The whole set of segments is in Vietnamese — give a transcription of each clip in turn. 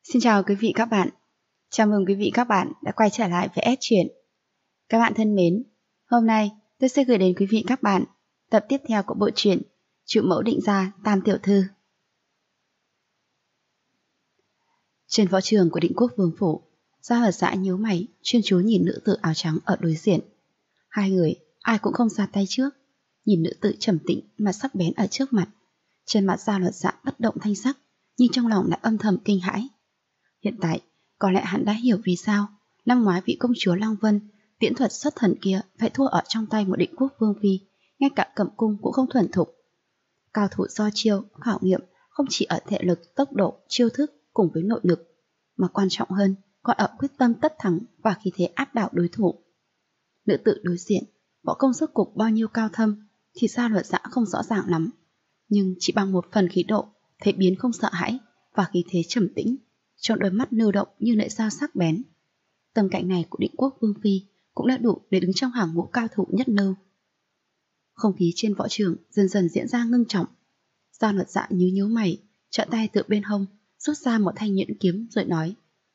Xin chào quý vị các bạn. Chào mừng quý vị các bạn đã quay trở lại với S Truyện. Các bạn thân mến, hôm nay tôi sẽ gửi đến quý vị các bạn tập tiếp theo của bộ truyện Chủ mẫu định gia Tam tiểu thư. Trên võ trường của Định Quốc Vương phủ, Gia Hở Dã nhíu mày, chuyên chú nhìn nữ tử áo trắng ở đối diện. Hai người ai cũng không ra tay trước, nhìn nữ tử trầm tĩnh mà sắc bén ở trước mặt. Trên mặt Gia Hở Dã bất động thanh sắc, nhưng trong lòng lại âm thầm kinh hãi. Hiện tại, có lẽ hắn đã hiểu vì sao năm ngoái vị công chúa Lăng Vân tiễn thuật xuất thần kia phải thua ở trong tay một Định Quốc Vương phi, ngay cả cầm cung cũng không thuần thục. Cao thủ do chiêu, khảo nghiệm không chỉ ở thể lực, tốc độ, chiêu thức cùng với nội lực, mà quan trọng hơn còn ở quyết tâm tất thắng và khí thế áp đảo đối thủ. Nữ tử đối diện, võ công rốt cục bao nhiêu cao thâm thì Gia Luật Dã không rõ ràng lắm, nhưng chỉ bằng một phần khí độ, thế biến không sợ hãi và khí thế trầm tĩnh, trong đôi mắt nưu động như lưỡi dao sắc bén. Tầm cạnh này của Định Quốc Vương phi cũng đã đủ để đứng trong hàng ngũ cao thủ nhất lưu. Không khí trên võ trường dần dần diễn ra ngưng trọng. Gia Luật Dã nhíu mày, trợn tay từ bên hông rút ra một thanh nhuyễn kiếm rồi nói: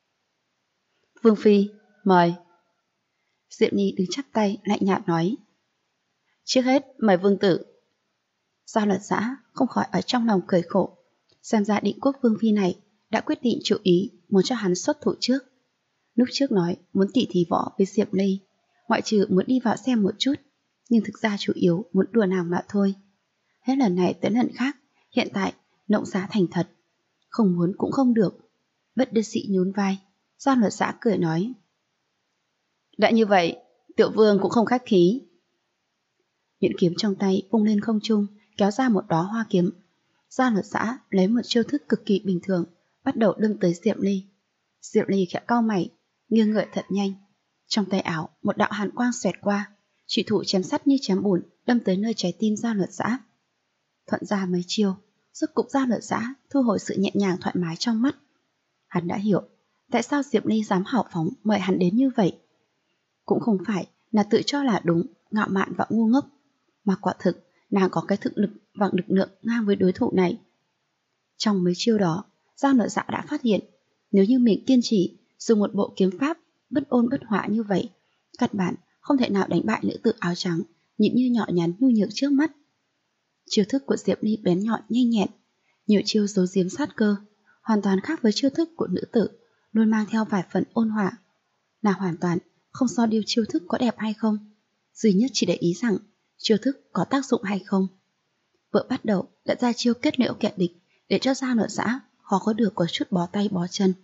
"Vương phi, mời." Diệp Nhi đứng chắp tay lạnh nhạt nói: "Trước hết mời vương tử." Gia Luật Dã không khỏi ở trong lòng cười khổ, xem ra Định Quốc Vương phi này đã quyết định chủ ý muốn cho hắn xuất thủ trước. Lúc trước nói muốn tỉ thí võ với Diệp Ly, ngoại trừ muốn đi vào xem một chút, nhưng thực ra chủ yếu muốn đùa nàng mà thôi. Hết lần này tới lần khác, hiện tại nộng giá thành thật, không muốn cũng không được. Bất đắc dĩ nhún vai, Gia Luật Dã cười nói: "Đã như vậy, tiểu vương cũng không khách khí." Nhuyễn kiếm trong tay vung lên không trung, kéo ra một đóa hoa kiếm. Gia Luật Dã lấy một chiêu thức cực kỳ bình thường, bắt đầu đâm tới Diệp Ly. Diệp Ly khẽ cau mày, nghiêng người thật nhanh. Trong tay áo, một đạo hàn quang xoẹt qua, chủy thủ chém sắt như chém bùn, đâm tới nơi trái tim Gia Luật Dã. Thuận ra mấy chiêu, rốt cục Gia Luật Dã thu hồi sự nhẹ nhàng thoải mái trong mắt. Hắn đã hiểu tại sao Diệp Ly dám hào phóng mời hắn đến như vậy. Cũng không phải là tự cho là đúng, ngạo mạn và ngu ngốc, mà quả thực nàng có cái thực lực và lực lượng ngang với đối thủ này. Trong mấy chiêu đó, Gia Luật Dã đã phát hiện, nếu như mình kiên trì dùng một bộ kiếm pháp bất ôn bất hỏa như vậy, căn bản không thể nào đánh bại nữ tử áo trắng nhịn như nhỏ nhắn nhu nhược trước mắt. Chiêu thức của Diệp Ly bén nhọn nhanh nhẹn, nhiều chiêu giấu giếm sát cơ, hoàn toàn khác với chiêu thức của nữ tử, luôn mang theo vài phần ôn hòa. Nàng hoàn toàn không so điêu chiêu thức có đẹp hay không, duy nhất chỉ để ý rằng chiêu thức có tác dụng hay không. Vừa bắt đầu đã ra chiêu kết liễu kẻ địch, để cho Gia Luật Dã khó có được có chút bó tay bó chân.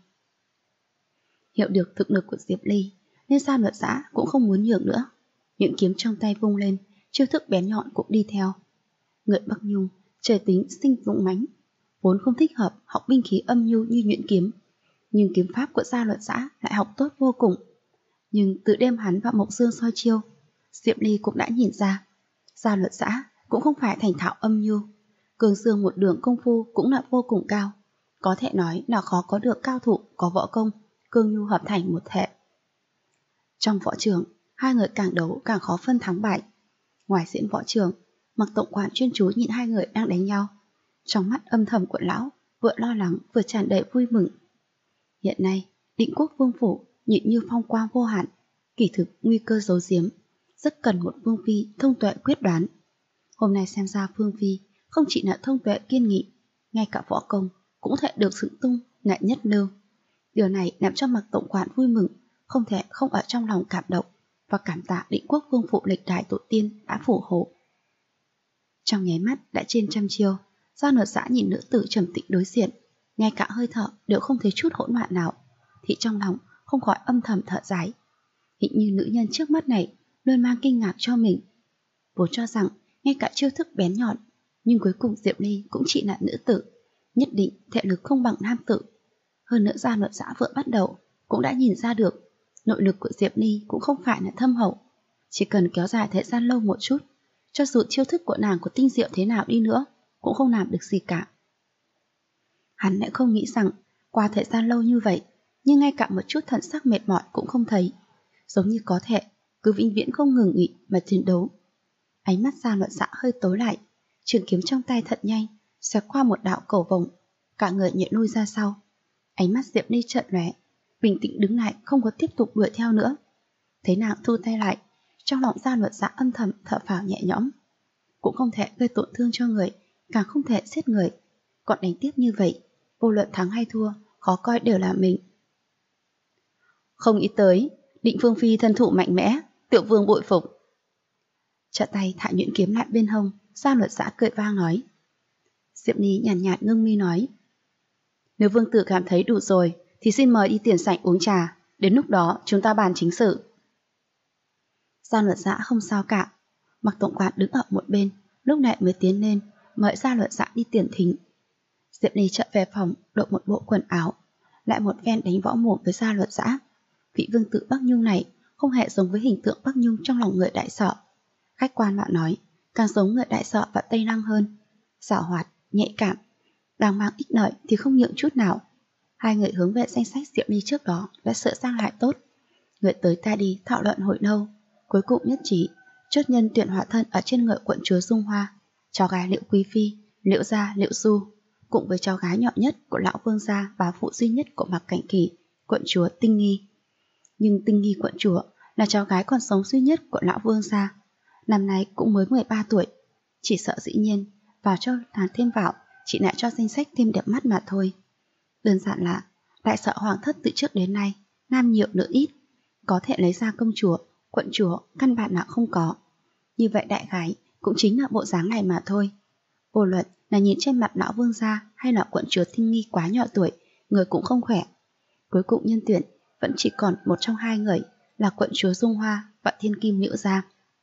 Hiểu được thực lực của Diệp Ly, nên Gia Luật Dã cũng không muốn nhường nữa. Những kiếm trong tay vung lên, chiêu thức bén nhọn cũng đi theo. Người Bắc Nhung trời tính sinh dũng mãnh, vốn không thích hợp học binh khí âm nhu như nhuyễn kiếm, nhưng kiếm pháp của Gia Luật Dã lại học tốt vô cùng. Nhưng từ đêm hắn và Mộc Dương soi chiêu, Diệp Ly cũng đã nhìn ra Gia Luật Dã cũng không phải thành thạo âm nhu, cường dương một đường công phu cũng là vô cùng cao, có thể nói là khó có được cao thủ có võ công cương nhu hợp thành một thể. Trong võ trường, hai người càng đấu càng khó phân thắng bại. Ngoài diễn võ trường, Mặc tổng quản chuyên chú nhìn hai người đang đánh nhau, trong mắt âm thầm của lão vừa lo lắng vừa tràn đầy vui mừng. Hiện nay, Định Quốc Vương phủ nhịn như phong quang vô hạn, kỳ thực nguy cơ giấu giếm, rất cần một vương phi thông tuệ quyết đoán. Hôm nay xem ra vương phi không chỉ là thông tuệ kiên nghị, ngay cả võ công cũng thể được xứng tung lại nhất lưu. Điều này làm cho Mặc tổng quản vui mừng, không thể không ở trong lòng cảm động và cảm tạ Định Quốc Vương phủ lịch đại tổ tiên đã phù hộ. Trong nháy mắt đã trên trăm chiêu, Gia Luật Dã nhìn nữ tử trầm tĩnh đối diện, ngay cả hơi thở đều không thấy chút hỗn loạn nào, thì trong lòng không khỏi âm thầm thở dài. Hình như nữ nhân trước mắt này luôn mang kinh ngạc cho mình. Vốn cho rằng ngay cả chiêu thức bén nhọn, nhưng cuối cùng Diệp Ly cũng chỉ là nữ tử, nhất định thể lực không bằng nam tử. Hơn nữa Gia Luật Dã vừa bắt đầu cũng đã nhìn ra được nội lực của Diệp Ly cũng không phải là thâm hậu, chỉ cần kéo dài thời gian lâu một chút, cho dù chiêu thức của nàng có tinh diệu thế nào đi nữa cũng không làm được gì cả. Hắn lại không nghĩ rằng qua thời gian lâu như vậy, nhưng ngay cả một chút thần sắc mệt mỏi cũng không thấy, giống như có thể cứ vĩnh viễn không ngừng nghỉ mà chiến đấu. Ánh mắt Gia Luật Dã hơi tối lại, trường kiếm trong tay thật nhanh xẹt qua một đạo cầu vồng, cả người nhẹ lui ra sau. Ánh mắt Diệp Ly chợt lóe, bình tĩnh đứng lại, không có tiếp tục đuổi theo nữa. Thấy nàng thu tay lại, trong lòng Gia Luật Dạ âm thầm thở phào nhẹ nhõm. Cũng không thể gây tổn thương cho người, càng không thể giết người. Còn đánh tiếp như vậy, vô luận thắng hay thua, khó coi đều là mình. Không nghĩ tới, Định Vương phi thân thủ mạnh mẽ, Tiểu Vương bội phục. Trợ tay thả nhuyễn kiếm lại bên hông, Gia Luật Dạ cười vang nói. Diệp Ly nhàn nhạt ngưng mi nói. Nếu vương tử cảm thấy đủ rồi, thì xin mời đi tiền sảnh uống trà, đến lúc đó chúng ta bàn chính sự. Gia Luật Dạ không sao cả. Mặc tổng quản đứng ở một bên, lúc này mới tiến lên, mời Gia Luật Dạ đi tiền thính. Diệp Ly trở về phòng, đội một bộ quần áo, lại một phen đánh võ mồm với Gia Luật Dạ. Vị vương tử Bắc Nhung này không hề giống với hình tượng Bắc Nhung trong lòng người Đại Sở. Khách quan mà nói, càng giống người Đại Sở và Tây Lăng hơn. Xảo hoạt, nhạy cảm, đang mang ích lợi thì không nhượng chút nào. Hai người hướng về danh sách Diệp Ly trước đó đã sửa sang lại tốt. Người tới ta đi thảo luận hồi lâu, cuối cùng nhất trí chốt nhân tuyển hỏa thân ở trên người quận chúa Dung Hoa, cháu gái Liệu Quý Phi, Liệu Gia, Liệu Du, cùng với cháu gái nhỏ nhất của lão vương gia, bá phụ duy nhất của Mạc Cảnh Kỳ, quận chúa Tinh Nghi. Nhưng Tinh Nghi quận chúa là cháu gái còn sống duy nhất của lão vương gia, năm nay cũng mới 13 tuổi, chỉ sợ dĩ nhiên vào cho nàng thêm vào chỉ lại cho danh sách thêm đẹp mắt mà thôi. Đơn giản là Đại Sở hoàng thất từ trước đến nay nam nhiều nữ ít, có thể lấy ra công chúa, quận chúa căn bản là không có. Như vậy đại gái cũng chính là bộ dáng này mà thôi. Vô luận là nhìn trên mặt lão vương gia hay là quận chúa Tinh Nghi quá nhỏ tuổi, người cũng không khỏe. Cuối cùng nhân tuyển vẫn chỉ còn một trong hai người là quận chúa Dung Hoa và Thiên Kim Liễu Gia.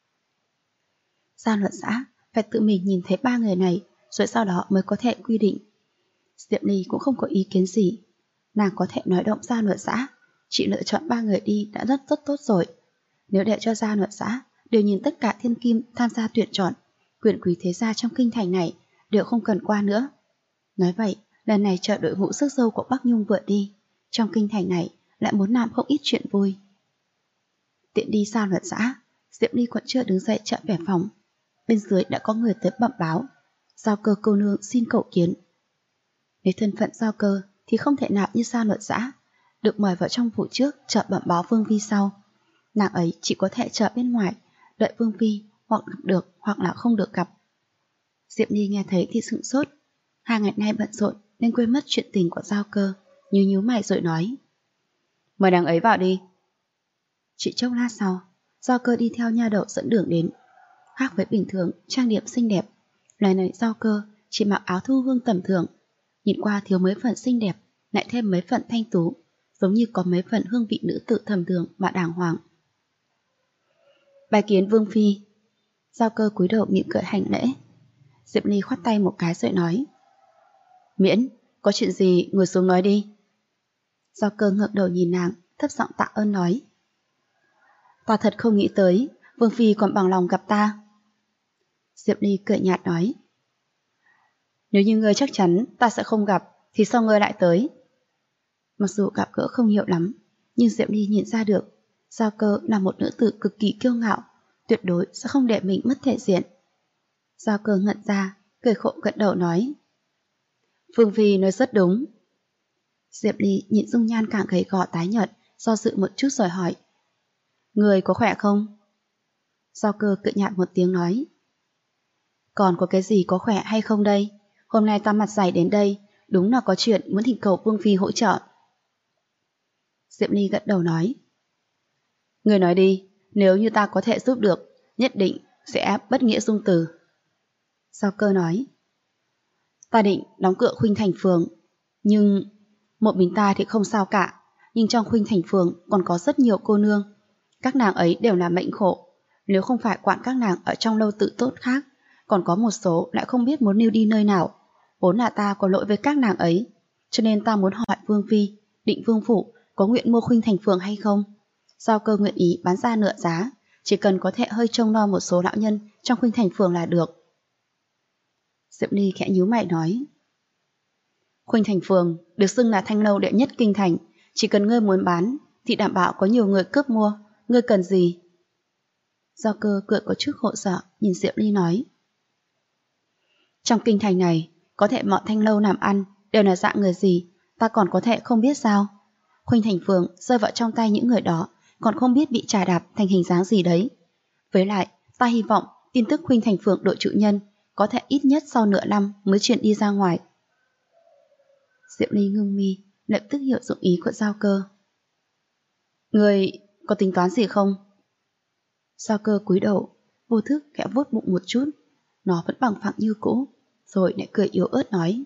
Gia Luật Xã phải tự mình nhìn thấy ba người này rồi sau đó mới có thể quy định. Diệp Ly cũng không có ý kiến gì. Nàng có thể nói động Gia Luật Xã, chỉ lựa chọn ba người đi đã rất tốt rồi. Nếu để cho Gia Luật Xã đều nhìn tất cả thiên kim tham gia tuyển chọn, quyền quý thế gia trong kinh thành này đều không cần qua nữa. Nói vậy, lần này trợ đội ngũ rước dâu của Bắc Nhung vừa đi, trong kinh thành này lại muốn làm không ít chuyện vui. Tiện đi Gia Luật Xã, Diệp Ly còn chưa đứng dậy trở về phòng. Bên dưới đã có người tới bẩm báo, Giao Cơ cô nương xin cầu kiến. Nếu thân phận Giao Cơ thì không thể nào như Gia Luật Xã, được mời vào trong phủ trước chờ bẩm báo Vương Phi sau. Nàng ấy chỉ có thể chờ bên ngoài, đợi Vương Phi hoặc gặp được hoặc là không được gặp. Diệp Ly nghe thấy thì sửng sốt. 2 ngày nay bận rộn nên quên mất chuyện tình của Giao Cơ, nhíu mày rồi nói. Mời nàng ấy vào đi. Chỉ chốc lát sau, Giao Cơ đi theo nha đầu dẫn đường đến. Khác với bình thường trang điểm xinh đẹp, lần này Giao Cơ chỉ mặc áo thu hương tầm thường, nhìn qua thiếu mấy phần xinh đẹp, lại thêm mấy phần thanh tú, giống như có mấy phần hương vị nữ tử tầm thường và đàng hoàng. Bài kiến Vương Phi. Giao Cơ cúi đầu mỉm cười hành lễ. Diệp Ly khoát tay một cái rồi nói. Miễn, có chuyện gì ngồi xuống nói đi. Giao Cơ ngượng đầu nhìn nàng, thấp giọng tạ ơn nói. Ta thật không nghĩ tới Vương Phi còn bằng lòng gặp ta. Diệp Ly cười nhạt nói. Nếu như ngươi chắc chắn ta sẽ không gặp thì sao ngươi lại tới? Mặc dù gặp gỡ không nhiều lắm, nhưng Diệp Ly nhìn ra được Giao Cơ là một nữ tử cực kỳ kiêu ngạo, tuyệt đối sẽ không để mình mất thể diện. Giao Cơ ngẩn ra, cười khổ gật đầu nói. Vương Phi nói rất đúng. Diệp Ly nhìn dung nhan càng gầy gò tái nhợt, do dự một chút rồi hỏi. Người có khỏe không? Giao Cơ cười nhạt một tiếng nói. Còn có cái gì có khỏe hay không đây? Hôm nay ta mặt dày đến đây, đúng là có chuyện muốn thỉnh cầu Vương Phi hỗ trợ. Diệp Ly gật đầu nói. Người nói đi, nếu như ta có thể giúp được, nhất định sẽ bất nghĩa dung từ. Giao Cơ nói. Ta định đóng cửa Khuynh Thành Phường, nhưng một mình ta thì không sao cả, nhưng trong Khuynh Thành Phường còn có rất nhiều cô nương. Các nàng ấy đều là mệnh khổ, nếu không phải quản các nàng ở trong lâu tự tốt khác, còn có một số lại không biết muốn lưu đi nơi nào. Vốn là ta có lỗi với các nàng ấy, cho nên ta muốn hỏi Vương Phi, Định Vương Phủ có nguyện mua Khuynh Thành Phường hay không? Giao Cơ nguyện ý bán ra nửa giá, chỉ cần có thể hơi trông nom một số lão nhân trong Khuynh Thành Phường là được. Diệp Ly khẽ nhíu mày nói. Khuynh Thành Phường được xưng là thanh lâu đệ nhất kinh thành, chỉ cần ngươi muốn bán thì đảm bảo có nhiều người cướp mua, ngươi cần gì? Giao Cơ cười có chút khổ sở, nhìn Diệp Ly nói. Trong kinh thành này, có thể mọi thanh lâu làm ăn đều là dạng người gì, ta còn có thể không biết sao? Khuynh Thành Phượng rơi vào trong tay những người đó, còn không biết bị chà đạp thành hình dáng gì đấy. Với lại, ta hy vọng tin tức Khuynh Thành Phượng đội chủ nhân có thể ít nhất sau nửa năm mới truyền đi ra ngoài. Diệu Ly ngưng mi, lập tức hiểu dụng ý của Giao Cơ. Người có tính toán gì không? Giao Cơ cúi đầu, vô thức khẽ vuốt bụng một chút, nó vẫn bằng phẳng như cũ, rồi lại cười yếu ớt nói.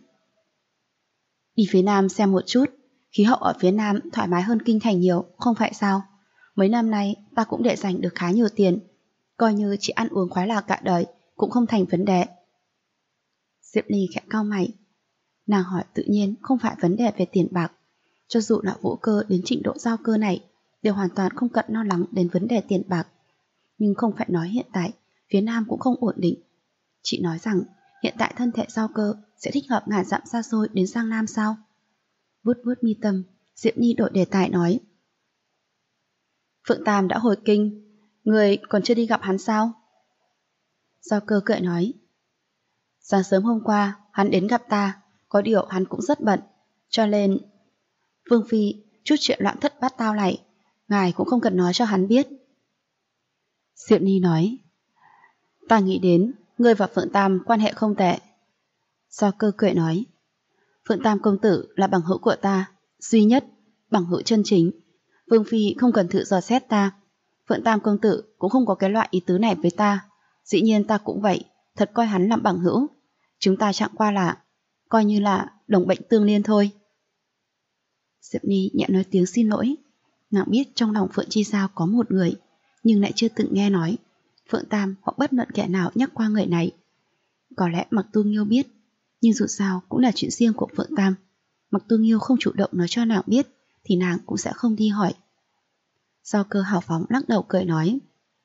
Đi phía Nam xem một chút, khí hậu ở phía Nam thoải mái hơn Kinh Thành nhiều, không phải sao? Mấy năm nay ta cũng để dành được khá nhiều tiền, coi như chỉ ăn uống khoái lạc cả đời cũng không thành vấn đề. Diệp Ly khẽ cau mày. Nàng hỏi tự nhiên không phải vấn đề về tiền bạc. Cho dù là Vũ Cơ đến trình độ Giao Cơ này, đều hoàn toàn không cần lo lắng đến vấn đề tiền bạc. Nhưng không phải nói hiện tại phía Nam cũng không ổn định. Chị nói rằng hiện tại thân thể Giao Cơ sẽ thích hợp ngàn dặm xa xôi đến Giang Nam sao? Vuốt vuốt mi tâm, Diệp Nhi đổi đề tài nói. Phượng Tam đã hồi kinh, người còn chưa đi gặp hắn sao? Giao Cơ cười nói. Sáng sớm hôm qua hắn đến gặp ta, có điều hắn cũng rất bận, cho nên... Vương Phi, chút chuyện loạn thất bát tao này, ngài cũng không cần nói cho hắn biết. Diệp Nhi nói. Ta nghĩ đến ngươi và Phượng Tam quan hệ không tệ. Giao Cơ cười nói. Phượng Tam công tử là bằng hữu của ta, duy nhất, bằng hữu chân chính. Vương Phi không cần thử dò xét ta. Phượng Tam công tử cũng không có cái loại ý tứ này với ta. Dĩ nhiên ta cũng vậy, thật coi hắn làm bằng hữu. Chúng ta chẳng qua là, coi như là đồng bệnh tương liên thôi. Diệp Nhi nhẹ nói tiếng xin lỗi. Nàng biết trong lòng Phượng Chi Giao có một người, nhưng lại chưa từng nghe nói Phượng Tam hoặc bất luận kẻ nào nhắc qua người này. Có lẽ Mặc Tu Nghiêu biết, nhưng dù sao cũng là chuyện riêng của Phượng Tam. Mặc Tu Nghiêu không chủ động nói cho nàng biết thì nàng cũng sẽ không đi hỏi. Giao Cơ hào phóng lắc đầu cười nói.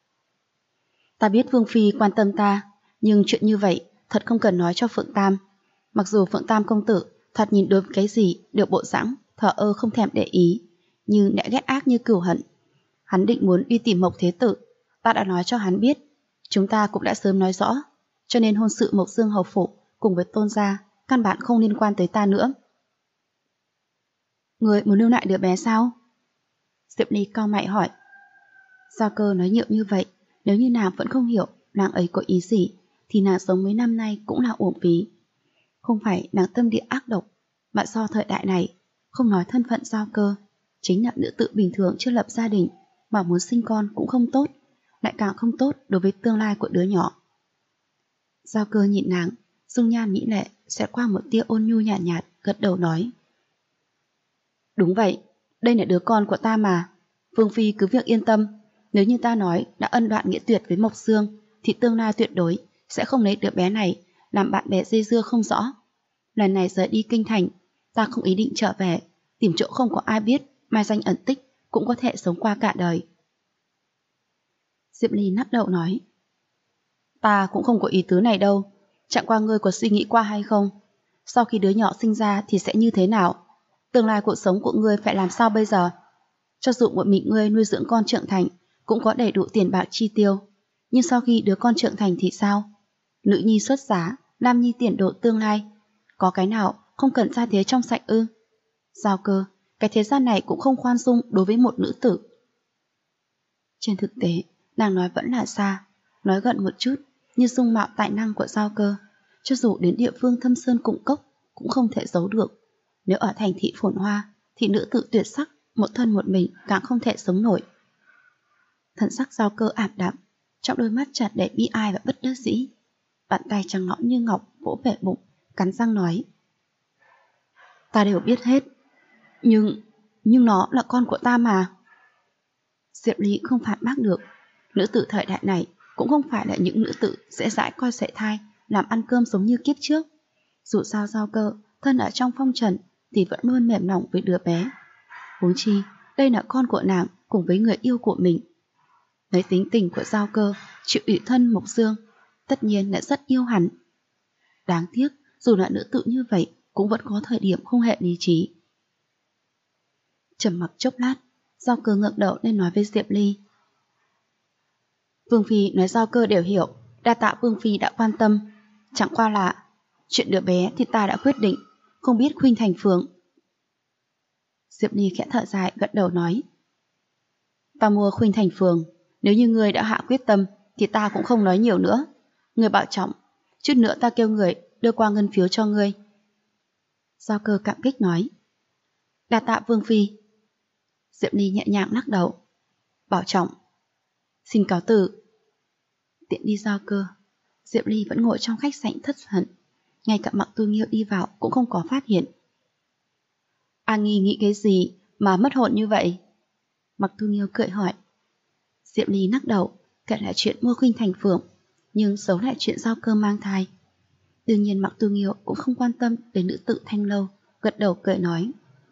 Ta biết Vương Phi quan tâm ta, nhưng chuyện như vậy thật không cần nói cho Phượng Tam. Mặc dù Phượng Tam công tử thật nhìn đối với cái gì đều bộ dáng thờ ơ không thèm để ý, nhưng lại ghét ác như cừu hận. Hắn định muốn đi tìm Mộc Thế Tử, ta đã nói cho hắn biết. Chúng ta cũng đã sớm nói rõ, cho nên hôn sự Mộc Dương hầu phủ cùng với Tôn gia căn bản không liên quan tới ta nữa. Người muốn lưu lại đứa bé sao? Diệp Ly cau mày hỏi. Giao Cơ nói nhiều như vậy, nếu như nàng vẫn không hiểu nàng ấy có ý gì, thì nàng sống mấy năm nay cũng là uổng phí. Không phải nàng tâm địa ác độc, mà do thời đại này, không nói thân phận Giao Cơ, chính là nữ tự bình thường chưa lập gia đình mà muốn sinh con cũng không tốt, lại càng không tốt đối với tương lai của đứa nhỏ. Giao Cơ nhìn nàng, dung nhan mỹ lệ sẽ qua một tia ôn nhu nhạt nhạt, gật đầu nói. Đúng vậy, đây là đứa con của ta mà. Vương Phi cứ việc yên tâm, nếu như ta nói đã ân đoạn nghĩa tuyệt với Mộc Dương, thì tương lai tuyệt đối sẽ không lấy đứa bé này làm bạn bè dây dưa không rõ. Lần này rời đi Kinh Thành, ta không ý định trở về, tìm chỗ không có ai biết, mai danh ẩn tích cũng có thể sống qua cả đời. Diệp Ly lắc đầu nói. Ta cũng không có ý tứ này đâu, chẳng qua ngươi có suy nghĩ qua hay không? Sau khi đứa nhỏ sinh ra thì sẽ như thế nào? Tương lai cuộc sống của ngươi phải làm sao bây giờ? Cho dù một mình ngươi nuôi dưỡng con trưởng thành cũng có đầy đủ tiền bạc chi tiêu, nhưng sau khi đứa con trưởng thành thì sao? Nữ nhi xuất giá, nam nhi tiền đồ tương lai, có cái nào không cần gia thế trong sạch ư? Giao Cơ, cái thế gian này cũng không khoan dung đối với một nữ tử. Trên thực tế, nàng nói vẫn là xa, nói gần một chút, như dung mạo tài năng của Giao Cơ, cho dù đến địa phương thâm sơn cụng cốc cũng không thể giấu được. Nếu ở thành thị phồn hoa thì nữ tử tuyệt sắc một thân một mình càng không thể sống nổi. Thần sắc Giao Cơ ảm đạm, trong đôi mắt tràn đầy bi ai và bất đắc dĩ. Bàn tay trắng nõn như ngọc vỗ về bụng, cắn răng nói. Ta đều biết hết, nhưng nó là con của ta mà. Diệp Ly không phản bác được. Nữ tử thời đại này cũng không phải là những nữ tử dễ dãi coi sợi thai, làm ăn cơm giống như kiếp trước. Dù sao Giao Cơ thân ở trong phong trần thì vẫn luôn mềm lòng với đứa bé. Huống chi đây là con của nàng cùng với người yêu của mình. Lấy tính tình của Giao Cơ chịu ủy thân Mộc Dương, tất nhiên là rất yêu hắn. Đáng tiếc dù là nữ tử như vậy cũng vẫn có thời điểm không hề lý trí. Trầm mặc chốc lát, Giao Cơ ngẩng đầu lên nói với Diệp Ly. Vương Phi nói Giao Cơ đều hiểu, đa tạ Vương Phi đã quan tâm. Chẳng qua là chuyện đứa bé thì ta đã quyết định, không biết Khuynh Thành Phượng. Diệp Ly khẽ thở dài gật đầu nói: Ta mua Khuynh Thành Phường, nếu như ngươi đã hạ quyết tâm thì ta cũng không nói nhiều nữa. Ngươi bảo trọng, chút nữa ta kêu người đưa qua ngân phiếu cho ngươi. Giao Cơ cảm kích nói: Đa tạ Vương phi. Diệp Ly nhẹ nhàng lắc đầu: Bảo trọng. Xin cáo từ. Tiện đi Giao Cơ, Diệp Ly vẫn ngồi trong khách sạn thất thần, ngay cả Mạc Tu Nghiêu đi vào cũng không có phát hiện. An Nghi nghĩ cái gì mà mất hồn như vậy? Mạc Tu Nghiêu cười hỏi. Diệp Ly lắc đầu, kể lại chuyện mua Khuynh Thành Phượng, nhưng giấu lại chuyện Giao Cơ mang thai. Đương nhiên Mạc Tu Nghiêu cũng không quan tâm đến nữ tự Thanh Lâu, gật đầu cười nói: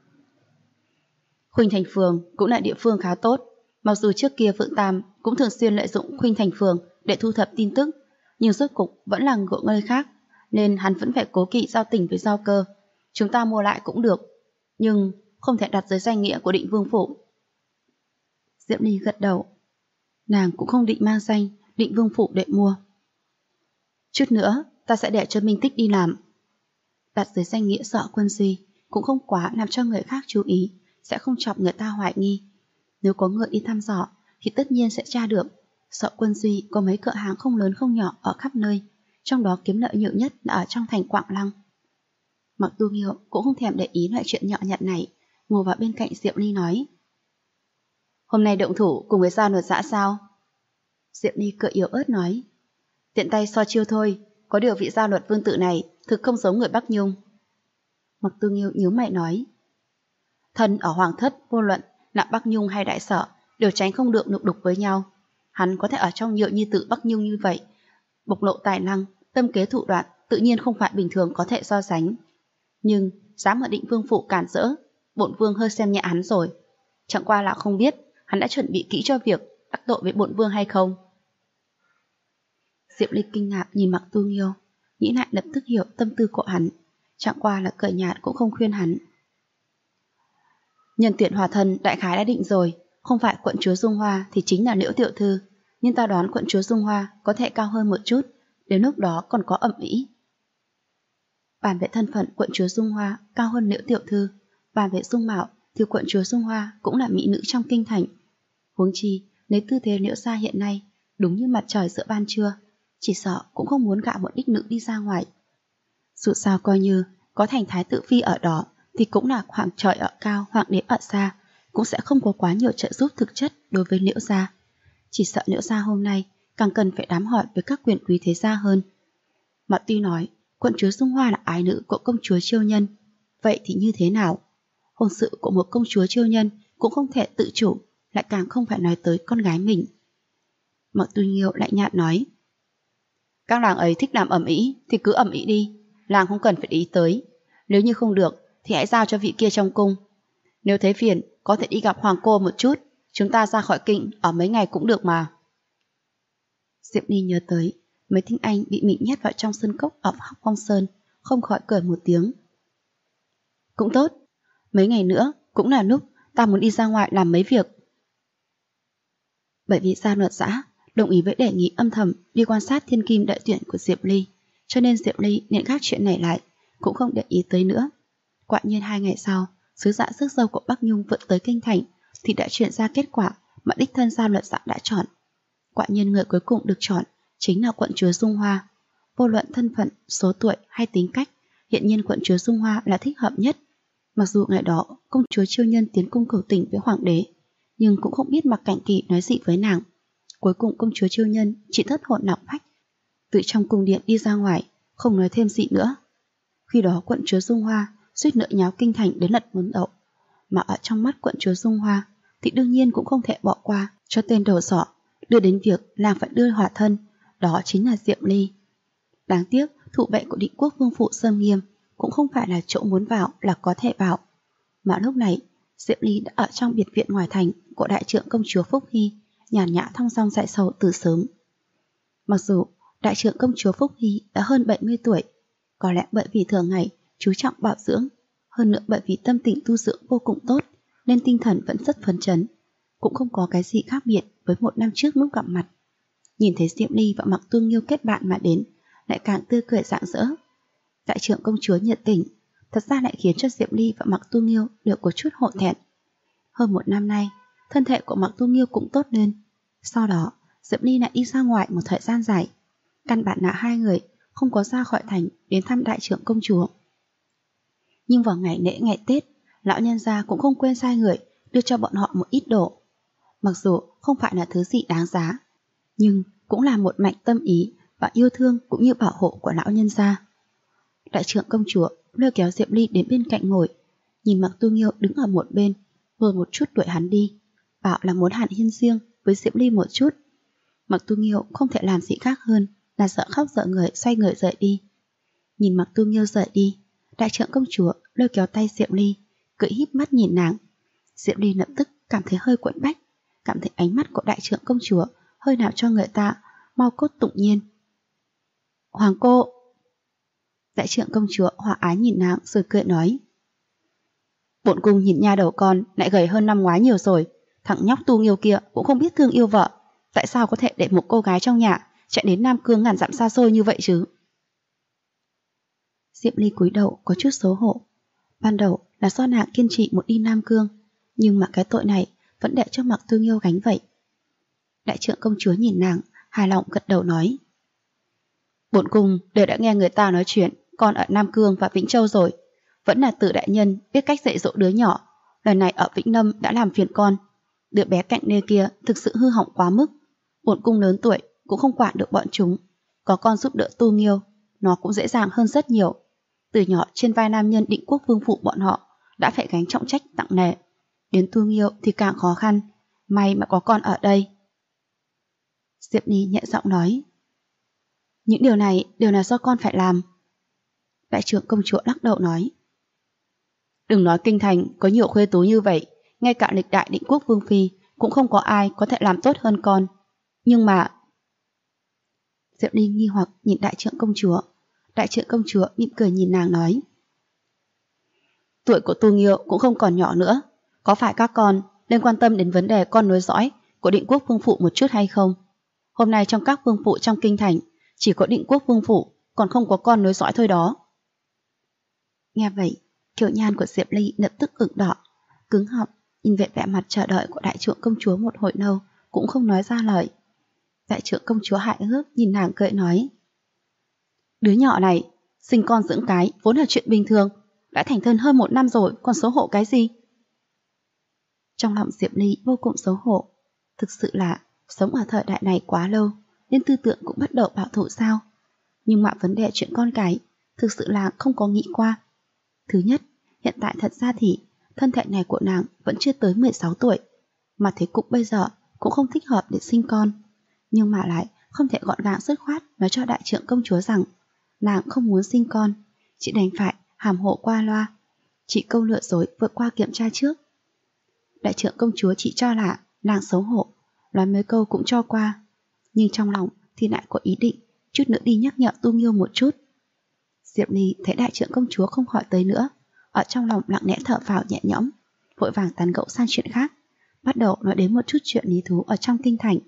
Khuynh Thành Phường cũng là địa phương khá tốt, mặc dù trước kia Phượng Tam cũng thường xuyên lợi dụng Khuynh Thành Phường để thu thập tin tức, nhưng rốt cục vẫn là ngựa nơi khác, nên hắn vẫn phải cố kỵ giao tình với Giao Cơ. Chúng ta mua lại cũng được, nhưng không thể đặt dưới danh nghĩa của Định Vương Phủ. Diệp Ly gật đầu, nàng cũng không định mang danh Định Vương Phủ để mua. Chút nữa ta sẽ để cho Minh Tích đi làm. Đặt dưới danh nghĩa Sợ Quân Di cũng không quá làm cho người khác chú ý, sẽ không chọc người ta hoài nghi. Nếu có người đi thăm dò thì tất nhiên sẽ tra được. Sợ Quân Duy có mấy cửa hàng không lớn không nhỏ ở khắp nơi, trong đó kiếm lợi nhiều nhất là ở trong thành Quảng Lăng. Mạc Tu Nghiêu cũng không thèm để ý loại chuyện nhỏ nhặt này, ngồi vào bên cạnh Diệp Ly nói: Hôm nay động thủ cùng với Gia Luật Dã sao? Diệp Ly cười yếu ớt nói: Tiện tay so chiêu thôi, có điều vị Gia Luật Vương tử này thực không giống người Bắc Nhung. Mạc Tu Nghiêu nhíu mày nói: Thân ở Hoàng Thất vô luận là Bắc Nhung hay Đại Sở đều tránh không được nục đục với nhau. Hắn có thể ở trong nhựa như tự Bắc Nhung như vậy, bộc lộ tài năng, tâm kế thủ đoạn tự nhiên không phải bình thường có thể so sánh. Nhưng dám ở Định Vương Phủ cản rỡ, bổn vương hơi xem nhẹ hắn rồi. Chẳng qua là không biết hắn đã chuẩn bị kỹ cho việc đắc tội với bổn vương hay không. Diệp Ly kinh ngạc nhìn Mạc Tu Nghiêu, nghĩ lại lập tức hiểu tâm tư của hắn, chẳng qua là cười nhạt cũng không khuyên hắn. Nhân tuyển hòa thân đại khái đã định rồi, không phải quận chúa Dung Hoa thì chính là Liễu tiểu thư, nhưng ta đoán quận chúa Dung Hoa có thể cao hơn một chút, đến lúc đó còn có ẩm ý. Bàn về thân phận quận chúa Dung Hoa cao hơn Liễu tiểu thư, bàn về dung mạo thì quận chúa Dung Hoa cũng là mỹ nữ trong kinh thành. Huống chi lấy tư thế Liễu gia hiện nay, đúng như mặt trời giữa ban trưa, chỉ sợ cũng không muốn gả một đích nữ đi ra ngoài. Dù sao coi như có thành thái tử phi ở đó thì cũng là hoàng trời ở cao, hoàng đế ở xa, cũng sẽ không có quá nhiều trợ giúp thực chất đối với Liễu gia. Chỉ sợ Liễu gia hôm nay càng cần phải đám hỏi với các quyền quý thế gia hơn. Mà tuy nói quận chúa Dung Hoa là ái nữ của công chúa Chiêu Nhân, vậy thì như thế nào? Hôn sự của một công chúa Chiêu Nhân cũng không thể tự chủ, lại càng không phải nói tới con gái mình. Mạc Tu Nghiêu lại nhạt nói: Các nàng ấy thích làm ầm ĩ thì cứ ầm ĩ đi, làng không cần phải để ý tới. Nếu như không được thì hãy giao cho vị kia trong cung. Nếu thấy phiền có thể đi gặp hoàng cô một chút, chúng ta ra khỏi kinh ở mấy ngày cũng được mà. Diệp Ly nhớ tới mấy tinh anh bị mình nhét vào trong sân cốc ở Hắc Phong Sơn, không khỏi cười một tiếng. Cũng tốt, mấy ngày nữa cũng là lúc ta muốn đi ra ngoài làm mấy việc. Bởi vì Gia Luật Dã đồng ý với đề nghị âm thầm đi quan sát thiên kim đại tuyển của Diệp Ly, cho nên Diệp Ly nhận gác chuyện này lại, cũng không để ý tới nữa. Quả nhiên 2 ngày sau, sứ giả rước dâu của Bắc Nhung vượt tới kinh thành thì đã chuyển ra kết quả mà đích thân Gia Luật Dã đã chọn. Quả nhiên người cuối cùng được chọn chính là quận chúa Dung Hoa. Vô luận thân phận, số tuổi hay tính cách, hiện nhiên quận chúa Dung Hoa là thích hợp nhất. Mặc dù ngày đó công chúa Chiêu Nhân tiến cung cầu tình với hoàng đế, nhưng cũng không biết Mạc Cảnh Kỳ nói gì với nàng. Cuối cùng công chúa Chiêu Nhân chỉ thất hồn lạc phách, từ trong cung điện đi ra ngoài, không nói thêm gì nữa. Khi đó quận chúa Dung Hoa suýt nữa nháo kinh thành đến lật muốn đậu, mà ở trong mắt quận chúa Dung Hoa thì đương nhiên cũng không thể bỏ qua cho tên đầu sỏ đưa đến việc nàng phải đưa hòa thân, đó chính là Diệp Ly. Đáng tiếc thủ vệ của Định Quốc Vương Phủ Sơn Nghiêm cũng không phải là chỗ muốn vào là có thể vào, mà lúc này Diệp Ly đã ở trong biệt viện ngoài thành của đại trượng công chúa Phúc Hy, nhàn nhã thong dong giải sầu từ sớm. Mặc dù đại trượng công chúa Phúc Hy đã hơn 70 tuổi, có lẽ bởi vì thường ngày chú trọng bảo dưỡng, hơn nữa bởi vì tâm tình tu dưỡng vô cùng tốt, nên tinh thần vẫn rất phấn chấn, cũng không có cái gì khác biệt với 1 năm trước lúc gặp mặt. Nhìn thấy Diệp Ly và Mạc Tu Nghiêu kết bạn mà đến, lại càng tươi cười rạng rỡ. Đại trượng công chúa nhiệt tình, thật ra lại khiến cho Diệp Ly và Mạc Tu Nghiêu đều có chút hổ thẹn. Hơn một năm nay, thân thể của Mạc Tu Nghiêu cũng tốt lên. Sau đó, Diệp Ly lại đi ra ngoài một thời gian dài. Căn bản là hai người không có ra khỏi thành đến thăm đại trưởng công chúa. Nhưng vào ngày lễ ngày Tết, lão nhân gia cũng không quên sai người đưa cho bọn họ một ít đồ. Mặc dù không phải là thứ gì đáng giá, nhưng cũng là một mảnh tâm ý và yêu thương cũng như bảo hộ của lão nhân gia. Đại trưởng công chúa lôi kéo Diệp Ly đến bên cạnh ngồi, nhìn Mạc Tu Nghiêu đứng ở một bên, vừa một chút đuổi hắn đi, bảo là muốn hàn huyên riêng với Diệp Ly một chút. Mạc Tu Nghiêu không thể làm gì khác hơn là sợ khóc sợ người xoay người rời đi. Nhìn Mạc Tu Nghiêu rời đi, đại trưởng công chúa lôi kéo tay Diệp Ly, cười híp mắt nhìn nàng. Diệp Ly lập tức cảm thấy hơi quẫn bách, cảm thấy ánh mắt của đại trưởng công chúa hơi nào cho người ta mau cốt tụng nhiên. Hoàng cô! Đại trưởng công chúa hòa ái nhìn nàng rồi cười nói: Bổn cung nhìn nha đầu con lại gầy hơn năm ngoái nhiều rồi, thằng nhóc Tu Nghiêu kia cũng không biết thương yêu vợ, tại sao có thể để một cô gái trong nhà chạy đến Nam Cương ngàn dặm xa xôi như vậy chứ? Diệp Ly cúi đầu có chút xấu hổ. Ban đầu là do nàng kiên trì muốn đi Nam Cương, nhưng mà cái tội này vẫn để cho Mạc Tu Nghiêu gánh vậy. Đại trưởng công chúa nhìn nàng, hài lòng gật đầu nói: Bổn cung đều đã nghe người ta nói chuyện con ở Nam Cương và Vĩnh Châu rồi, vẫn là Từ đại nhân biết cách dạy dỗ đứa nhỏ, lần này ở Vĩnh Lâm đã làm phiền con. Đứa bé cạnh nê kia thực sự hư hỏng quá mức, bổn cung lớn tuổi cũng không quản được bọn chúng, có con giúp đỡ Tu Nghiêu, nó cũng dễ dàng hơn rất nhiều. Từ nhỏ trên vai nam nhân Định Quốc vương phụ bọn họ đã phải gánh trọng trách nặng nề, đến Tu Nghiêu thì càng khó khăn, may mà có con ở đây. Diệp Ly nhẹ giọng nói: Những điều này đều là do con phải làm. Đại trưởng công chúa lắc đầu nói: Đừng nói kinh thành có nhiều khuê tú như vậy, ngay cả lịch đại Định Quốc vương phi cũng không có ai có thể làm tốt hơn con. Nhưng mà... Diệp Ly nghi hoặc nhìn đại trưởng công chúa. Đại trưởng công chúa mỉm cười nhìn nàng nói: Tuổi của Tu Nghiêu cũng không còn nhỏ nữa, có phải các con nên quan tâm đến vấn đề con nối dõi của Định Quốc vương phụ một chút hay không? Hôm nay trong các vương phụ trong kinh thành chỉ có Định Quốc vương phụ còn không có con nối dõi thôi đó. Nghe vậy, kiểu nhan của Diệp Ly lập tức ửng đỏ, cứng họng, nhìn về vẻ mặt chờ đợi của đại trưởng công chúa một hồi lâu cũng không nói ra lời. Đại trưởng công chúa hại hước nhìn nàng cười nói: Đứa nhỏ này sinh con dưỡng cái vốn là chuyện bình thường, đã thành thân hơn 1 năm rồi còn xấu hổ cái gì? Trong lòng Diệp Ly vô cùng xấu hổ. Thực sự là sống ở thời đại này quá lâu nên tư tưởng cũng bắt đầu bảo thủ sao. Nhưng mà vấn đề chuyện con cái thực sự là không có nghĩ qua. Thứ nhất, hiện tại thật ra thì thân thể này của nàng vẫn chưa tới 16 tuổi, mà thế cục bây giờ cũng không thích hợp để sinh con. Nhưng mà lại không thể gọn gàng dứt khoát nói cho đại trưởng công chúa rằng nàng không muốn sinh con, chị đành phải hàm hộ qua loa. Chị câu lừa dối vượt qua kiểm tra trước. Đại trưởng công chúa chỉ cho là nàng xấu hổ, nói mấy câu cũng cho qua, nhưng trong lòng thì lại có ý định chút nữa đi nhắc nhở Tu Nghiêu một chút. Diệp Ly thấy đại trưởng công chúa không hỏi tới nữa, ở trong lòng lặng lẽ thở phào nhẹ nhõm, vội vàng tán gẫu sang chuyện khác, bắt đầu nói đến một chút chuyện lý thú ở trong kinh thành.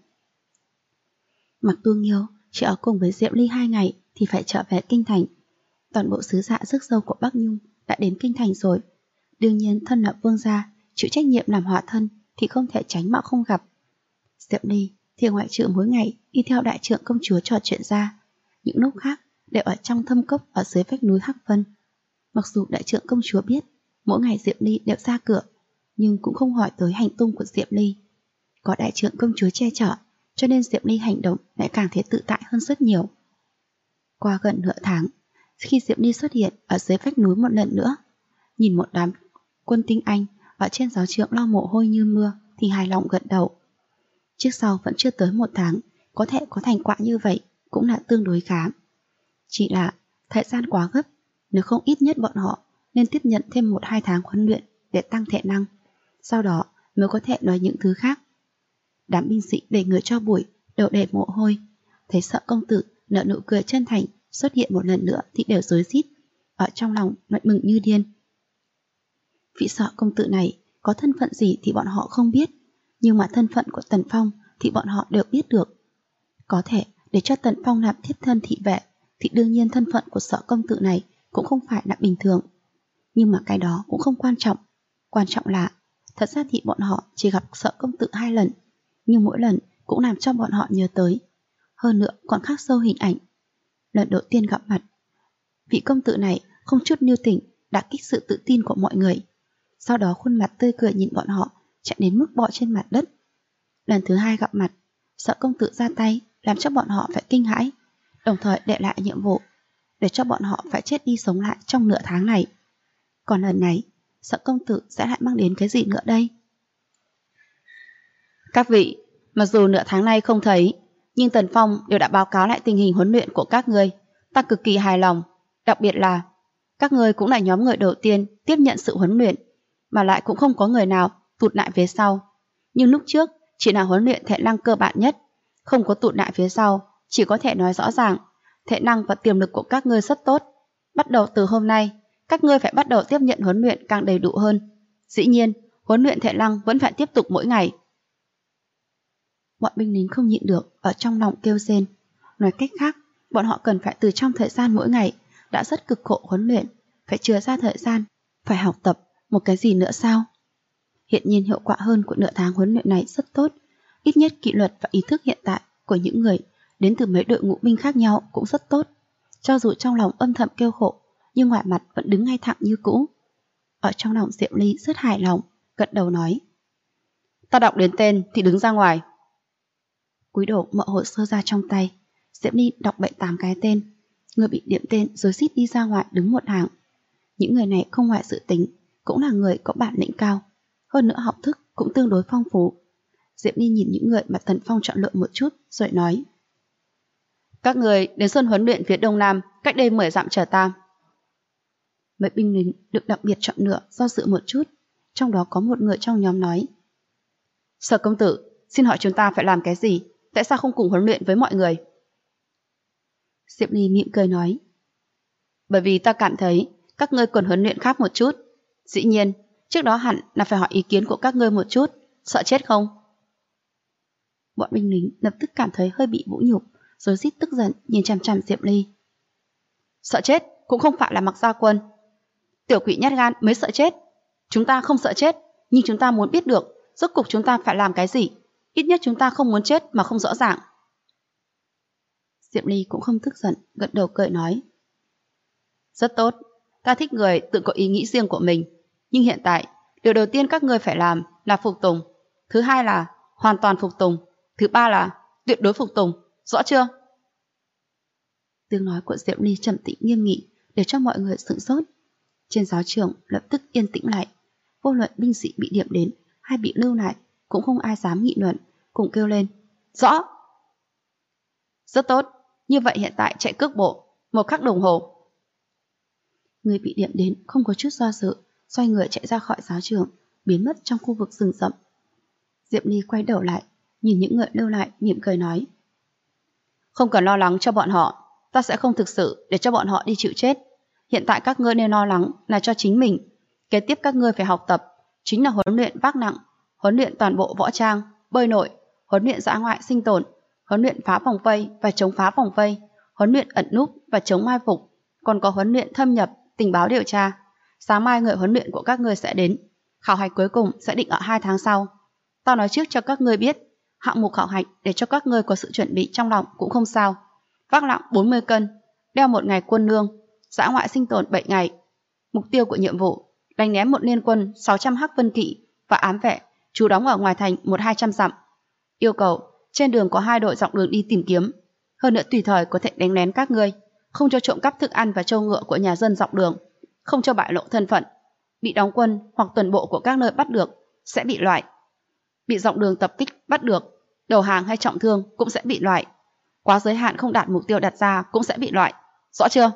Mạc Tu Nghiêu chỉ ở cùng với Diệp Ly 2 ngày thì phải trở về kinh thành. Toàn bộ sứ dạ rước dâu của Bắc Nhung đã đến kinh thành rồi. Đương nhiên thân là vương gia, chịu trách nhiệm làm hòa thân thì không thể tránh mà không gặp. Diệp Ly thì ngoại trừ mỗi ngày đi theo đại trưởng công chúa trò chuyện ra, những lúc khác đều ở trong thâm cốc ở dưới vách núi Hắc Vân. Mặc dù đại trưởng công chúa biết mỗi ngày Diệp Ly đều ra cửa, nhưng cũng không hỏi tới hành tung của Diệp Ly. Có đại trưởng công chúa che chở, cho nên Diệp Ly hành động lại càng thấy tự tại hơn rất nhiều. Qua gần nửa tháng, khi Diệp Ly xuất hiện ở dưới vách núi một lần nữa, nhìn một đám quân tinh anh ở trên giáo trường lau mồ hôi như mưa thì hài lòng gật đầu. Trước sau vẫn chưa tới 1 tháng, có thể có thành quả như vậy cũng là tương đối khá. Chỉ là thời gian quá gấp, nếu không ít nhất bọn họ nên tiếp nhận thêm 1-2 tháng huấn luyện để tăng thể năng, sau đó mới có thể nói những thứ khác. Đám binh sĩ để người cho bụi, đầu đầy mồ hôi, thấy Sợ công tử nở nụ cười chân thành xuất hiện một lần nữa thì đều rối rít, ở trong lòng lại mừng như điên. Vị Sợ công tử này có thân phận gì thì bọn họ không biết, nhưng mà thân phận của Tần Phong thì bọn họ đều biết được. Có thể để cho Tần Phong làm thiếp thân thị vệ thì đương nhiên thân phận của Sợ công tử này cũng không phải là bình thường. Nhưng mà cái đó cũng không quan trọng. Quan trọng là, thật ra thì bọn họ chỉ gặp Sở công tử 2 lần, nhưng mỗi lần cũng làm cho bọn họ nhớ tới. Hơn nữa còn khắc sâu hình ảnh. Lần đầu tiên gặp mặt, vị công tử này không chút lưu tình đã kích sự tự tin của mọi người. Sau đó khuôn mặt tươi cười nhìn bọn họ, chạy đến mức bò trên mặt đất. Lần thứ 2 gặp mặt, Sở công tử ra tay làm cho bọn họ phải kinh hãi, đồng thời đệ lại nhiệm vụ để cho bọn họ phải chết đi sống lại trong nửa tháng này. Còn lần này, Sở công tử sẽ lại mang đến cái gì nữa đây? Các vị, mặc dù nửa tháng nay không thấy, nhưng Tần Phong đều đã báo cáo lại tình hình huấn luyện của các ngươi. Ta cực kỳ hài lòng, đặc biệt là các ngươi cũng là nhóm người đầu tiên tiếp nhận sự huấn luyện, mà lại cũng không có người nào tụt lại phía sau. Nhưng lúc trước chỉ là huấn luyện thể năng cơ bản nhất, không có tụt lại phía sau, chỉ có thể nói rõ ràng, thể năng và tiềm lực của các ngươi rất tốt. Bắt đầu từ hôm nay, các ngươi phải bắt đầu tiếp nhận huấn luyện càng đầy đủ hơn. Dĩ nhiên, huấn luyện thể năng vẫn phải tiếp tục mỗi ngày. Bọn binh lính không nhịn được, ở trong lòng kêu rên. Nói cách khác, bọn họ cần phải từ trong thời gian mỗi ngày đã rất cực khổ huấn luyện, phải chừa ra thời gian, phải học tập một cái gì nữa sao? Hiện nhiên hiệu quả hơn của nửa tháng huấn luyện này rất tốt. Ít nhất kỷ luật và ý thức hiện tại của những người đến từ mấy đội ngũ binh khác nhau cũng rất tốt. Cho dù trong lòng âm thầm kêu khổ, nhưng ngoài mặt vẫn đứng ngay thẳng như cũ. Ở trong lòng Diệm Ly rất hài lòng, gật đầu nói: Ta đọc đến tên thì đứng ra ngoài. Cúi đầu mở hồ sơ ra trong tay, Diệm Ly đọc 7-8 cái tên. Người bị điểm tên rồi xít đi ra ngoài đứng một hàng. Những người này không ngoài dự tính, cũng là người có bản lĩnh cao, hơn nữa học thức cũng tương đối phong phú. Diệm Ly nhìn những người mà Tần Phong chọn lựa một chút, rồi nói: Các người đến sân huấn luyện phía đông nam, cách đây 10 dặm chờ ta. Mấy binh lính được đặc biệt chọn lựa do dự một chút, trong đó có một người trong nhóm nói: Sở công tử, xin hỏi chúng ta phải làm cái gì? Tại sao không cùng huấn luyện với mọi người? Diệm Ly mỉm cười nói: Bởi vì ta cảm thấy các ngươi cần huấn luyện khác một chút. Dĩ nhiên, trước đó hẳn là phải hỏi ý kiến của các ngươi một chút. Sợ chết không? Bọn binh lính lập tức cảm thấy hơi bị vũ nhục, rồi rít tức giận nhìn chằm chằm Diệm Ly. Sợ chết cũng không phải là mặc gia quân. Tiểu quỷ nhát gan mới sợ chết. Chúng ta không sợ chết, nhưng chúng ta muốn biết được rốt cục chúng ta phải làm cái gì. Ít nhất chúng ta không muốn chết mà không rõ ràng. Diệm Ly cũng không tức giận, gật đầu cười nói: Rất tốt, ta thích người tự có ý nghĩ riêng của mình. Nhưng hiện tại, điều đầu tiên các ngươi phải làm là phục tùng. Thứ hai là hoàn toàn phục tùng. Thứ ba là tuyệt đối phục tùng. Rõ chưa? Tiếng nói của Diệm Ly trầm tĩnh nghiêm nghị, để cho mọi người sửng sốt. Trên giáo trường lập tức yên tĩnh lại. Vô luận binh sĩ bị điểm đến hay bị lưu lại, cũng không ai dám nghị luận, cùng kêu lên: Rõ! Rất tốt, như vậy hiện tại chạy cước bộ 1 khắc đồng hồ. Người bị điểm đến không có chút do dự, xoay người chạy ra khỏi giáo trường, biến mất trong khu vực rừng rậm. Diệm Ly quay đầu lại, nhìn những người lưu lại, mỉm cười nói: Không cần lo lắng cho bọn họ, ta sẽ không thực sự để cho bọn họ đi chịu chết. Hiện tại các ngươi nên lo lắng là cho chính mình. Kế tiếp các ngươi phải học tập chính là huấn luyện vác nặng, huấn luyện toàn bộ võ trang, bơi nội, huấn luyện dã ngoại sinh tồn, huấn luyện phá vòng vây và chống phá vòng vây, huấn luyện ẩn núp và chống mai phục, còn có huấn luyện thâm nhập, tình báo điều tra. Sáng mai người huấn luyện của các ngươi sẽ đến. Khảo hạch cuối cùng sẽ định ở 2 tháng sau. Tao nói trước cho các ngươi biết, hạng mục khảo hạch để cho các ngươi có sự chuẩn bị trong lòng cũng không sao. Vác nặng 40 cân, đeo 1 ngày quân lương, dã ngoại sinh tồn 7 ngày. Mục tiêu của nhiệm vụ: đánh ném một liên quân 600 hắc vân kỵ và ám vệ trú đóng ở ngoài thành 1-200 dặm. Yêu cầu: trên đường có 2 đội dọc đường đi tìm kiếm, hơn nữa tùy thời có thể đánh lén các ngươi, không cho trộm cắp thức ăn và trâu ngựa của nhà dân dọc đường, không cho bại lộ thân phận. Bị đóng quân hoặc tuần bộ của các nơi bắt được sẽ bị loại. Bị dọc đường tập kích bắt được, đầu hàng hay trọng thương cũng sẽ bị loại. Quá giới hạn không đạt mục tiêu đặt ra cũng sẽ bị loại. Rõ chưa?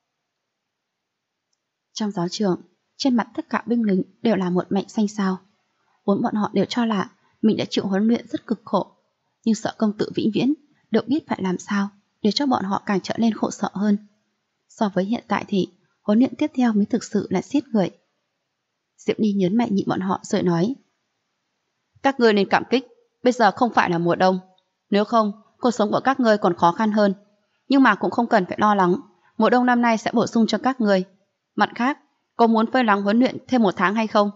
Trong giáo trường, trên mặt tất cả binh lính đều là một mảnh xanh xao. Vốn bọn họ đều cho là mình đã chịu huấn luyện rất cực khổ, nhưng Sở công tử vĩnh viễn đều biết phải làm sao để cho bọn họ càng trở nên khổ sở hơn. So với hiện tại thì huấn luyện tiếp theo mới thực sự là giết người. Diệm Ly nhấn mạnh nhịn bọn họ rồi nói: Các ngươi nên cảm kích, bây giờ không phải là mùa đông. Nếu không, cuộc sống của các ngươi còn khó khăn hơn. Nhưng mà cũng không cần phải lo lắng, mùa đông năm nay sẽ bổ sung cho các ngươi. Mặt khác, có muốn phơi nắng huấn luyện thêm 1 tháng hay không?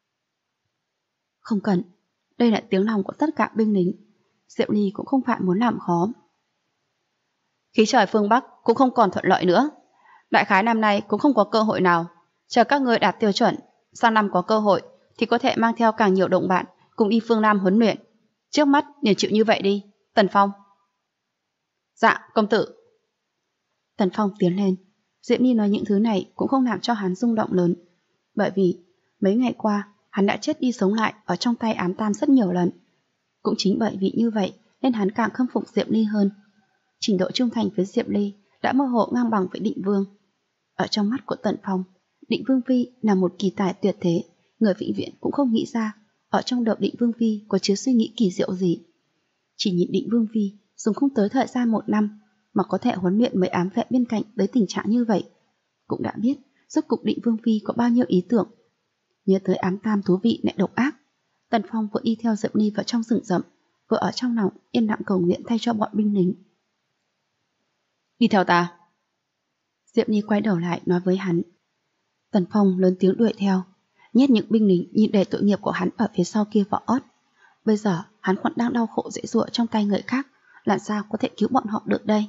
Không cần, đây là tiếng lòng của tất cả binh lính. Diệp Ly cũng không phải muốn làm khó. Khí trời phương Bắc cũng không còn thuận lợi nữa. Đại khái năm nay cũng không có cơ hội nào. Chờ các ngươi đạt tiêu chuẩn, sang năm có cơ hội thì có thể mang theo càng nhiều đồng bạn cùng đi phương Nam huấn luyện. Trước mắt liền chịu như vậy đi, Tần Phong. Dạ, công tử. Tần Phong tiến lên. Diệp Ly nói những thứ này cũng không làm cho hắn rung động lớn. Bởi vì mấy ngày qua hắn đã chết đi sống lại ở trong tay ám tam rất nhiều lần. Cũng chính bởi vì như vậy nên hắn càng khâm phục Diệp Ly hơn. Trình độ trung thành với Diệp Ly đã mơ hồ ngang bằng với Định Vương. Ở trong mắt của Tần Phong, Định Vương Phi là một kỳ tài tuyệt thế, người vĩnh viễn cũng không nghĩ ra ở trong đầu Định Vương Phi có chứa suy nghĩ kỳ diệu gì. Chỉ nhìn Định Vương Phi dùng không tới thời gian 1 năm mà có thể huấn luyện mấy ám vệ bên cạnh tới tình trạng như vậy, cũng đã biết rốt cục Định Vương Phi có bao nhiêu ý tưởng. Nhớ tới ám tam thú vị lại độc ác, Tần Phong vừa đi theo Diệp Ly vào trong rừng rậm, vừa ở trong lòng yên lặng cầu nguyện thay cho bọn binh lính. Đi theo ta. Diệp Ly quay đầu lại nói với hắn. Tần Phong lớn tiếng đuổi theo, nhét những binh lính nhìn đầy tội nghiệp của hắn ở phía sau kia vào ót. Bây giờ hắn còn đang đau khổ dễ dụa trong tay người khác, làm sao có thể cứu bọn họ được đây?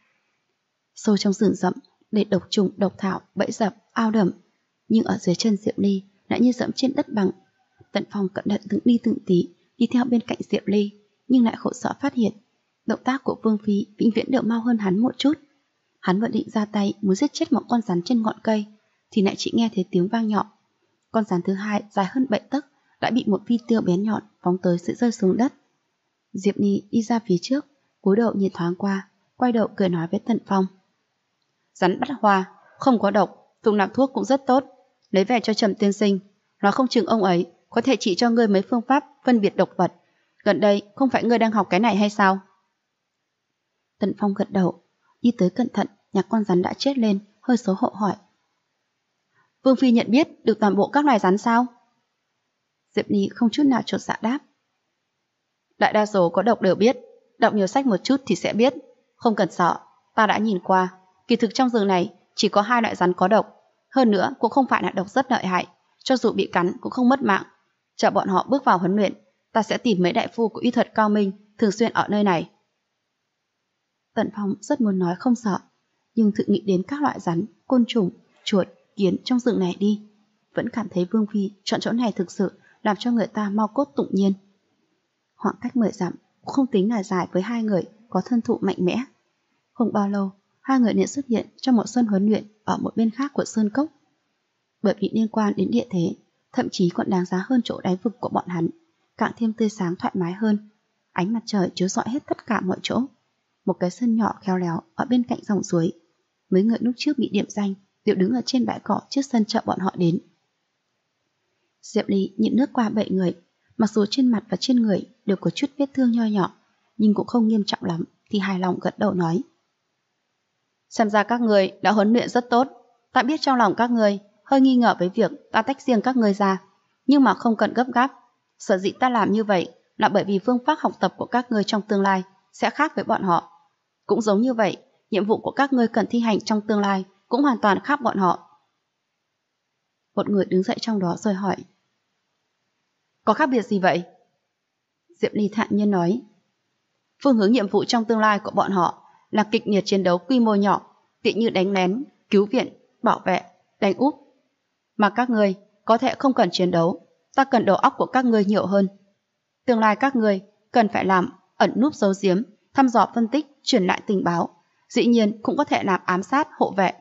Sâu trong rừng rậm, để độc trùng, độc thảo, bẫy dập, ao đầm, nhưng ở dưới chân Diệp Ly lại như dẫm trên đất bằng. Tần Phong cẩn thận từng tí đi theo bên cạnh Diệp Ly, nhưng lại khổ sở phát hiện động tác của Vương Phi vĩnh viễn đều mau hơn hắn một chút. Hắn vừa định ra tay muốn giết chết một con rắn trên ngọn cây thì lại chỉ nghe thấy tiếng vang nhỏ. Con rắn thứ hai dài hơn 7 tấc đã bị một phi tiêu bén nhọn phóng tới sẽ rơi xuống đất. Diệp Ly đi ra phía trước, cúi đầu nhìn thoáng qua, quay đầu cười nói với Tần Phong. Rắn bắt hoa, không có độc, dùng làm thuốc cũng rất tốt, lấy về cho Trầm tiên sinh, nói không chừng ông ấy có thể chỉ cho ngươi mấy phương pháp phân biệt độc vật. Gần đây không phải ngươi đang học cái này hay sao? Tần Phong gật đầu, đi tới cẩn thận nhặt con rắn đã chết lên, hơi xấu hổ hỏi. Vương Phi nhận biết được toàn bộ các loài rắn sao? Diệp Ly không chút nào chột dạ đáp. Đại đa số có độc đều biết, đọc nhiều sách một chút thì sẽ biết. Không cần sợ, ta đã nhìn qua, kỳ thực trong rừng này chỉ có 2 loại rắn có độc, hơn nữa cũng không phải là độc rất lợi hại, cho dù bị cắn cũng không mất mạng. Chờ bọn họ bước vào huấn luyện, ta sẽ tìm mấy đại phu của y thuật cao minh thường xuyên ở nơi này. Tần Phong rất muốn nói không sợ, nhưng tự nghĩ đến các loại rắn, côn trùng, chuột, kiến trong rừng này đi, vẫn cảm thấy Vương Phi chọn chỗ này thực sự làm cho người ta mau cốt tụng nhiên. Khoảng cách 10 dặm cũng không tính là dài với 2 người có thân thụ mạnh mẽ. Không bao lâu, 2 người liền xuất hiện trong một sân huấn luyện ở một bên khác của sơn cốc. Bởi vì liên quan đến địa thế, thậm chí còn đáng giá hơn chỗ đáy vực của bọn hắn, càng thêm tươi sáng thoải mái hơn. Ánh mặt trời chiếu rọi hết tất cả mọi chỗ. Một cái sân nhỏ khéo léo ở bên cạnh dòng suối. Mấy người lúc trước bị điểm danh đều đứng ở trên bãi cỏ trước sân chợ bọn họ đến. Diệp Ly nhịn nước qua 7 người, mặc dù trên mặt và trên người đều có chút vết thương nho nhỏ, nhưng cũng không nghiêm trọng lắm, thì hài lòng gật đầu nói. Xem ra các người đã huấn luyện rất tốt, ta biết trong lòng các người hơi nghi ngờ với việc ta tách riêng các người ra, nhưng mà không cần gấp gáp. Sở dĩ ta làm như vậy là bởi vì phương pháp học tập của các người trong tương lai sẽ khác với bọn họ. Cũng giống như vậy, nhiệm vụ của các ngươi cần thi hành trong tương lai cũng hoàn toàn khác bọn họ. Một người đứng dậy trong đó rồi hỏi. Có khác biệt gì vậy? Diệp Ly thản nhiên nói. Phương hướng nhiệm vụ trong tương lai của bọn họ là kịch liệt chiến đấu quy mô nhỏ, tỉ như đánh lén, cứu viện, bảo vệ, đánh úp. Mà các ngươi có thể không cần chiến đấu, ta cần đầu óc của các ngươi nhiều hơn. Tương lai các ngươi cần phải làm ẩn núp giấu giếm, thăm dò phân tích, truyền lại tình báo, dĩ nhiên cũng có thể làm ám sát, hộ vệ.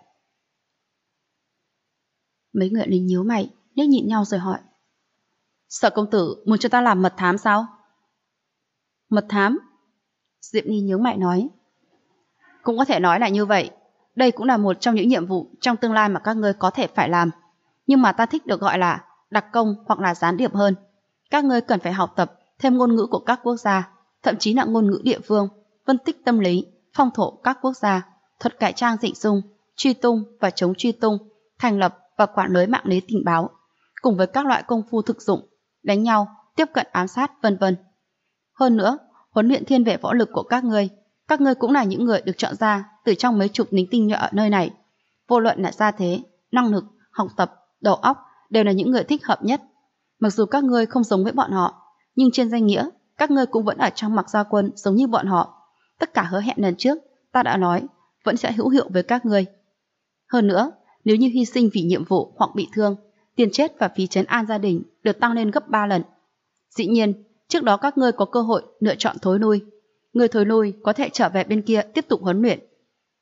Mấy người lính nhíu mày, liếc nhìn nhau rồi hỏi. Sở công tử muốn cho ta làm mật thám sao? Mật thám? Diệp Ly nhướng mày nói. Cũng có thể nói là như vậy. Đây cũng là một trong những nhiệm vụ trong tương lai mà các ngươi có thể phải làm. Nhưng mà ta thích được gọi là đặc công hoặc là gián điệp hơn. Các ngươi cần phải học tập thêm ngôn ngữ của các quốc gia, thậm chí là ngôn ngữ địa phương, phân tích tâm lý, phong thổ các quốc gia, thuật cải trang dịch dung, truy tung và chống truy tung, thành lập và quản lý mạng lưới tình báo, cùng với các loại công phu thực dụng, đánh nhau, tiếp cận ám sát, vân vân. Hơn nữa, huấn luyện thiên về võ lực của các ngươi cũng là những người được chọn ra từ trong mấy chục lính tinh nhuệ ở nơi này. Vô luận là gia thế, năng lực, học tập, đầu óc đều là những người thích hợp nhất. Mặc dù các ngươi không giống với bọn họ, nhưng trên danh nghĩa, các ngươi cũng vẫn ở trong Mặc Gia Quân giống như bọn họ. Tất cả hứa hẹn lần trước, ta đã nói, vẫn sẽ hữu hiệu với các ngươi. Hơn nữa, nếu như hy sinh vì nhiệm vụ hoặc bị thương, tiền chết và phí trấn an gia đình được tăng lên gấp 3 lần. Dĩ nhiên, trước đó các ngươi có cơ hội lựa chọn thối lui. Người thối lui có thể trở về bên kia tiếp tục huấn luyện.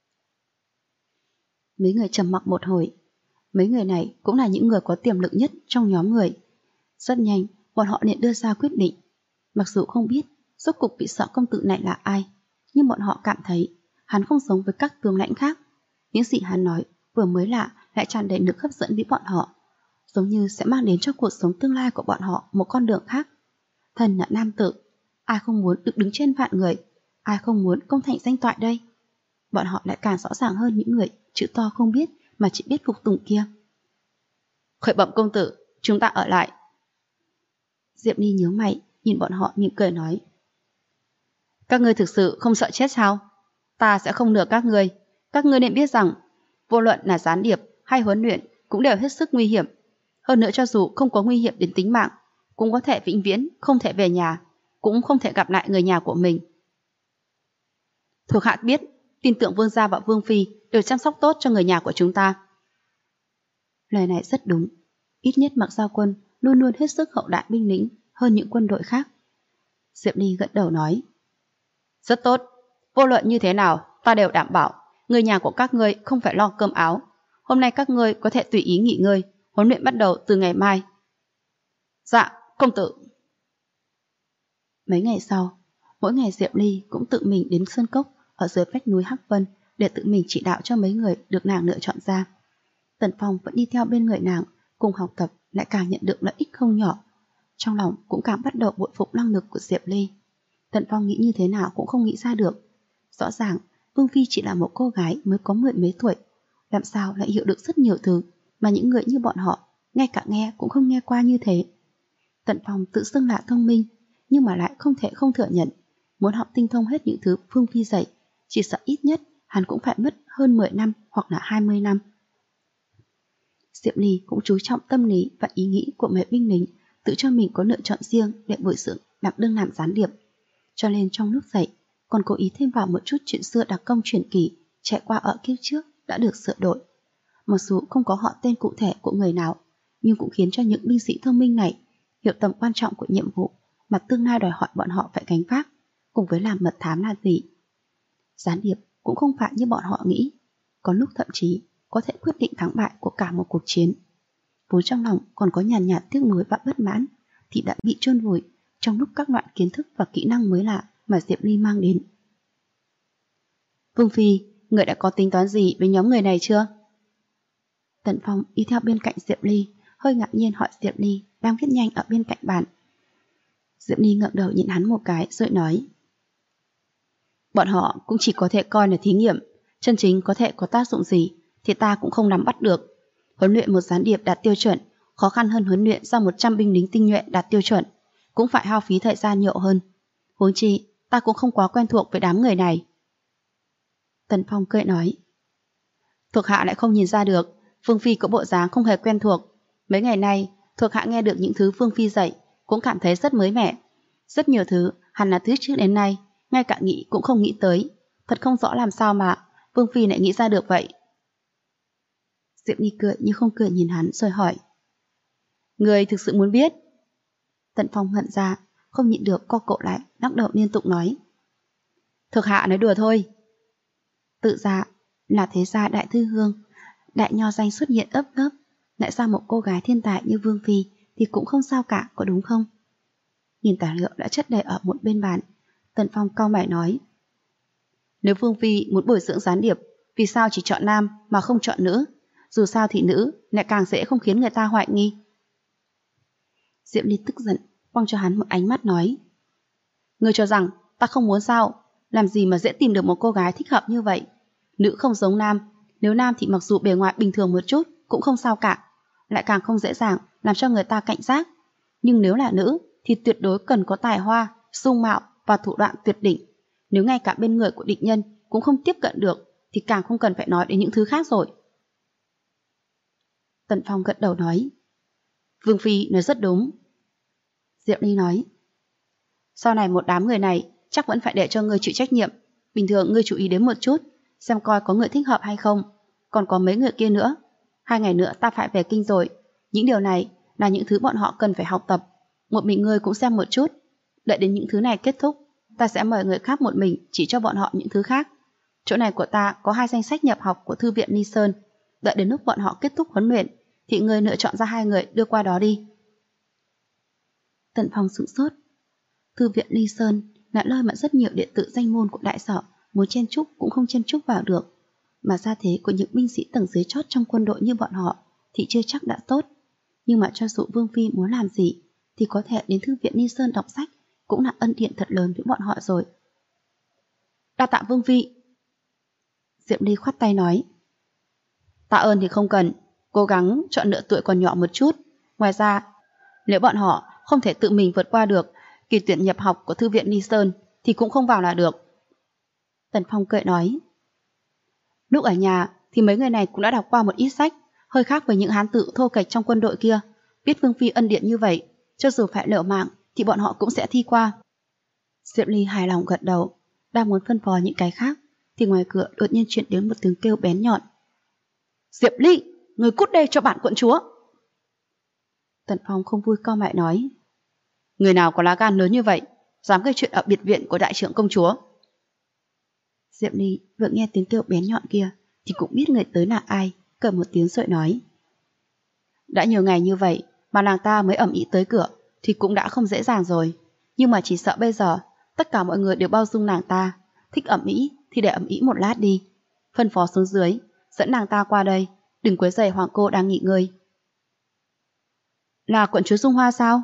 Mấy người trầm mặc một hồi. Mấy người này cũng là những người có tiềm lực nhất trong nhóm người. Rất nhanh, bọn họ liền đưa ra quyết định. Mặc dù không biết rốt cục vị Sở công tử này là ai, nhưng bọn họ cảm thấy hắn không giống với các tướng lãnh khác. Những gì hắn nói vừa mới lạ lại tràn đầy lực hấp dẫn với bọn họ, giống như sẽ mang đến cho cuộc sống tương lai của bọn họ một con đường khác. Thần là nam tử, ai không muốn được đứng trên vạn người, ai không muốn công thành danh toại đây. Bọn họ lại càng rõ ràng hơn những người chữ to không biết mà chỉ biết phục tùng kia. Khởi bẩm công tử, chúng ta ở lại. Diệp Ly nhướng mày, nhìn bọn họ mỉm cười nói. Các ngươi thực sự không sợ chết sao? Ta sẽ không lừa các ngươi. Các ngươi nên biết rằng, vô luận là gián điệp hay huấn luyện cũng đều hết sức nguy hiểm. Hơn nữa cho dù không có nguy hiểm đến tính mạng, cũng có thể vĩnh viễn không thể về nhà, cũng không thể gặp lại người nhà của mình. Thuộc hạ biết, tin tưởng vương gia và vương phi đều chăm sóc tốt cho người nhà của chúng ta. Lời này rất đúng. Ít nhất Mặc Gia Quân luôn luôn hết sức hậu đại binh lính hơn những quân đội khác. Diệp Ly gật đầu nói. Rất tốt. Vô luận như thế nào, ta đều đảm bảo người nhà của các ngươi không phải lo cơm áo. Hôm nay các ngươi có thể tùy ý nghỉ ngơi, huấn luyện bắt đầu từ ngày mai. Dạ, công tử. Mấy ngày sau, mỗi ngày Diệp Ly cũng tự mình đến sơn cốc ở dưới vách núi Hắc Vân để tự mình chỉ đạo cho mấy người được nàng lựa chọn ra. Tần Phong vẫn đi theo bên người nàng, cùng học tập lại càng nhận được lợi ích không nhỏ. Trong lòng cũng càng bắt đầu bội phục năng lực của Diệp Ly. Tần Phong nghĩ như thế nào cũng không nghĩ ra được. Rõ ràng, Vương Phi chỉ là một cô gái mới có 10 mấy tuổi, làm sao lại hiểu được rất nhiều thứ mà những người như bọn họ ngay cả nghe cũng không nghe qua như thế. Tần Phong tự xưng là thông minh, nhưng mà lại không thể không thừa nhận, muốn học tinh thông hết những thứ Vương Phi dạy, chỉ sợ ít nhất hắn cũng phải mất hơn 10 năm hoặc là 20 năm. Diệp Ly cũng chú trọng tâm lý và ý nghĩ của mấy binh lính, tự cho mình có lựa chọn riêng để bồi dưỡng đảm đương làm gián điệp. Cho nên trong lúc dạy, còn cố ý thêm vào một chút chuyện xưa đặc công truyền kỳ chạy qua ở kiếp trước đã được sửa đổi. Mặc dù không có họ tên cụ thể của người nào, nhưng cũng khiến cho những binh sĩ thông minh này hiểu tầm quan trọng của nhiệm vụ mà tương lai đòi hỏi bọn họ phải gánh vác, cùng với làm mật thám là gì. Gián điệp cũng không phải như bọn họ nghĩ, có lúc thậm chí có thể quyết định thắng bại của cả một cuộc chiến. Vốn trong lòng còn có nhàn nhạt tiếc nuối và bất mãn, thì đã bị chôn vùi trong lúc các loại kiến thức và kỹ năng mới lạ mà Diệp Ly mang đến. Vương Phi, người đã có tính toán gì với nhóm người này chưa? Tần Phong đi theo bên cạnh Diệp Ly, hơi ngạc nhiên hỏi Diệp Ly đang viết nhanh ở bên cạnh bàn. Diệp Ly ngẩng đầu nhìn hắn một cái rồi nói. Bọn họ cũng chỉ có thể coi là thí nghiệm, chân chính có thể có tác dụng gì thì ta cũng không nắm bắt được. Huấn luyện một gián điệp đạt tiêu chuẩn khó khăn hơn huấn luyện ra 100 binh lính tinh nhuệ đạt tiêu chuẩn, cũng phải hao phí thời gian nhiều hơn. Huống chi, ta cũng không quá quen thuộc với đám người này. Tần Phong cười nói. Thuộc hạ lại không nhìn ra được, Vương Phi có bộ dáng không hề quen thuộc. Mấy ngày nay, thuộc hạ nghe được những thứ Vương Phi dạy, cũng cảm thấy rất mới mẻ. Rất nhiều thứ, hẳn là thứ trước đến nay, ngay cả nghĩ cũng không nghĩ tới. Thật không rõ làm sao mà Vương Phi lại nghĩ ra được vậy. Diệp Ly cười nhưng không cười nhìn hắn rồi hỏi. Người thực sự muốn biết? Tần Phong ngẩn ra, không nhịn được co cộ lại, lắc đầu liên tục nói. Thuộc hạ nói đùa thôi. Tự ra là thế gia đại thư hương, đại nho danh xuất hiện ấp ấp, lại ra một cô gái thiên tài như Vương Phi thì cũng không sao cả, có đúng không? Nhìn tài liệu đã chất đầy ở một bên bàn, Tần Phong cau mày nói. Nếu Vương Phi muốn bồi dưỡng gián điệp, vì sao chỉ chọn nam mà không chọn nữ? Dù sao thì nữ lại càng dễ không khiến người ta hoài nghi. Diệp Ly tức giận, quăng cho hắn một ánh mắt nói. Ngươi cho rằng ta không muốn sao? Làm gì mà dễ tìm được một cô gái thích hợp như vậy? Nữ không giống nam, nếu nam thì mặc dù bề ngoài bình thường một chút cũng không sao cả, lại càng không dễ dàng làm cho người ta cảnh giác. Nhưng nếu là nữ thì tuyệt đối cần có tài hoa, dung mạo và thủ đoạn tuyệt đỉnh. Nếu ngay cả bên người của địch nhân cũng không tiếp cận được thì càng không cần phải nói đến những thứ khác rồi. Tần Phong gật đầu nói. Vương Phi nói rất đúng. Diệp Ly nói. Sau này một đám người này chắc vẫn phải để cho ngươi chịu trách nhiệm. Bình thường ngươi chú ý đến một chút, xem coi có người thích hợp hay không. Còn có mấy người kia nữa. 2 ngày nữa ta phải về kinh rồi. Những điều này là những thứ bọn họ cần phải học tập. Một mình ngươi cũng xem một chút. Đợi đến những thứ này kết thúc, ta sẽ mời người khác một mình chỉ cho bọn họ những thứ khác. Chỗ này của ta có 2 danh sách nhập học của Thư viện Ly Sơn. Đợi đến lúc bọn họ kết thúc huấn luyện thì ngươi lựa chọn ra 2 người đưa qua đó đi. Tần Phong sửng sốt. Thư viện Ly Sơn là nơi mà rất nhiều đệ tử danh môn của đại sở muốn chen chúc cũng không chen chúc vào được. Mà gia thế của những binh sĩ tầng dưới chót trong quân đội như bọn họ thì chưa chắc đã tốt. Nhưng mà cho dù Vương Phi muốn làm gì thì có thể đến Thư viện Ly Sơn đọc sách cũng là ân điển thật lớn với bọn họ rồi. Đa tạ Vương Phi. Diệp Ly khoát tay nói. Tạ ơn thì không cần, cố gắng chọn lựa tuổi còn nhỏ một chút. Ngoài ra, nếu bọn họ không thể tự mình vượt qua được kỳ tuyển nhập học của Thư viện Ly Sơn thì cũng không vào là được. Tần Phong cười nói. Lúc ở nhà thì mấy người này cũng đã đọc qua một ít sách, hơi khác với những hán tử thô kệch trong quân đội kia. Biết Vương Phi ân điện như vậy, cho dù phải liều mạng thì bọn họ cũng sẽ thi qua. Diệp Ly hài lòng gật đầu, đang muốn phân phó những cái khác thì ngoài cửa đột nhiên truyền đến một tiếng kêu bén nhọn. Diệp Ly, người cút đây cho bản quận chúa. Tần Phong không vui cau mày nói. Người nào có lá gan lớn như vậy, dám gây chuyện ở biệt viện của đại trưởng công chúa. Diệp Ly vừa nghe tiếng kêu bén nhọn kia thì cũng biết người tới là ai, cười một tiếng rồi nói. Đã nhiều ngày như vậy mà nàng ta mới ầm ĩ tới cửa thì cũng đã không dễ dàng rồi. Nhưng mà chỉ sợ bây giờ tất cả mọi người đều bao dung nàng ta. Thích ầm ĩ thì để ầm ĩ một lát đi. Phân phó xuống dưới, dẫn nàng ta qua đây, đừng quấy rầy hoàng cô đang nghỉ ngơi. Là quận chúa Dung Hoa sao?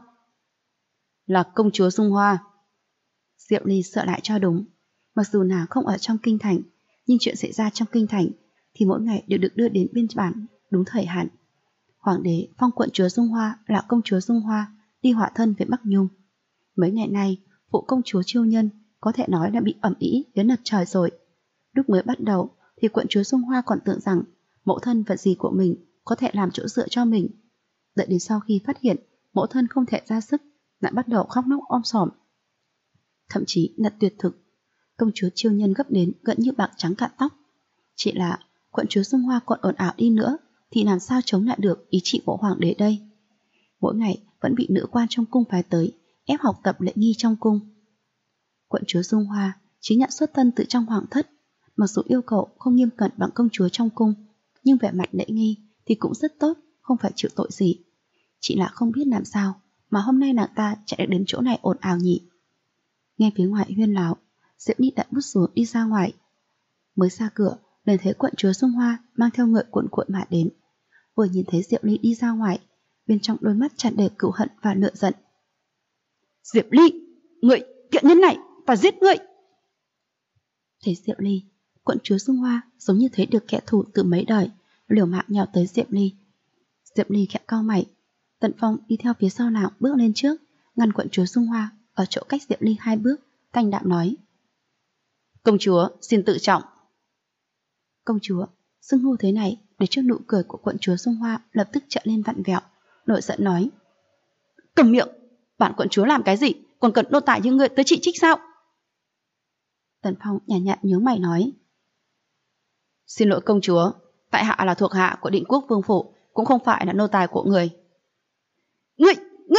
Là công chúa Dung Hoa. Diệp Ly sợ lại cho đúng. Mặc dù nàng không ở trong kinh thành, nhưng chuyện xảy ra trong kinh thành thì mỗi ngày đều được đưa đến biên bản đúng thời hạn. Hoàng đế phong quận chúa Dung Hoa là công chúa Dung Hoa đi họa thân với Bắc Nhung. Mấy ngày nay, phụ công chúa Chiêu Nhân có thể nói là bị ầm ĩ đến lật trời rồi. Lúc mới bắt đầu thì quận chúa Dung Hoa còn tưởng rằng mẫu thân vật gì của mình có thể làm chỗ dựa cho mình. Đợi đến sau khi phát hiện mẫu thân không thể ra sức, lại bắt đầu khóc lóc om sòm. Thậm chí là tuyệt thực. Công chúa Chiêu Nhân gấp đến gần như bạc trắng cạn tóc. Chỉ là quận chúa Dung Hoa còn ồn ào đi nữa thì làm sao chống lại được ý chỉ của hoàng đế đây. Mỗi ngày vẫn bị nữ quan trong cung phái tới ép học tập lễ nghi trong cung. Quận chúa Dung Hoa chính nhận xuất thân từ trong hoàng thất, mặc dù yêu cầu không nghiêm cẩn bằng công chúa trong cung, nhưng về mặt lễ nghi thì cũng rất tốt, không phải chịu tội gì. Chỉ là không biết làm sao mà hôm nay nàng ta chạy được đến chỗ này ồn ào nhỉ. Nghe phía ngoài huyên náo, Diệp Ly đặt bút xuống đi ra ngoài. Mới ra cửa, liền thấy quận chúa Dung Hoa mang theo ngựa cuộn cuộn mà đến. Vừa nhìn thấy Diệp Ly đi ra ngoài, bên trong đôi mắt tràn đầy cừu hận và lửa giận. Diệp Ly, ngươi tiện nhân này, ta giết ngươi! Thấy Diệp Ly, quận chúa Dung Hoa giống như thấy được kẻ thù từ mấy đời, liều mạng nhào tới Diệp Ly. Diệp Ly khẽ cau mày. Tần Phong đi theo phía sau nàng bước lên trước, ngăn quận chúa Dung Hoa ở chỗ cách Diệp Ly 2 bước, thanh đạm nói. Công chúa, xin tự trọng. Công chúa, xưng hô thế này để cho nụ cười của quận chúa Dung Hoa lập tức trở lên vặn vẹo, nổi giận nói. Cầm miệng, bản quận chúa làm cái gì, còn cần nô tài như ngươi tới chỉ trích sao? Tần Phong nhàn nhạt nhướng mày nói. Xin lỗi công chúa, tại hạ là thuộc hạ của Định Quốc Vương phủ, cũng không phải là nô tài của người. Ngươi!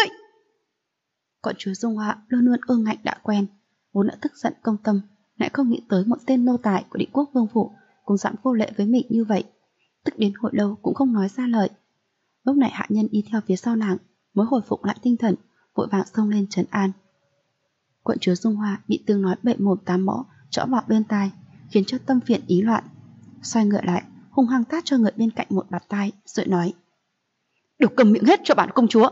Quận chúa Dung Hoa luôn luôn ương ngạnh đã quen, vốn đã tức giận công tâm, lại không nghĩ tới một tên nô tài của Định Quốc Vương phủ cũng dám vô lễ với mình như vậy, tức đến hồi lâu cũng không nói ra lời. Lúc này hạ nhân đi theo phía sau nàng mới hồi phục lại tinh thần, vội vàng xông lên trấn an. Quận chúa Dung Hoa bị tương nói bậy mồm tám mõ trõ vào bên tai, khiến cho tâm phiền ý loạn, xoay ngựa lại hung hăng tát cho người bên cạnh một bạt tai, rồi nói. Đều cầm miệng hết cho bản công chúa.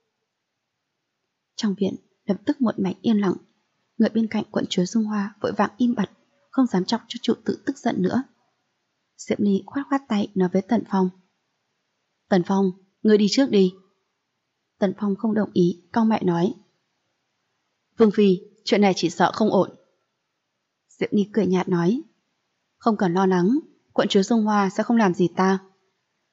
Trong viện lập tức một mảnh yên lặng. Người bên cạnh quận chúa Dung Hoa vội vàng im bặt, không dám chọc cho chủ tử tức giận nữa. Diệp Ly khoát khoát tay nói với Tần Phong. Tần Phong, ngươi đi trước đi. Tần Phong không đồng ý, cau mày nói. Vương Phi, chuyện này chỉ sợ không ổn. Diệp Ly cười nhạt nói. Không cần lo lắng, quận chúa Dung Hoa sẽ không làm gì ta.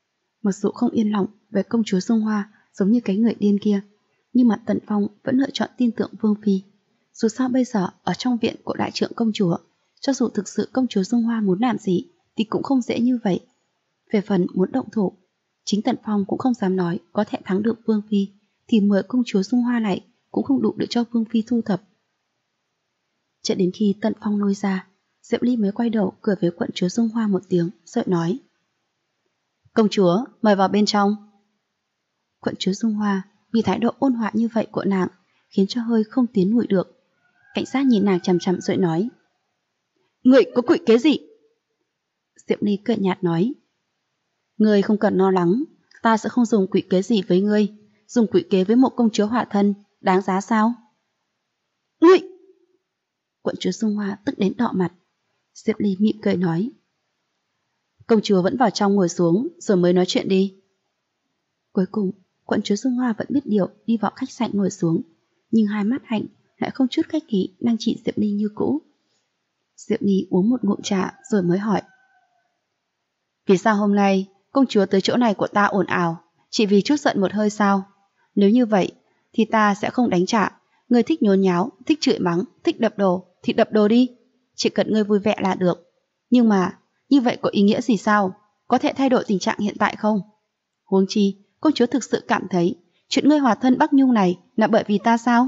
Mặc dù không yên lòng về công chúa Dung Hoa giống như cái người điên kia, nhưng mà Tần Phong vẫn lựa chọn tin tưởng Vương Phi. Dù sao bây giờ ở trong viện của đại trượng công chúa, cho dù thực sự công chúa Dung Hoa muốn làm gì thì cũng không dễ như vậy. Về phần muốn động thủ, chính Tần Phong cũng không dám nói có thể thắng được Vương Phi, thì mời công chúa Dung Hoa lại cũng không đủ để cho Vương Phi thu thập. Cho đến khi Tần Phong lôi ra, Diệp Ly mới quay đầu cười với quận chúa Dung Hoa một tiếng, rồi nói: Công chúa, mời vào bên trong. Quận chúa Dung Hoa vì thái độ ôn hòa như vậy của nàng khiến cho hơi không tiến lùi được. Cảnh sát nhìn nàng chằm chằm rồi nói: Người có quỷ kế gì? Diệp Ly cười nhạt nói: Ngươi không cần lo lắng, ta sẽ không dùng quỷ kế gì với ngươi. Dùng quỷ kế với một công chúa hỏa thân đáng giá sao? Ngươi! Quận chúa Dung Hoa tức đến đỏ mặt. Diệp Ly mỉm cười nói: Công chúa vẫn vào trong ngồi xuống rồi mới nói chuyện đi. Cuối cùng quận chúa Dung Hoa vẫn biết điều, đi vào khách sạn ngồi xuống, nhưng hai mắt hạnh lại không chút khách khí đang chỉ Diệp Ly như cũ. Diệp Ly uống một ngụm trà rồi mới hỏi: Vì sao hôm nay công chúa tới chỗ này của ta ồn ào, chỉ vì chút giận một hơi sao? Nếu như vậy thì ta sẽ không đánh trả. Ngươi thích nhốn nháo, thích chửi mắng, thích đập đồ thì đập đồ đi, chỉ cần ngươi vui vẻ là được. Nhưng mà như vậy có ý nghĩa gì sao? Có thể thay đổi tình trạng hiện tại không? Huống chi công chúa thực sự cảm thấy chuyện ngươi hòa thân Bắc Nhung này là bởi vì ta sao?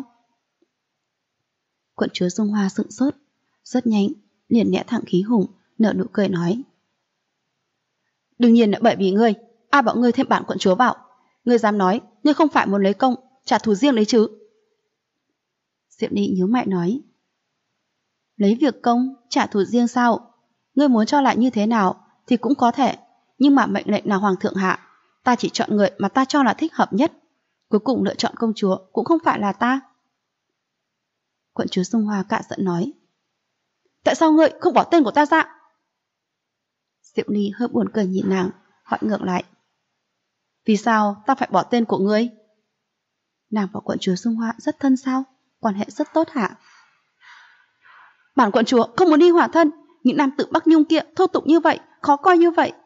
Quận chúa Dung Hoa sững sốt, rất nhanh liền nhẽ thẳng khí hùng, nở nụ cười nói: Đương nhiên là bởi vì ngươi. Ai bảo ngươi thêm bản quận chúa vào? Ngươi dám nói ngươi không phải muốn lấy công trả thù riêng đấy chứ? Diệp Ly nhíu mày nói: Lấy việc công trả thù riêng sao? Ngươi muốn cho lại như thế nào thì cũng có thể, nhưng mà mệnh lệnh là hoàng thượng hạ, ta chỉ chọn người mà ta cho là thích hợp nhất. Cuối cùng lựa chọn công chúa cũng không phải là ta. Quận chúa Dung Hoa cạ giận nói: Tại sao ngươi không bỏ tên của ta ra? Diệp Ly hơi buồn cười nhìn nàng, hỏi ngược lại: Vì sao ta phải bỏ tên của ngươi? Nàng và quận chúa Dung Hoa rất thân sao? Quan hệ rất tốt hả? Bản quận chúa không muốn đi hòa thân, những nam tử Bắc Nhung kia thô tục như vậy, khó coi như vậy.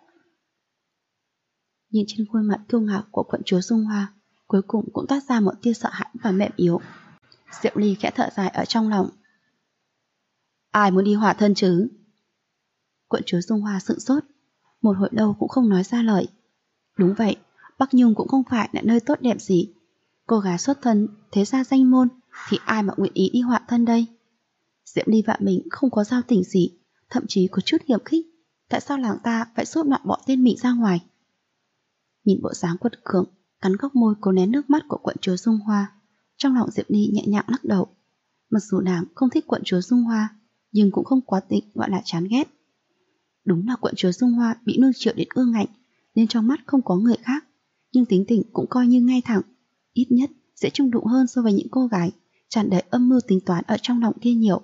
Nhìn trên khuôn mặt kiêu ngạo của quận chúa Dung Hoa, cuối cùng cũng toát ra một tia sợ hãi và mềm yếu. Diệp Ly khẽ thở dài ở trong lòng: Ai muốn đi hòa thân chứ? Quận chúa Dung Hoa sững sốt, một hồi lâu cũng không nói ra lời. Đúng vậy, Bắc Nhung cũng không phải là nơi tốt đẹp gì. Cô gái xuất thân thế gia danh môn thì ai mà nguyện ý đi hòa thân đây? Diệp Ly và mình không có giao tình gì, thậm chí có chút hiềm khích. Tại sao làng ta phải sốt loạn bỏ tên mình ra ngoài? Nhìn bộ dáng quật cường, cắn góc môi cố nén nước mắt của quận chúa Dung Hoa, trong lòng Diệp Ly nhẹ nhàng lắc đầu. Mặc dù nàng không thích quận chúa Dung Hoa, nhưng cũng không quá tịnh gọi là chán ghét. Đúng là quận chúa Dung Hoa bị nuông chiều đến ương ngạnh, nên trong mắt không có người khác, nhưng tính tình cũng coi như ngay thẳng, ít nhất sẽ trung đụng hơn so với những cô gái tràn đầy âm mưu tính toán ở trong lòng kia nhiều.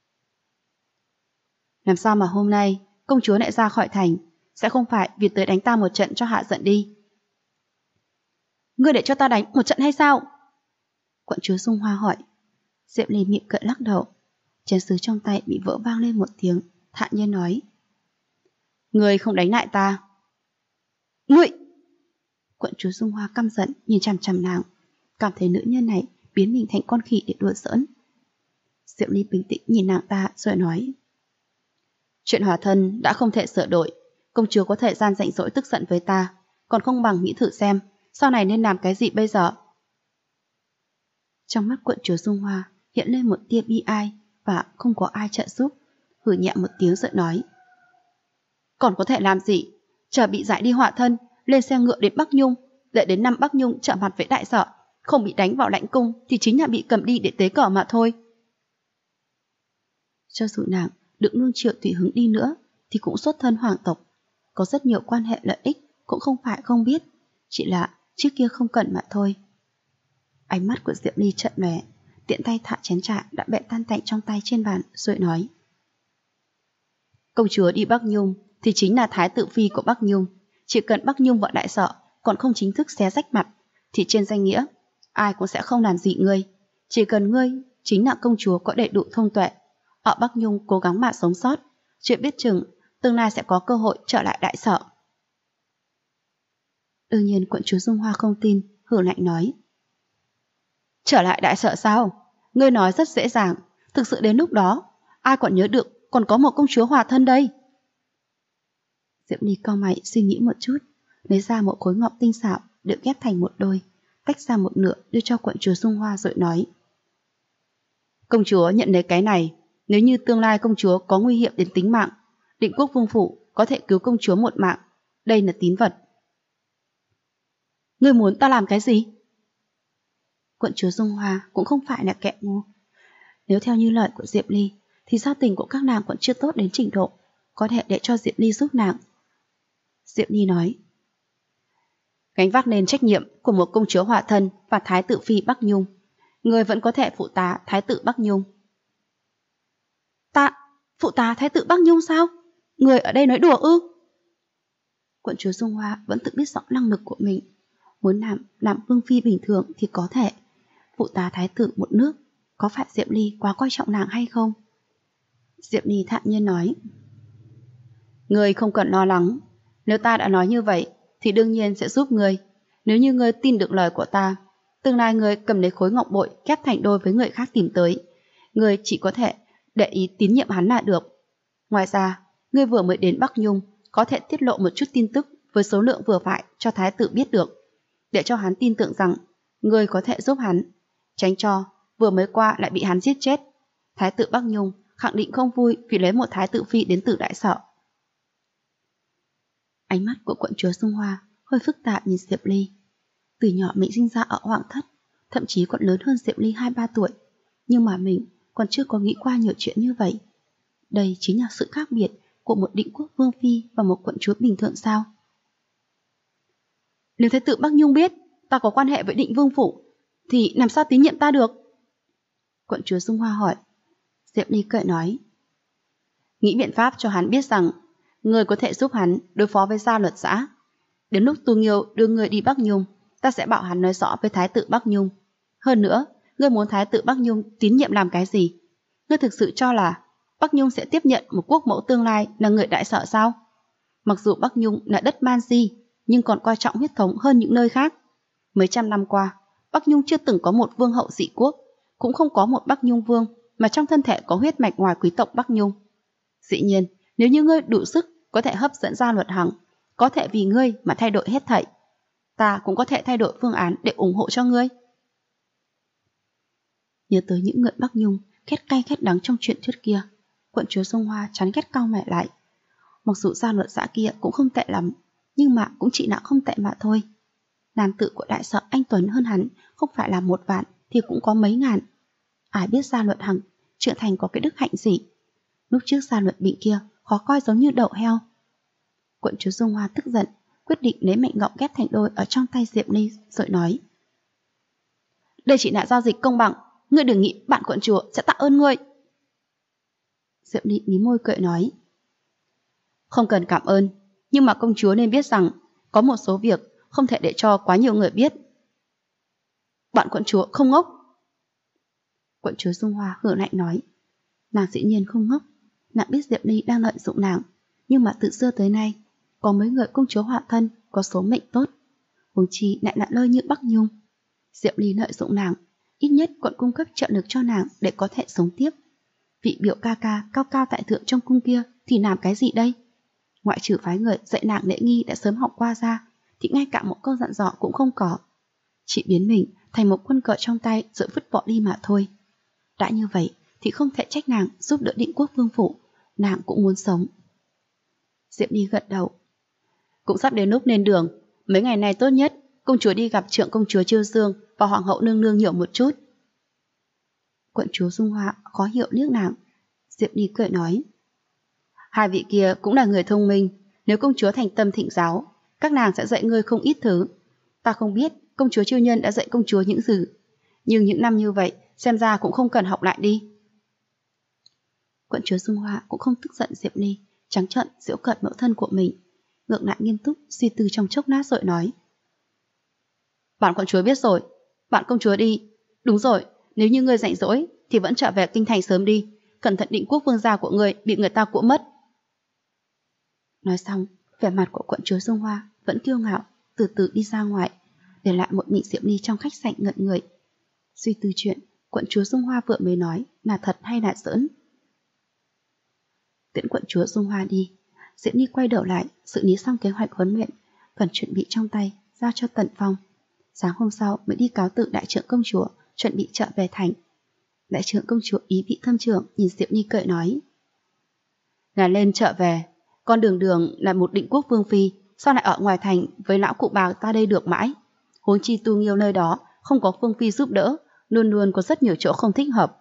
Làm sao mà hôm nay công chúa lại ra khỏi thành? Sẽ không phải vì tới đánh ta một trận cho hạ giận đi? Ngươi để cho ta đánh một trận hay sao? Quận chúa Dung Hoa hỏi. Diệp Ly mỉm cười lắc đầu. Chén sứ trong tay bị vỡ vang lên một tiếng, thản nhiên nói: Ngươi không đánh lại ta. Ngươi! Quận chúa Dung Hoa căm giận nhìn chằm chằm nàng, cảm thấy nữ nhân này biến mình thành con khỉ để đùa giỡn. Diệp Ly bình tĩnh nhìn nàng ta rồi nói: Chuyện hòa thân đã không thể sửa đổi, công chúa có thời gian rảnh rỗi tức giận với ta, còn không bằng nghĩ thử xem sau này nên làm cái gì bây giờ. Trong mắt quận chúa Dung Hoa hiện lên một tia bi ai và không có ai trợ giúp, hử nhẹ một tiếng rồi nói: Còn có thể làm gì? Chờ bị giải đi họa thân, lên xe ngựa đến Bắc Nhung, đợi đến năm Bắc Nhung chạm mặt với đại sở, không bị đánh vào lãnh cung thì chính là bị cầm đi để tế cờ mà thôi. Cho dù nàng được nuông chiều tùy hứng đi nữa thì cũng xuất thân hoàng tộc, có rất nhiều quan hệ lợi ích, cũng không phải không biết, chỉ là trước kia không cần mà thôi. Ánh mắt của Diệp Ly chợt lóe, tiện tay thả chén trà đã bẹ tan tành trong tay trên bàn rồi nói: Công chúa đi Bắc Nhung thì chính là thái tử phi của Bắc Nhung, chỉ cần Bắc Nhung và đại sở còn không chính thức xé rách mặt thì trên danh nghĩa ai cũng sẽ không làm gì ngươi. Chỉ cần ngươi chính là công chúa có đầy đủ thông tuệ, ở Bắc Nhung cố gắng mà sống sót, chuyện biết chừng tương lai sẽ có cơ hội trở lại đại sở. Đương nhiên quận chúa Dung Hoa không tin, hừ lạnh nói. Trở lại đại sở sao? Ngươi nói rất dễ dàng, thực sự đến lúc đó, ai còn nhớ được còn có một công chúa hòa thân đây? Diệp Ly cau mày suy nghĩ một chút, lấy ra một khối ngọc tinh xảo được ghép thành một đôi, tách ra một nửa đưa cho quận chúa Dung Hoa rồi nói. Công chúa nhận lấy cái này, nếu như tương lai công chúa có nguy hiểm đến tính mạng, Định Quốc vương phủ có thể cứu công chúa một mạng, đây là tín vật. Ngươi muốn ta làm cái gì? Quận chúa Dung Hoa cũng không phải là kẻ ngu. Nếu theo như lời của Diệp Ly, thì giao tình của các nàng còn chưa tốt đến trình độ có thể để cho Diệp Ly giúp nàng. Diệp Ly nói, gánh vác nên trách nhiệm của một công chúa hòa thân và thái tử phi Bắc Nhung, người vẫn có thể phụ tá thái tử Bắc Nhung. Ta phụ tá thái tử Bắc Nhung sao? Người ở đây nói đùa ư? Quận chúa Dung Hoa vẫn tự biết rõ năng lực của mình, muốn làm vương phi bình thường thì có thể, phụ tá thái tử một nước, có phải Diệp Ly quá coi trọng nàng hay không? Diệp Ly thản nhiên nói, ngươi không cần lo lắng, nếu ta đã nói như vậy thì đương nhiên sẽ giúp ngươi. Nếu như ngươi tin được lời của ta, tương lai ngươi cầm lấy khối ngọc bội ghép thành đôi với người khác tìm tới, ngươi chỉ có thể để ý tín nhiệm hắn là được. Ngoài ra, ngươi vừa mới đến Bắc Nhung, có thể tiết lộ một chút tin tức với số lượng vừa phải cho thái tử biết được, để cho hắn tin tưởng rằng ngươi có thể giúp hắn, tránh cho vừa mới qua lại bị hắn giết chết. Thái tử Bắc Nhung khẳng định không vui vì lấy một thái tử phi đến từ đại sở. Ánh mắt của quận chúa Dung Hoa hơi phức tạp nhìn Diệp Ly. Từ nhỏ mình sinh ra ở Hoàng thất, thậm chí còn lớn hơn Diệp Ly 2-3 tuổi, nhưng mà mình còn chưa có nghĩ qua nhiều chuyện như vậy. Đây chính là sự khác biệt của một định quốc vương phi và một quận chúa bình thường sao? Nếu thái tử Bắc Nhung biết ta có quan hệ với định vương phủ, thì làm sao tín nhiệm ta được? Quận chúa Dung Hoa hỏi. Diệp Ly cười nói, nghĩ biện pháp cho hắn biết rằng người có thể giúp hắn đối phó với gia luật xã. Đến lúc Tu Nghiêu đưa người đi Bắc Nhung, ta sẽ bảo hắn nói rõ với thái tử Bắc Nhung. Hơn nữa, ngươi muốn thái tử Bắc Nhung tín nhiệm làm cái gì? Ngươi thực sự cho là Bắc Nhung sẽ tiếp nhận một quốc mẫu tương lai là người đại sở sao? Mặc dù Bắc Nhung là đất man di, nhưng còn coi trọng huyết thống hơn những nơi khác. Mấy trăm năm qua, Bắc Nhung chưa từng có một vương hậu dị quốc, cũng không có một Bắc Nhung vương mà trong thân thể có huyết mạch ngoài quý tộc Bắc Nhung. Dĩ nhiên, nếu như ngươi đủ sức có thể hấp dẫn ra Luật Hằng, có thể vì ngươi mà thay đổi hết thảy, ta cũng có thể thay đổi phương án để ủng hộ cho ngươi. Nhớ tới những người Bắc Nhung khét cay khét đắng trong chuyện trước kia, quận chúa Dung Hoa chán ghét cau mày lại. Mặc dù gia luật xã kia cũng không tệ lắm, nhưng mà cũng chỉ là không tệ mà thôi. Nam tử của đại sở anh tuấn hơn hắn không phải là 1 vạn thì cũng có mấy ngàn. Ai biết gia luật Hằng trưởng thành có cái đức hạnh gì? Lúc trước gia luật bị kia khó coi giống như đậu heo. Quận chúa Dung Hoa tức giận, quyết định lấy mệnh ngọc ghép thành đôi ở trong tay Diệp Ly rồi nói, đây chỉ là giao dịch công bằng, ngươi đừng nghĩ bạn quận chúa sẽ tạ ơn ngươi. Diệp Ly mí môi cười nói, không cần cảm ơn, nhưng mà công chúa nên biết rằng có một số việc không thể để cho quá nhiều người biết. Bạn quận chúa không ngốc. Quận chúa Dung Hoa hừ lạnh nói, nàng dĩ nhiên không ngốc, nàng biết Diệp Ly đang lợi dụng nàng, nhưng mà từ xưa tới nay có mấy người công chúa hòa thân có số mệnh tốt, huống chi lại là lơi như Bắc Nhung. Diệp Ly lợi dụng nàng, ít nhất còn cung cấp trợ lực cho nàng để có thể sống tiếp. Vị biểu ca ca cao cao tại thượng trong cung kia thì làm cái gì đây? Ngoại trừ phái người dạy nàng lễ nghi đã sớm học qua ra, thì ngay cả một câu dặn dò cũng không có. Chỉ biến mình thành một quân cờ trong tay rồi vứt bỏ đi mà thôi. Đã như vậy thì không thể trách nàng giúp đỡ Định Quốc vương phủ, nàng cũng muốn sống. Diệp Ly gật đầu. Cũng sắp đến lúc lên đường, mấy ngày này tốt nhất công chúa đi gặp trượng công chúa Chiêu Dương và hoàng hậu nương nương nhiều một chút. Quận chúa Dung Hoa khó hiểu liếc nàng. Diệp Ly cười nói, hai vị kia cũng là người thông minh, nếu công chúa thành tâm thịnh giáo, các nàng sẽ dạy ngươi không ít thứ. Ta không biết công chúa Chiêu Nhân đã dạy công chúa những gì, nhưng những năm như vậy xem ra cũng không cần học lại đi. Quận chúa Dung Hoa cũng không tức giận Diệp Ly trắng trợn giễu cợt mẫu thân của mình, ngược lại nghiêm túc suy tư trong chốc lát rồi nói, bạn quận chúa biết rồi, bạn công chúa đi. Đúng rồi, nếu như ngươi rảnh rỗi thì vẫn trở về kinh thành sớm đi, cẩn thận Định Quốc vương gia của ngươi bị người ta cũa mất. Nói xong, vẻ mặt của quận chúa Dung Hoa vẫn kiêu ngạo, từ từ đi ra ngoài, để lại một mình Diệp Ly trong khách sạn ngẩn người. Suy tư chuyện quận chúa Dung Hoa vừa mới nói là thật hay là giỡn. Tiễn quận chúa Dung Hoa đi, Diệp Ly quay đầu lại, xử lý xong kế hoạch huấn luyện, cần chuẩn bị trong tay, giao cho Tần Phong. Sáng hôm sau mới đi cáo tự đại trưởng công chúa, chuẩn bị trở về thành. Đại trưởng công chúa ý vị thâm trưởng nhìn Diệp Ly cười nói: "Ngài lên trở về, con đường đường là một định quốc vương phi, sao lại ở ngoài thành với lão cụ bà ta đây được mãi? Huống chi Tu Nghiêu nơi đó không có vương phi giúp đỡ, luôn luôn có rất nhiều chỗ không thích hợp."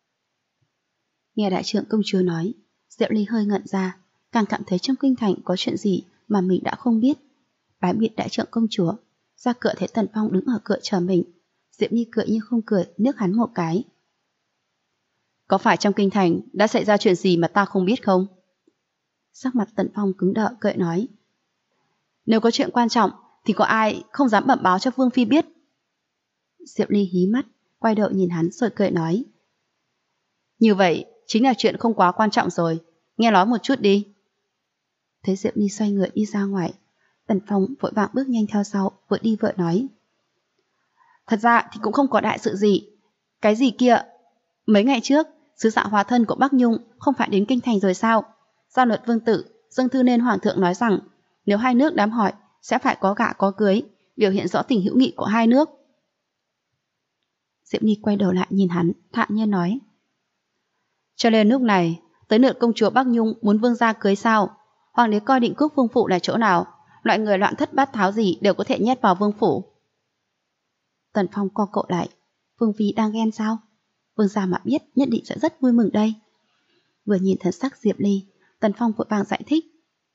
Nghe đại trưởng công chúa nói, Diệp Ly hơi ngẩn ra, càng cảm thấy trong kinh thành có chuyện gì mà mình đã không biết. Bái biệt đại trưởng công chúa, ra cửa thấy Tần Phong đứng ở cửa chờ mình. Diệp Ly cười như không cười, nước hắn một cái. "Có phải trong kinh thành đã xảy ra chuyện gì mà ta không biết không?" Sắc mặt Tần Phong cứng đờ, cười nói: "Nếu có chuyện quan trọng thì có ai không dám bẩm báo cho vương phi biết?" Diệp Ly hí mắt, quay đầu nhìn hắn rồi cười nói: "Như vậy chính là chuyện không quá quan trọng rồi, nghe nói một chút đi." Thấy Diệp Ly xoay người đi ra ngoài, Tần Phong vội vàng bước nhanh theo sau, vừa đi vừa nói: "Thật ra thì cũng không có đại sự gì. Cái gì kia? Mấy ngày trước, sứ giả hóa thân của Bắc Nhung không phải đến kinh thành rồi sao? Gia luật vương tử dâng thư nên hoàng thượng nói rằng nếu hai nước đám hỏi sẽ phải có gả có cưới, biểu hiện rõ tình hữu nghị của hai nước." Diệp Ly quay đầu lại nhìn hắn, thản nhiên nói: "Cho nên lúc này tới lượt công chúa Bắc Nhung muốn vương gia cưới sao? Hoàng đế coi Định Quốc vương phủ là chỗ nào? Loại người loạn thất bát tháo gì đều có thể nhét vào vương phủ." Tần Phong co cậu lại: "Vương phi đang ghen sao? Vương gia mà biết nhất định sẽ rất vui mừng đây." Vừa nhìn thần sắc Diệp Ly, Tần Phong vội vàng giải thích: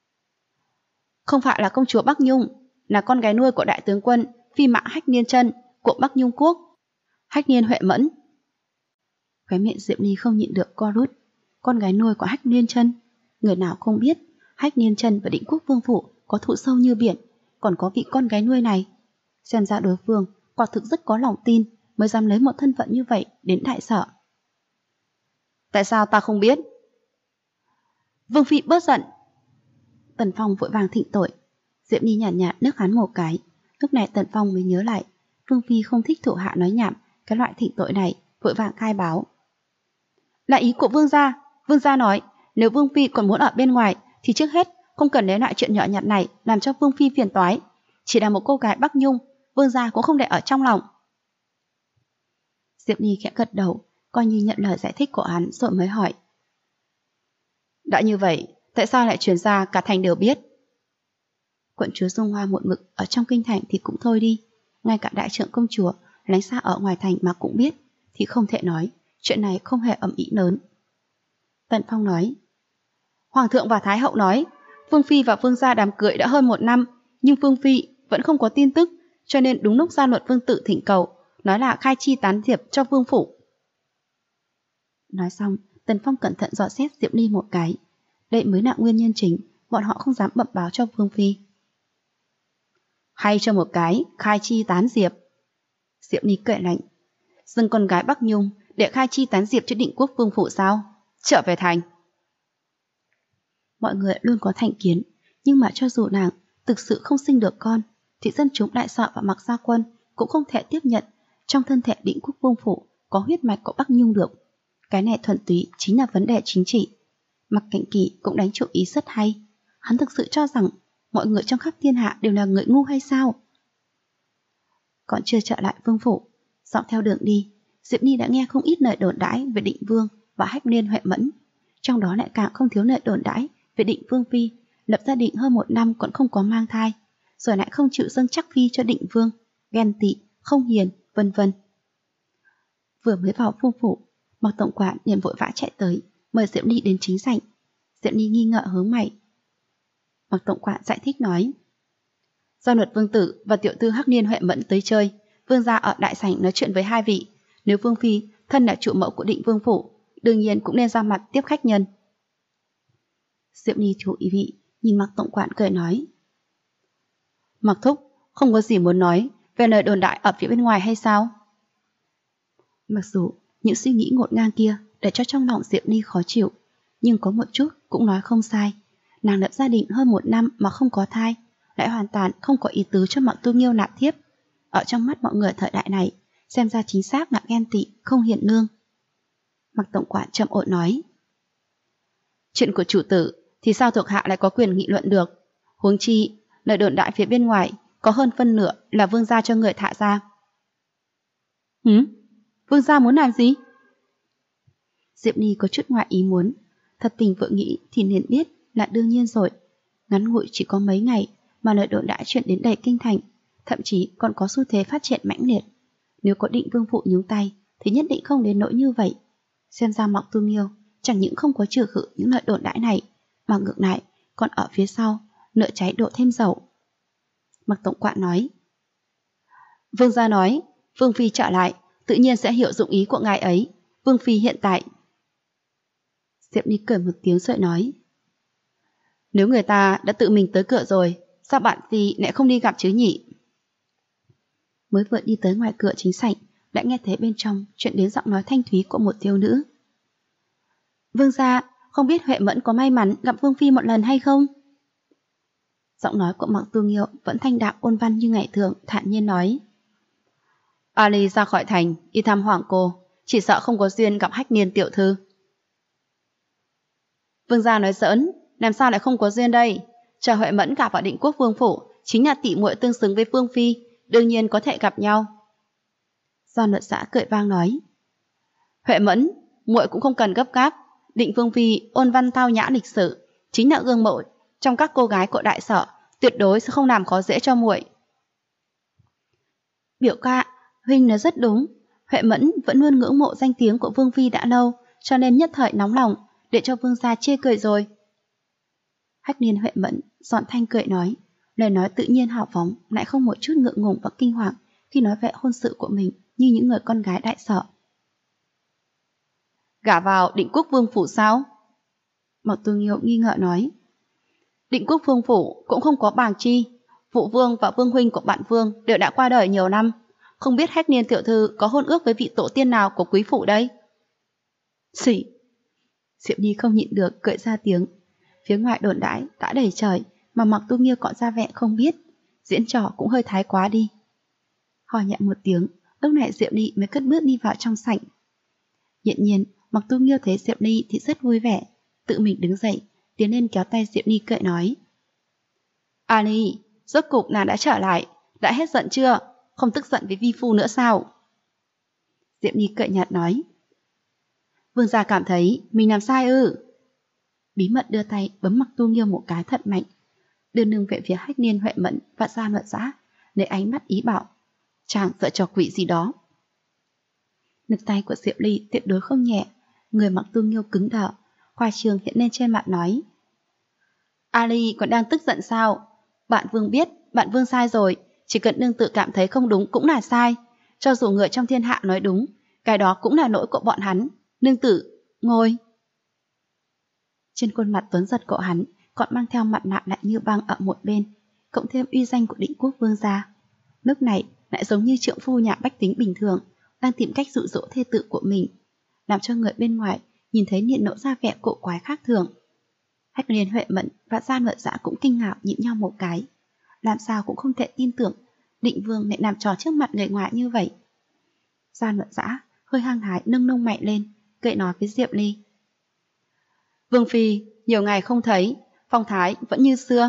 "Không phải là công chúa Bắc Nhung, là con gái nuôi của đại tướng quân phi mã Hách Niên Chân của Bắc Nhung quốc, Hách Niên Huệ Mẫn." Khóe miệng Diệp Ly không nhịn được co rút. Con gái nuôi của Hách Niên Chân, người nào không biết Hách Niên Chân và Định Quốc vương phủ có thụ sâu như biển, còn có vị con gái nuôi này. Xem ra đối phương quả thực rất có lòng tin mới dám lấy một thân phận như vậy đến đại sở. "Tại sao ta không biết?" "Vương phi bớt giận." Tần Phong vội vàng thịnh tội. Diệp Ly nhàn nhạt nước hắn một cái. Lúc này Tần Phong mới nhớ lại Vương phi không thích thủ hạ nói nhảm cái loại thịnh tội này, vội vàng khai báo: "Là ý của vương gia. Vương gia nói nếu vương phi còn muốn ở bên ngoài thì trước hết không cần lấy loại chuyện nhỏ nhặt này làm cho vương phi phiền toái. Chỉ là một cô gái Bắc Nhung, vương gia cũng không để ở trong lòng." Diệp Ly khẽ gật đầu, coi như nhận lời giải thích của hắn rồi mới hỏi: "Đã như vậy, tại sao lại truyền ra cả thành đều biết?" Quận chúa Dung Hoa một mực ở trong kinh thành thì cũng thôi đi, ngay cả đại trưởng công chúa lánh xa ở ngoài thành mà cũng biết, thì không thể nói chuyện này không hề ầm ĩ lớn. Tần Phong nói: "Hoàng thượng và Thái hậu nói Vương phi và vương gia đám cưới đã hơn 1 năm, nhưng Vương phi vẫn không có tin tức, cho nên đúng lúc gia luật vương tử thỉnh cầu, nói là khai chi tán diệp cho vương phủ." Nói xong, Tần Phong cẩn thận dò xét Diệp Ly một cái. Đây mới là nguyên nhân chính bọn họ không dám bẩm báo cho vương phi. "Hay cho một cái khai chi tán diệp." Diệp Ly cười lạnh: "Dừng con gái Bắc Nhung để khai chi tán diệp cho Định Quốc vương phủ sao? Trở về thành." Mọi người luôn có thành kiến, nhưng mà cho dù nàng thực sự không sinh được con, thì dân chúng đại sở và Mạc Gia Quân cũng không thể tiếp nhận trong thân thể Định Quốc vương phủ có huyết mạch của Bắc Nhung được. Cái này thuần túy chính là vấn đề chính trị. Mạc Cảnh Kỳ cũng đánh chủ ý rất hay. Hắn thực sự cho rằng mọi người trong khắp thiên hạ đều là người ngu hay sao? Còn chưa trở lại vương phủ, dọc theo đường đi, Diệp Ly đã nghe không ít lời đồn đãi về Định Vương và Hách Niên Huệ Mẫn. Trong đó lại càng không thiếu lời đồn đãi về Định Vương phi lập gia đình hơn 1 năm còn không có mang thai, rồi lại không chịu dâng chắc phi cho Định Vương, ghen tị, không hiền, vân vân. Vừa mới vào vương phủ, Mạc tổng quản liền vội vã chạy tới mời Diệp Ly đến chính sảnh. Diệp Ly nghi ngờ hướng mày. Mạc tổng quản giải thích nói: "Gia luật vương tử và tiểu thư Hách Niên Huệ Mẫn tới chơi, vương gia ở đại sảnh nói chuyện với hai vị. Nếu vương phi thân là trụ mẫu của Định Vương phủ, đương nhiên cũng nên ra mặt tiếp khách nhân." Diệp Ly chú ý vị nhìn Mạc tổng quản cười nói: "Mạc thúc không có gì muốn nói về lời đồn đại ở phía bên ngoài hay sao?" Mặc dù những suy nghĩ ngổn ngang kia để cho trong lòng Diệp Ly khó chịu, nhưng có một chút cũng nói không sai. Nàng lập gia đình hơn 1 năm mà không có thai, lại hoàn toàn không có ý tứ cho Mạc Tu Nghiêu nạp thiếp. Ở trong mắt mọi người thời đại này, xem ra chính xác là ghen tị, không hiền lương. Mạc tổng quản trầm ổn nói. Chuyện của chủ tử thì sao thuộc hạ lại có quyền nghị luận được? Huống chi, lời đồn đại phía bên ngoài có hơn phân nửa là vương gia cho người thả ra. Vương gia muốn làm gì? Diệp Ni có chút ngoại ý muốn. Thật tình vợ nghĩ thì nên biết là đương nhiên rồi. Ngắn ngủi chỉ có mấy ngày mà lời đồn đại chuyện đến đầy kinh thành, thậm chí còn có xu thế phát triển mãnh liệt. Nếu có Định Vương phụ nhúng tay thì nhất định không đến nỗi như vậy. Xem ra Mạc Tu Nghiêu chẳng những không có trừ khử những lời đồn đại này, mà ngược lại còn ở phía sau nợ cháy đổ thêm dầu. Mạc tổng quản nói. Vương gia nói Vương phi trở lại tự nhiên sẽ hiểu dụng ý của ngài ấy. Vương phi hiện tại. Diệp Ni cười một tiếng rồi nói. Nếu người ta đã tự mình tới cửa rồi, sao bạn phi lại không đi gặp chứ nhỉ? Mới vừa đi tới ngoài cửa chính sảnh, đã nghe thấy bên trong chuyện đến giọng nói thanh thúy của một thiếu nữ. Vương gia, không biết Huệ Mẫn có may mắn gặp Vương phi một lần hay không? Giọng nói của Mạc Tu Nghiêu vẫn thanh đạm ôn văn như ngày thường, thản nhiên nói. Ali ra khỏi thành, đi thăm hoàng cô, chỉ sợ không có duyên gặp Hách Niên tiểu thư. Vương gia nói giỡn, làm sao lại không có duyên đây? Chờ Huệ Mẫn gặp vào Định Quốc vương phủ, chính là tỷ muội tương xứng với Vương phi, đương nhiên có thể gặp nhau. Do Luật Xã cười vang nói. Huệ Mẫn, muội cũng không cần gấp gáp. Định Vương phi ôn văn tao nhã lịch sự, chính là gương mẫu trong các cô gái của đại sở, tuyệt đối sẽ không làm khó dễ cho muội. Biểu ca, huynh nói rất đúng. Huệ Mẫn vẫn luôn ngưỡng mộ danh tiếng của Vương phi đã lâu, cho nên nhất thời nóng lòng để cho vương gia chê cười rồi. Hách Niên Huệ Mẫn giòn thanh cười nói, lời nói tự nhiên hào phóng, lại không một chút ngượng ngùng và kinh hoàng khi nói về hôn sự của mình như những người con gái đại sở. Gả vào Định Quốc vương phủ sao? Mạc Tu Nghiêu nghi ngờ nói. Định Quốc vương phủ cũng không có bàng chi. Phụ vương và vương huynh của bạn vương đều đã qua đời nhiều năm, không biết Hách Niên tiểu thư có hôn ước với vị tổ tiên nào của quý phủ đây? Xỉ! Diệp Nhi không nhịn được cười ra tiếng. Phía ngoài đồn đãi đã đầy trời mà Mạc Tu Nghiêu còn ra vẻ không biết, diễn trò cũng hơi thái quá đi. Hò nhẹ một tiếng, lúc này Diệp Nhi mới cất bước đi vào trong sảnh. Hiện nhiên, Mạc Tu Nghiêu thấy Diệp Nhi thì rất vui vẻ, tự mình đứng dậy, tiến lên kéo tay Diệp Nhi cười nói. Ali, rốt cục nàng đã trở lại, đã hết giận chưa? Không tức giận với vi phu nữa sao? Diệp Nhi cười nhạt nói. Vương gia cảm thấy mình làm sai ư? Bí mật đưa tay bấm Mạc Tu Nghiêu một cái thật mạnh, đưa lưng về phía Hách Niên Huệ Mẫn và Gia Luật Giã, lấy ánh mắt ý bảo, chàng sợ trò quỷ gì đó. Lực tay của Diệp Ly tuyệt đối không nhẹ, người Mạc Tu Nghiêu cứng đờ, khoa trương hiện lên trên mặt nói. Ali còn đang tức giận sao? Bạn Vương biết, bạn Vương sai rồi, chỉ cần nương tự cảm thấy không đúng cũng là sai. Cho dù người trong thiên hạ nói đúng, cái đó cũng là lỗi của bọn hắn. Nương tử, ngồi. Trên khuôn mặt tuấn giật của hắn còn mang theo mặt nạ lạnh như băng ở một bên, cộng thêm uy danh của Định Quốc vương gia. Lúc này lại giống như trượng phu nhà bách tính bình thường, đang tìm cách dụ dỗ thê tử của mình, làm cho người bên ngoài nhìn thấy hiện nộ ra vẻ cổ quái khác thường. Hách Liên Huệ Mẫn và Gia Luật Giã cũng kinh ngạc nhìn nhau một cái, làm sao cũng không thể tin tưởng Định Vương lại làm trò trước mặt người ngoài như vậy. Gia Luật Giã hơi hăng hái nâng nông mày lên, cười nói với Diệp Ly. Vương phi, nhiều ngày không thấy, phong thái vẫn như xưa.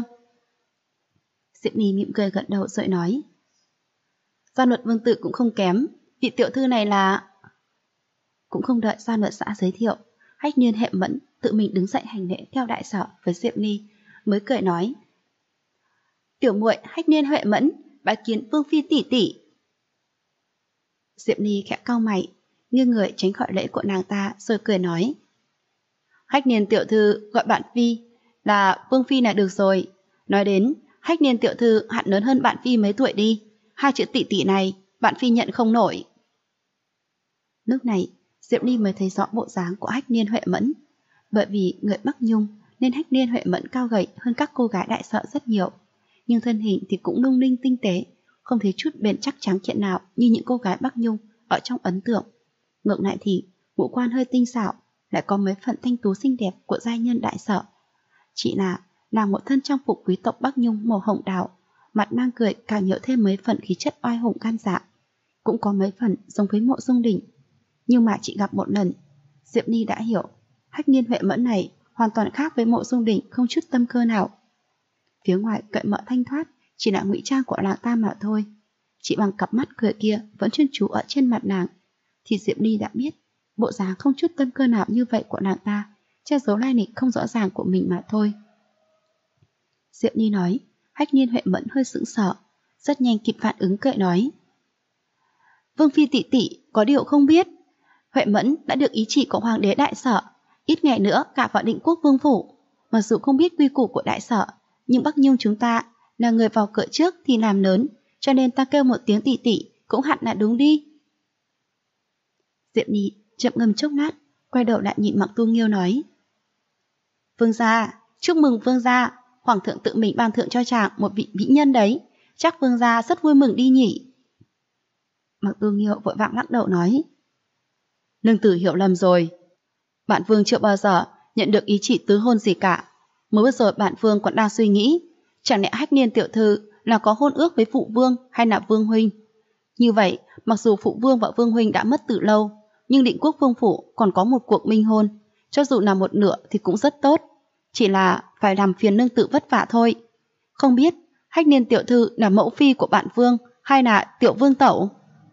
Diệp Ly mỉm cười gật đầu rồi nói. Gia Luật vương tử cũng không kém, vị tiểu thư này là... Cũng không đợi Gia Luật Giã giới thiệu, Hách Niên Huệ Mẫn tự mình đứng dậy hành lễ theo đại sở với Diệp Ly, mới cười nói. Tiểu muội Hách Niên Huệ Mẫn, bái kiến vương phi tỷ tỷ. Diệp Ly khẽ cau mày, nghiêng người tránh khỏi lễ của nàng ta rồi cười nói. Hách Niên tiểu thư gọi bạn phi là vương phi là được rồi. Nói đến, Hách Niên tiểu thư hẳn lớn hơn bạn phi mấy tuổi đi, hai chữ tỷ tỷ này bạn phi nhận không nổi. Lúc này Diệp Ly mới thấy rõ bộ dáng của Hách Niên Huệ Mẫn. Bởi vì người Bắc Nhung nên Hách Niên Huệ Mẫn cao gầy hơn các cô gái đại sở rất nhiều, nhưng thân hình thì cũng lung linh tinh tế, không thấy chút bền chắc trắng kiện nào như những cô gái Bắc Nhung ở trong ấn tượng. Ngược lại thì ngũ quan hơi tinh xảo, lại có mấy phần thanh tú xinh đẹp của giai nhân đại sở. Chỉ là Nàng một thân trang phục quý tộc Bắc Nhung màu hồng đào, mặt mang cười càng nhiều thêm mấy phần khí chất oai hùng gan dạ, cũng có mấy phần giống với Mộ Dung Đình. Nhưng mà chỉ gặp một lần, Diệp Ni đã hiểu, Hách Niên Huệ Mẫn này hoàn toàn khác với Mộ Dung Đình không chút tâm cơ nào. Phía ngoài cậy mở thanh thoát chỉ là ngụy trang của nàng ta mà thôi. Chỉ bằng cặp mắt cười kia vẫn chuyên chú ở trên mặt nàng, thì Diệp Ni đã biết bộ dáng không chút tâm cơ nào như vậy của nàng ta che giấu lai lịch không rõ ràng của mình mà thôi. Diệp Ni nói, Hách Niên Huệ Mẫn hơi sững sờ, rất nhanh kịp phản ứng cười nói: Vương phi tỷ tỷ có điều không biết, Huệ Mẫn đã được ý chỉ của hoàng đế đại sở, ít ngày nữa cả vào Định Quốc vương phủ. Mặc dù không biết quy củ của đại sở, nhưng Bắc Nhung chúng ta là người vào cửa trước thì làm lớn, cho nên ta kêu một tiếng tỷ tỷ cũng hẳn là đúng đi. Diệp Ni chậm ngâm chốc lát, quay đầu lại nhìn Mặc Tu Nghiêu nói: Vương gia, chúc mừng vương gia, hoàng thượng tự mình ban thưởng cho chàng một vị mỹ nhân đấy, chắc vương gia rất vui mừng đi nhỉ. Mặc Tu Nghiêu vội vàng lắc đầu nói: Nương tử hiểu lầm rồi, bản vương chưa bao giờ nhận được ý chỉ tứ hôn gì cả. Mới vừa rồi bản vương còn đang suy nghĩ, chẳng lẽ Hách Niên tiểu thư là có hôn ước với phụ vương hay là vương huynh? Như vậy, mặc dù phụ vương và vương huynh đã mất từ lâu, nhưng Định Quốc vương phủ còn có một cuộc minh hôn, cho dù là một nửa thì cũng rất tốt, chỉ là phải làm phiền nương tử vất vả thôi. Không biết Hách Niên tiểu thư là mẫu phi của bản vương hay là tiểu vương tẩu?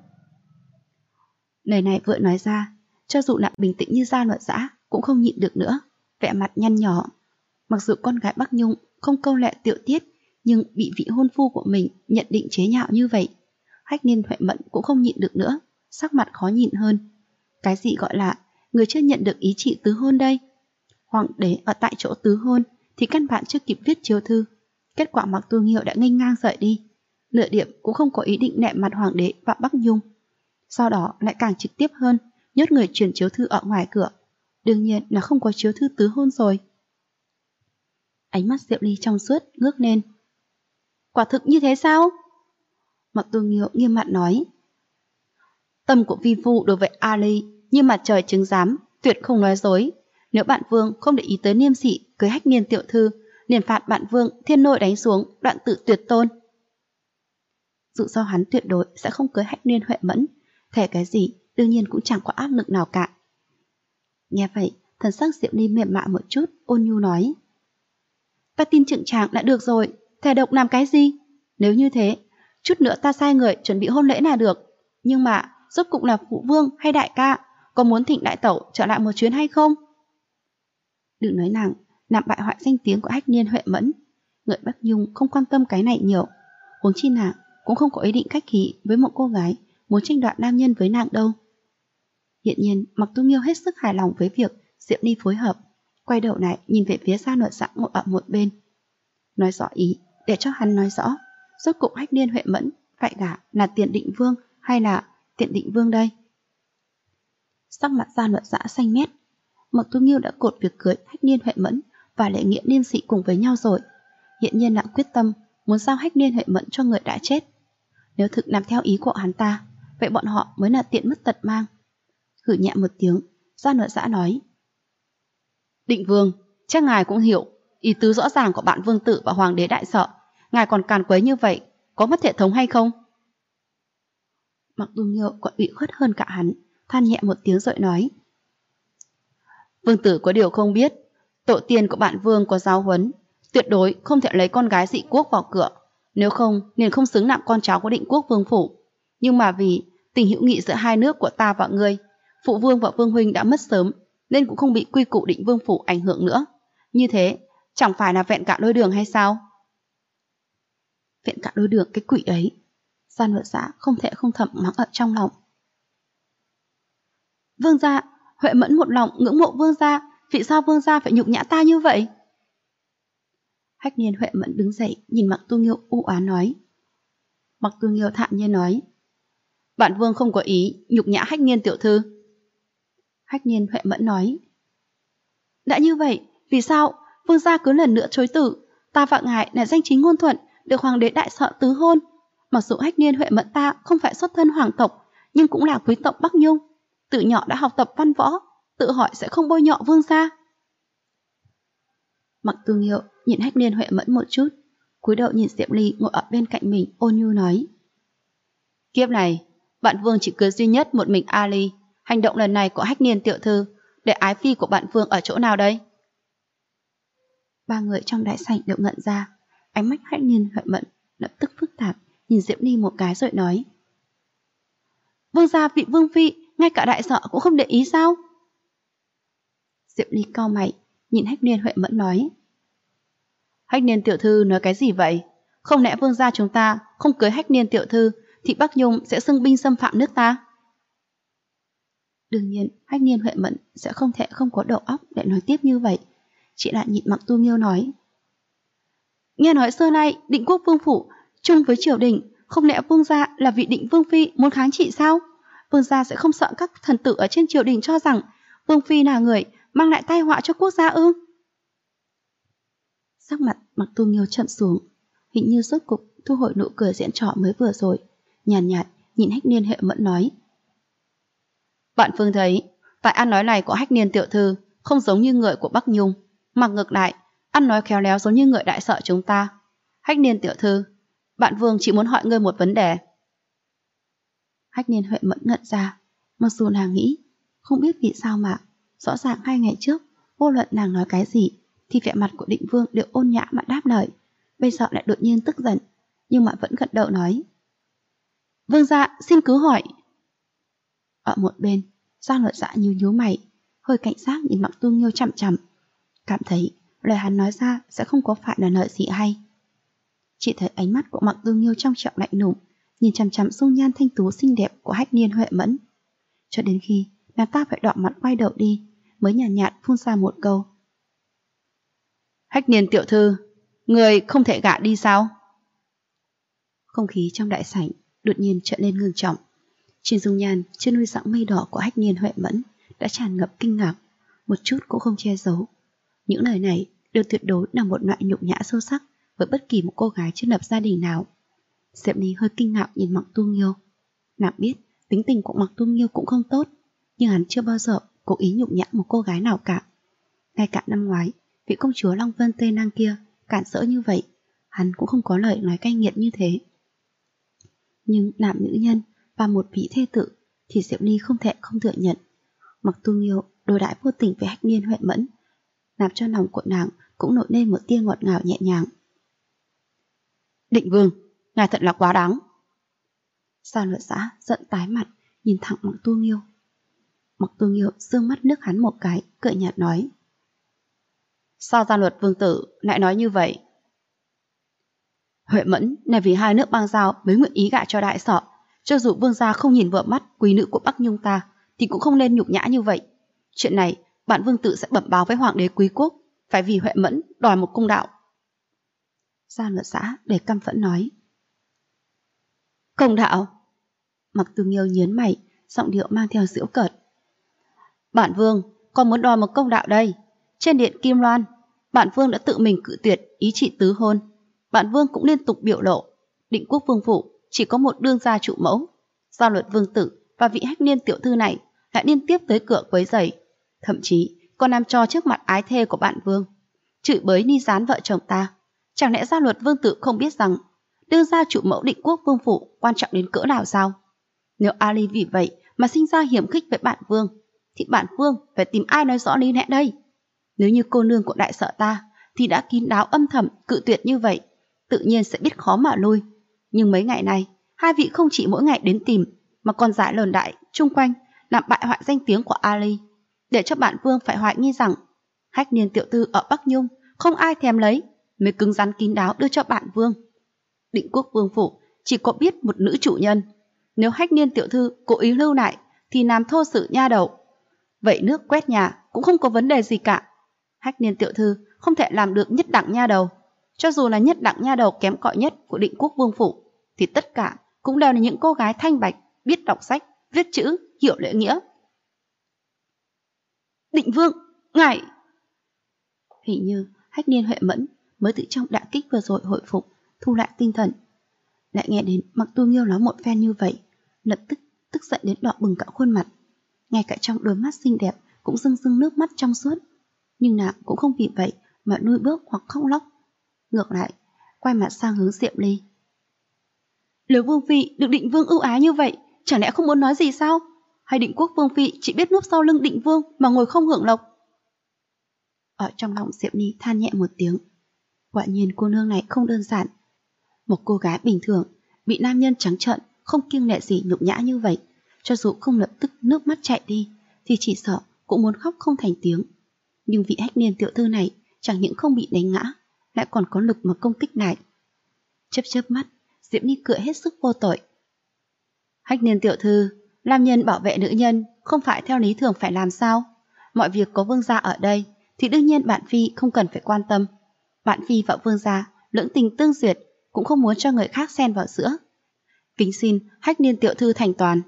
Lời này vừa nói ra, cho dù là bình tĩnh như Gia Luật Dã cũng không nhịn được nữa, vẻ mặt nhăn nhó. Mặc dù con gái Bắc Nhung không câu lệ tiểu tiết, nhưng bị vị hôn phu của mình nhận định chế nhạo như vậy, Hách Niên Huệ Mẫn cũng không nhịn được nữa, sắc mặt khó nhịn hơn. Cái gì gọi là người chưa nhận được ý chỉ tứ hôn đây? Hoàng đế ở tại chỗ tứ hôn thì căn bản chưa kịp viết chiếu thư, kết quả Mặc Tu Nghiêu đã nghênh ngang rời đi, nửa điểm cũng không có ý định nệ mặt hoàng đế và Bắc Nhung. Sau đó lại càng trực tiếp hơn, nhốt người truyền chiếu thư ở ngoài cửa, đương nhiên là không có chiếu thư tứ hôn rồi. Ánh mắt Diệp Ly trong suốt ngước lên. Quả thực như thế sao? Mặc Tu Nghiêu nghiêm mặt nói. Tâm của vi phu đối với Ali như mặt trời chứng giám, tuyệt không nói dối. Nếu bạn vương không để ý tới niêm sỉ cưới Hách Niên tiểu thư, liền phạt bạn vương thiên nôi đánh xuống, đoạn tử tuyệt tôn. Dù sao hắn tuyệt đối sẽ không cưới Hách Niên Huệ Mẫn, thề cái gì đương nhiên cũng chẳng có áp lực nào cả. Nghe vậy, thần sắc Diệp Ly mềm mại một chút, ôn nhu nói: Ta tin trưởng chàng đã được rồi, thề độc làm cái gì? Nếu như thế, chút nữa ta sai người chuẩn bị hôn lễ là được. Nhưng mà rốt cục là phụ vương hay đại ca, có muốn thỉnh đại tẩu trở lại một chuyến hay không? Đừng nói nàng làm bại hoại danh tiếng của Hách Niên Huệ Mẫn, người Bắc Nhung không quan tâm cái này nhiều, huống chi nàng cũng không có ý định khách khí với một cô gái muốn tranh đoạt nam nhân với nàng đâu. Hiện nhiên Mặc Tu Nghiêu hết sức hài lòng với việc Diệp Ly phối hợp, quay đầu lại nhìn về phía Gia Luật Dã ngồi ở một bên, nói rõ ý để cho hắn nói rõ rốt cục Hách Niên Huệ Mẫn phải gả là Tiền Định Vương hay là Tiện Định Vương đây. Sắc mặt Gia Luật Dã xanh mét. Mặc Tu Nghiêu đã cột việc cưới Hách Niên Huệ Mẫn và lễ nghĩa niên sĩ cùng với nhau rồi, hiện nhiên là quyết tâm muốn giao Hách Niên Huệ Mẫn cho người đã chết. Nếu thực làm theo ý của hắn ta, vậy bọn họ mới là tiện mất tật mang. Hử nhẹ một tiếng, Gia Luật Dã nói: Định Vương, chắc ngài cũng hiểu ý tứ rõ ràng của bạn vương tử và hoàng đế đại sở, ngài còn càn quấy như vậy, có mất hệ thống hay không? Mặc Tu Nghiêu còn ủy khuất hơn cả hắn, than nhẹ một tiếng rồi nói: Vương tử có điều không biết, tổ tiên của bạn vương có giáo huấn, tuyệt đối không thể lấy con gái dị quốc vào cửa, nếu không liền không xứng làm con cháu của Định Quốc vương phủ. Nhưng mà vì tình hữu nghị giữa hai nước của ta và ngươi, phụ vương và vương huynh đã mất sớm, nên cũng không bị quy củ Định Vương phủ ảnh hưởng nữa. Như thế chẳng phải là vẹn cả đôi đường hay sao? Vẹn cả đôi đường cái quỷ ấy, Gia Luật Dã không thể không thầm mắng ở trong lòng. Vương gia, Huệ Mẫn một lòng ngưỡng mộ vương gia, vì sao vương gia phải nhục nhã ta như vậy? Hách Niên Huệ Mẫn đứng dậy nhìn Mặc Tu Nghiêu u oán nói. Mặc Tu Nghiêu thản nhiên nói: Bản vương không có ý nhục nhã Hách Niên tiểu thư. Hách Niên Huệ Mẫn nói: Đã như vậy, vì sao vương gia cứ lần nữa chối từ? Ta và ngài là danh chính ngôn thuận, được hoàng đế đại sở tứ hôn. Mặc dù Hách Niên Huệ Mẫn ta không phải xuất thân hoàng tộc, nhưng cũng là quý tộc Bắc Nhung, từ nhỏ đã học tập văn võ, tự hỏi sẽ không bôi nhọ vương gia. Mặc Tu Nghiêu nhìn Hách Liên Huệ Mẫn một chút, cúi đầu nhìn Diệp Ly ngồi ở bên cạnh mình, ôn nhu nói: Kiếp này, bạn Vương chỉ cưới duy nhất một mình Ali. Hành động lần này của Hách Niên tiểu thư, để ái phi của bạn Vương ở chỗ nào đây? Ba người trong đại sảnh đều ngẩn ra, ánh mắt Hách Niên Huệ Mẫn lập tức phức tạp, nhìn Diệp Ly một cái rồi nói: Vương gia vị vương phi, ngay cả đại sợ cũng không để ý sao? Diệp Ly cau mày, nhìn Hách Niên Huệ Mẫn nói: Hách Niên tiểu thư nói cái gì vậy? Không lẽ vương gia chúng ta không cưới Hách Niên tiểu thư thì Bắc Nhung sẽ xưng binh xâm phạm nước ta? Đương nhiên Hách Niên Huệ Mẫn sẽ không thể không có đầu óc để nói tiếp như vậy. Chị lại nhịn Mặc Tu Nghiêu nói: Nghe nói xưa nay Định Quốc vương phủ chung với triều đình, không lẽ vương gia là vị Định vương phi muốn kháng trị sao? Vương gia sẽ không sợ các thần tử ở trên triều đình cho rằng vương phi là người mang lại tai họa cho quốc gia ư? Sắc mặt Mặc Tu Nghiêu chậm xuống, hình như rốt cục thu hồi nụ cười diễn trò mới vừa rồi, nhàn nhạt nhìn Hách Niên Huệ Mẫn nói: Bạn Phương thấy tại ăn nói này của Hách Niên tiểu thư không giống như người của Bắc Nhung, mà ngược lại ăn nói khéo léo giống như người đại sợ chúng ta. Hách Niên tiểu thư, bạn Vương chỉ muốn hỏi ngươi một vấn đề. Hách Niên Huệ Mẫn ngẩn ra, mặc dù nàng nghĩ không biết vì sao mà rõ ràng 2 ngày trước vô luận nàng nói cái gì thì vẻ mặt của Định Vương đều ôn nhã mà đáp lời, bây giờ lại đột nhiên tức giận, nhưng mà vẫn gật đầu nói: Vương gia xin cứ hỏi. Ở một bên, Giang Luật Dạ nhíu mày, hơi cảnh giác nhìn Mặc Tu Nghiêu chằm chằm, cảm thấy lời hắn nói ra sẽ không có phải là lời gì hay. Chỉ thấy ánh mắt của Mặc Tu Nghiêu trong trẻo lạnh lùng, nhìn chằm chằm dung nhan thanh tú xinh đẹp của Hách Niên Huệ Mẫn, cho đến khi nàng ta phải đỏ mặt quay đầu đi, mới nhàn nhạt phun ra một câu: Hách Niên tiểu thư, người không thể gả đi sao? Không khí trong đại sảnh đột nhiên trở nên ngưng trọng. Trên dung nhan chưa nuôi dõng mây đỏ của Hách Niên Huệ Mẫn đã tràn ngập kinh ngạc, một chút cũng không che giấu. Những lời này đều tuyệt đối là một loại nhục nhã sâu sắc với bất kỳ một cô gái chưa lập gia đình nào. Diệp Ly hơi kinh ngạc nhìn Mặc Tu Nghiêu. Nàng biết tính tình của Mặc Tu Nghiêu cũng không tốt, nhưng hắn chưa bao giờ cố ý nhục nhã một cô gái nào cả. Ngay cả năm ngoái, vị công chúa Long Vân Tây Năng kia cản rỡ như vậy, hắn cũng không có lời nói cay nghiệt như thế. Nhưng làm nữ nhân và một vị thê tử thì Diệp Ly không thể không thừa nhận Mặc Tu Nghiêu đối đãi vô tình với Hách Niên Huệ Mẫn, làm cho lòng của nàng cũng nổi lên một tia ngọt ngào nhẹ nhàng. Định Vương, ngài thật là quá đáng. Giang Luật Dạ giận tái mặt, nhìn thẳng Mặc Tu Nghiêu. Mặc Tu Nghiêu dương mắt nước hắn một cái, cười nhạt nói: Sao Gia Luật vương tử lại nói như vậy? Huệ Mẫn là vì 2 nước bang giao mới nguyện ý gả cho đại sở. Cho dù vương gia không nhìn vừa mắt quý nữ của Bắc Nhung ta thì cũng không nên nhục nhã như vậy. Chuyện này bản vương tử sẽ bẩm báo với hoàng đế quý quốc, phải vì Huệ Mẫn đòi một công đạo. Giang Luật Dạ để căm phẫn nói: Công đạo? Mặc Tu Nghiêu nhớn mày, giọng điệu mang theo giễu cợt: Bản vương còn muốn đòi một công đạo đây. Trên điện Kim Loan, bản vương đã tự mình cự tuyệt ý chỉ tứ hôn. Bản vương cũng liên tục biểu lộ Định Quốc vương phủ chỉ có một đương gia trụ mẫu. Gia Luật vương tử và vị Hách Niên tiểu thư này lại liên tiếp tới cửa quấy rầy, thậm chí còn làm trò trước mặt ái thê của bản vương, chửi bới ni gián vợ chồng ta. Chẳng lẽ Gia Luật vương tử không biết rằng đương gia trụ mẫu Định Quốc vương phủ quan trọng đến cỡ nào sao? Nếu Ali vì vậy mà sinh ra hiểm khích với bản vương thì bản vương phải tìm ai nói rõ lý lẽ đây? Nếu như cô nương của đại sở ta thì đã kín đáo âm thầm cự tuyệt như vậy, tự nhiên sẽ biết khó mà lui. Nhưng mấy ngày này, 2 vị không chỉ mỗi ngày đến tìm mà còn giải lờn đại chung quanh, làm bại hoại danh tiếng của Ali, để cho bản vương phải hoài nghi rằng Hách Niên tiểu thư ở Bắc Nhung không ai thèm lấy, mới cứng rắn kín đáo đưa cho bản vương. Định Quốc vương phủ chỉ có biết một nữ chủ nhân, nếu Hách Niên tiểu thư cố ý lưu lại thì làm thô sự nha đầu. Vậy nước quét nhà cũng không có vấn đề gì cả. Hách Niên tiểu thư không thể làm được nhất đẳng nha đầu. Cho dù là nhất đẳng nha đầu kém cỏi nhất của Định Quốc vương phủ thì tất cả cũng đều là những cô gái thanh bạch, biết đọc sách, viết chữ, hiểu lễ nghĩa. Định Vương, ngài... Hình như Hách Niên Huệ Mẫn mới từ trong đả kích vừa rồi hồi phục, thu lại tinh thần. Lại nghe đến Mặc Tu Nghiêu nói một phen như vậy, lập tức tức giận đến đỏ bừng cả khuôn mặt. Ngay cả trong đôi mắt xinh đẹp cũng rưng rưng nước mắt trong suốt. Nhưng nàng cũng không vì vậy mà lùi bước hoặc khóc lóc. Ngược lại, quay mặt sang hướng Diệm Ly. Nếu Vương Phi được Định Vương ưu ái như vậy, chẳng lẽ không muốn nói gì sao? Hay Định Quốc Vương Phi chỉ biết núp sau lưng Định Vương mà ngồi không hưởng lộc? Ở trong lòng Diệm Ly than nhẹ một tiếng. Quả nhiên cô nương này không đơn giản. Một cô gái bình thường bị nam nhân trắng trợn không kiêng nể gì nhục nhã như vậy, cho dù không lập tức nước mắt chạy đi thì chỉ sợ cũng muốn khóc không thành tiếng. Nhưng vị Hách Niên tiểu thư này chẳng những không bị đánh ngã, lại còn có lực mà công kích lại. Chớp chớp mắt, Diệm Ly cười hết sức vô tội. Hách Niên tiểu thư, nam nhân bảo vệ nữ nhân không phải theo lý thường phải làm sao? Mọi việc có vương gia ở đây thì đương nhiên bạn Phi không cần phải quan tâm. Bạn Phi và vương gia lưỡng tình tương duyệt, cũng không muốn cho người khác xen vào giữa. Kính xin Hách Niên tiểu thư thành toàn.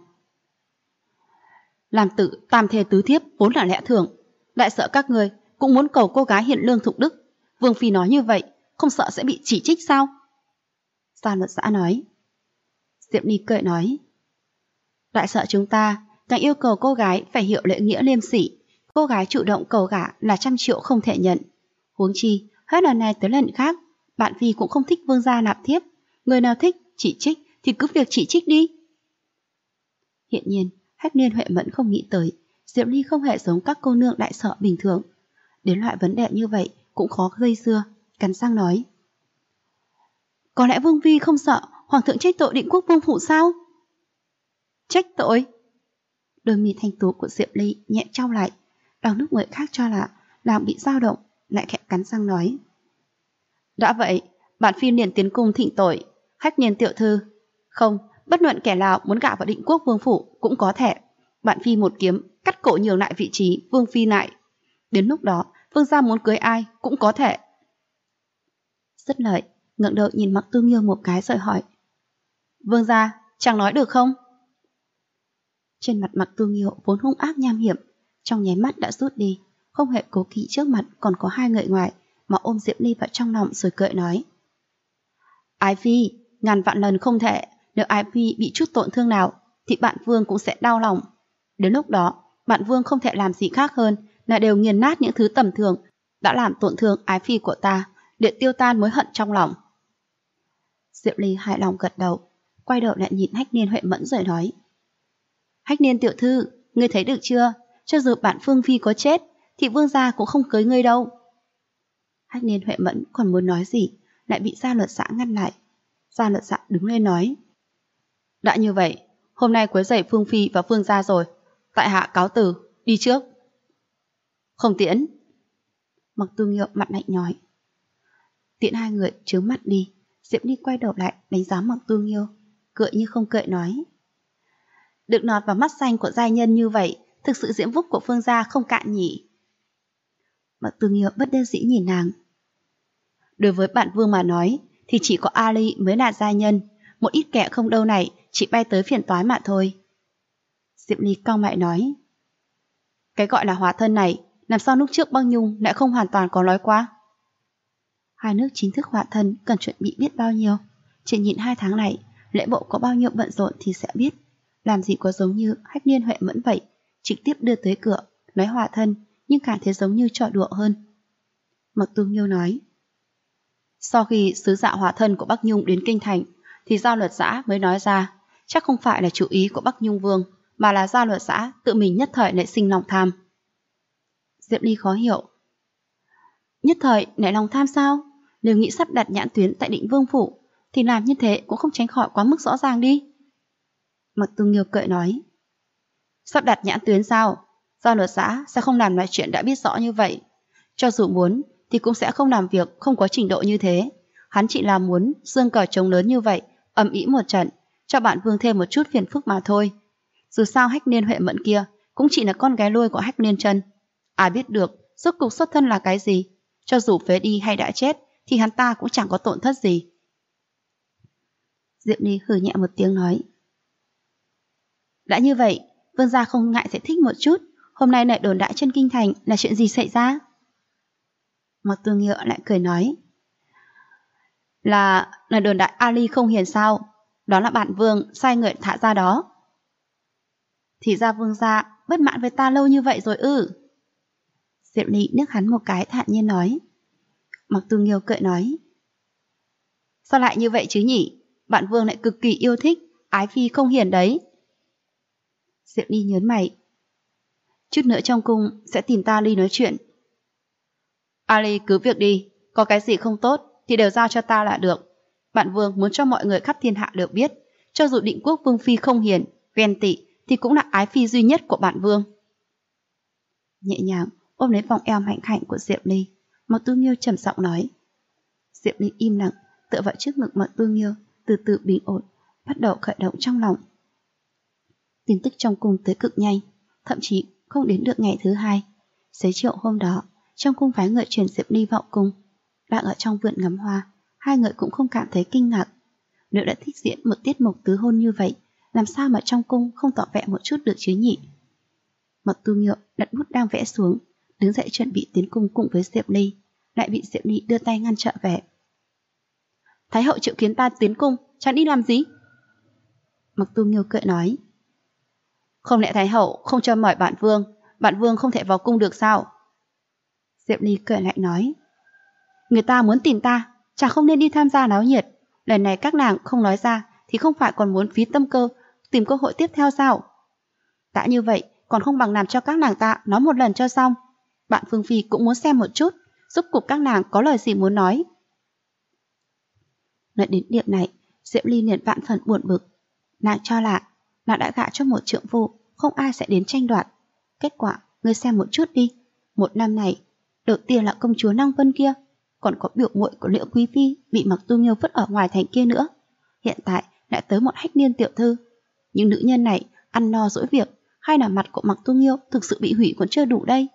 Làm tự tam thê tứ thiếp vốn là lẽ thường, đại sợ các người cũng muốn cầu cô gái hiền lương thục đức. Vương Phi nói như vậy, không sợ sẽ bị chỉ trích sao? Gia luật giã nói. Diệm Ly cười nói. Đại sợ chúng ta càng yêu cầu cô gái phải hiểu lễ nghĩa liêm sỉ. Cô gái chủ động cầu gả là 100 triệu không thể nhận. Huống chi, hết lần này tới lần khác, bạn Phi cũng không thích vương gia nạp thiếp. Người nào thích chỉ trích thì cứ việc chỉ trích đi. Hiện nhiên, Hách Niên Huệ Mẫn không nghĩ tới Diệm Ly không hề giống các cô nương đại sợ bình thường. Đến loại vấn đề như vậy cũng khó dây dưa, cắn răng nói. Có lẽ Vương Phi không sợ Hoàng thượng trách tội Định Quốc Vương phủ sao? Trách tội? Đôi mi thanh tú của Diệm Ly nhẹ trao lại, đằng lúc người khác cho là làm bị dao động, lại khẽ cắn răng nói. Đã vậy, bản Phi liền tiến cung thỉnh tội Hách Niên tiểu thư. Không, bất luận kẻ nào muốn gả vào Định Quốc Vương phủ cũng có thể. Bản Phi một kiếm cắt cổ nhường lại vị trí Vương Phi lại. Đến lúc đó, vương gia muốn cưới ai cũng có thể. Dứt lời, ngẩng đầu nhìn Mặc Tư Nghiêu một cái rồi hỏi. Vương gia, chàng nói được không? Trên mặt Mặc Tư Nghiêu vốn hung ác nham hiểm, trong nháy mắt đã rút đi, không hề cố kỵ trước mặt còn có hai người ngoài, mà ôm Diệm Ly vào trong lòng rồi cười nói. Ái Phi, ngàn vạn lần không thể, nếu Ái Phi bị chút tổn thương nào thì bạn Vương cũng sẽ đau lòng. Đến lúc đó, bạn Vương không thể làm gì khác hơn là đều nghiền nát những thứ tầm thường đã làm tổn thương Ái Phi của ta, để tiêu tan mối hận trong lòng. Diệm Ly hài lòng gật đầu, quay đầu lại nhìn Hách Niên Huệ Mẫn rồi nói. Hách Niên tiểu thư, ngươi thấy được chưa? Cho dù bạn Phương Phi có chết thì vương gia cũng không cưới ngươi đâu. Hách Niên Huệ Mẫn còn muốn nói gì, lại bị Gia luật xã ngăn lại. Gia luật xã đứng lên nói. Đã như vậy, hôm nay quấy rầy Phương Phi và vương gia rồi, tại hạ cáo từ, đi trước. Không tiễn. Mặc Tư Nghiêu mặt lạnh nhói. Tiễn hai người trướng mắt đi. Diệm Ly quay đầu lại đánh giá Mặc Tư Nghiêu, cười như không cười nói. Được nọt vào mắt xanh của giai nhân như vậy, thực sự diễm phúc của phương gia không cạn nhỉ. Mặc Tư Nghiêu bất đắc dĩ nhìn nàng. Đối với bạn Vương mà nói thì chỉ có Ali mới là giai nhân, một ít kẻ không đâu này chỉ bay tới phiền toái mà thôi. Diệm Ly cau mày nói. Cái gọi là hóa thân này, làm sao lúc trước Băng Nhung lại không hoàn toàn có nói qua? Hai nước chính thức hóa thân cần chuẩn bị biết bao nhiêu. Chỉ nhìn 2 tháng này, lễ bộ có bao nhiêu bận rộn thì sẽ biết. Làm gì có giống như Hách Niên Huệ Mẫn vậy, trực tiếp đưa tới cửa, nói hòa thân, nhưng cảm thấy giống như trò đùa hơn. Mặc Tư Nghiêu nói. Sau khi sứ dạ hòa thân của Bắc Nhung đến Kinh Thành, thì Gia luật xã mới nói ra, chắc không phải là chủ ý của Bắc Nhung Vương, mà là Gia luật xã tự mình nhất thời nảy sinh lòng tham. Diệm Ly khó hiểu. Nhất thời nảy lòng tham sao? Nếu nghĩ sắp đặt nhãn tuyến tại Định Vương phủ, thì làm như thế cũng không tránh khỏi quá mức rõ ràng đi. Mặc Tư Nghiêu cười nói. Sắp đặt nhãn tuyến sao? Gia luật xã sẽ không làm loại chuyện đã biết rõ như vậy. Cho dù muốn thì cũng sẽ không làm việc không có trình độ như thế. Hắn chỉ là muốn dương cờ trống lớn như vậy, ầm ĩ một trận, cho bạn Vương thêm một chút phiền phức mà thôi. Dù sao Hách Niên Huệ Mẫn kia cũng chỉ là con gái nuôi của Hách Niên Chân. Ai biết được rốt cục xuất thân là cái gì? Cho dù phế đi hay đã chết thì hắn ta cũng chẳng có tổn thất gì. Diệm Ly hừ nhẹ một tiếng nói. Đã như vậy, Vương gia không ngại giải thích một chút, hôm nay lại đồn đại trên kinh thành là chuyện gì xảy ra? Mặc Tư Nghiêu lại cười nói. Là đồn đại Ali không hiền sao? Đó là bạn Vương sai người thả ra đó. Thì ra Vương gia bất mãn với ta lâu như vậy rồi ư? Diệm Ly nước hắn một cái thản nhiên nói. Mặc Tu Nghiêu cười nói. Sao lại như vậy chứ nhỉ? Bạn Vương lại cực kỳ yêu thích ái phi không hiền đấy. Diệp Ly nhớn mày. Chút nữa trong cung sẽ tìm ta đi nói chuyện. Ali cứ việc đi, có cái gì không tốt thì đều giao cho ta là được. Bạn Vương muốn cho mọi người khắp thiên hạ đều biết, cho dù Định Quốc Vương phi không hiền, ghen tị thì cũng là ái phi duy nhất của bạn Vương. Nhẹ nhàng ôm lấy vòng eo mạnh khảnh của Diệp Ly, Mặc Tu Nghiêu trầm giọng nói. Diệp Ly im lặng, tựa vào trước ngực Mặc Tu Nghiêu, từ từ bình ổn, bắt đầu khởi động trong lòng. Tin tức trong cung tới cực nhanh, thậm chí không đến được ngày thứ hai. Xế chiều hôm đó, trong cung phái người truyền Diệp Ly vào cung. Đang ở trong vườn ngắm hoa, hai người cũng không cảm thấy kinh ngạc. Nếu đã thích diễn một tiết mục tứ hôn như vậy, làm sao mà trong cung không tỏ vẻ một chút được chứ nhỉ? Mặc Tu Nghiêu đặt bút đang vẽ xuống, đứng dậy chuẩn bị tiến cung cùng với Diệp Ly, lại bị Diệp Ly đưa tay ngăn trở về. Thái hậu triệu kiến ta tiến cung, chẳng đi làm gì? Mặc Tu Nghiêu cười nói. Không lẽ Thái hậu không cho mời bạn Vương không thể vào cung được sao? Diệp Ly cười lại nói. Người ta muốn tìm ta, chả không nên đi tham gia náo nhiệt. Lần này các nàng không nói ra thì không phải còn muốn phí tâm cơ tìm cơ hội tiếp theo sao? Đã như vậy, còn không bằng làm cho các nàng ta nói một lần cho xong. Bạn Phương Phi cũng muốn xem một chút, giúp cục các nàng có lời gì muốn nói. Nói đến điểm này, Diệp Ly liền vạn phần buồn bực. Nàng cho là nàng đã gả cho một trượng phu, không ai sẽ đến tranh đoạt. Kết quả, ngươi xem một chút đi. Một năm này, đầu tiên là công chúa Năng Vân kia, còn có biểu muội của Liễu Quý Phi bị Mặc Tu Nghiêu vứt ở ngoài thành kia nữa. Hiện tại lại tới một hách niên tiểu thư. Nhưng nữ nhân này ăn no dỗi việc, hay là mặt của Mặc Tu Nghiêu thực sự bị hủy còn chưa đủ đây?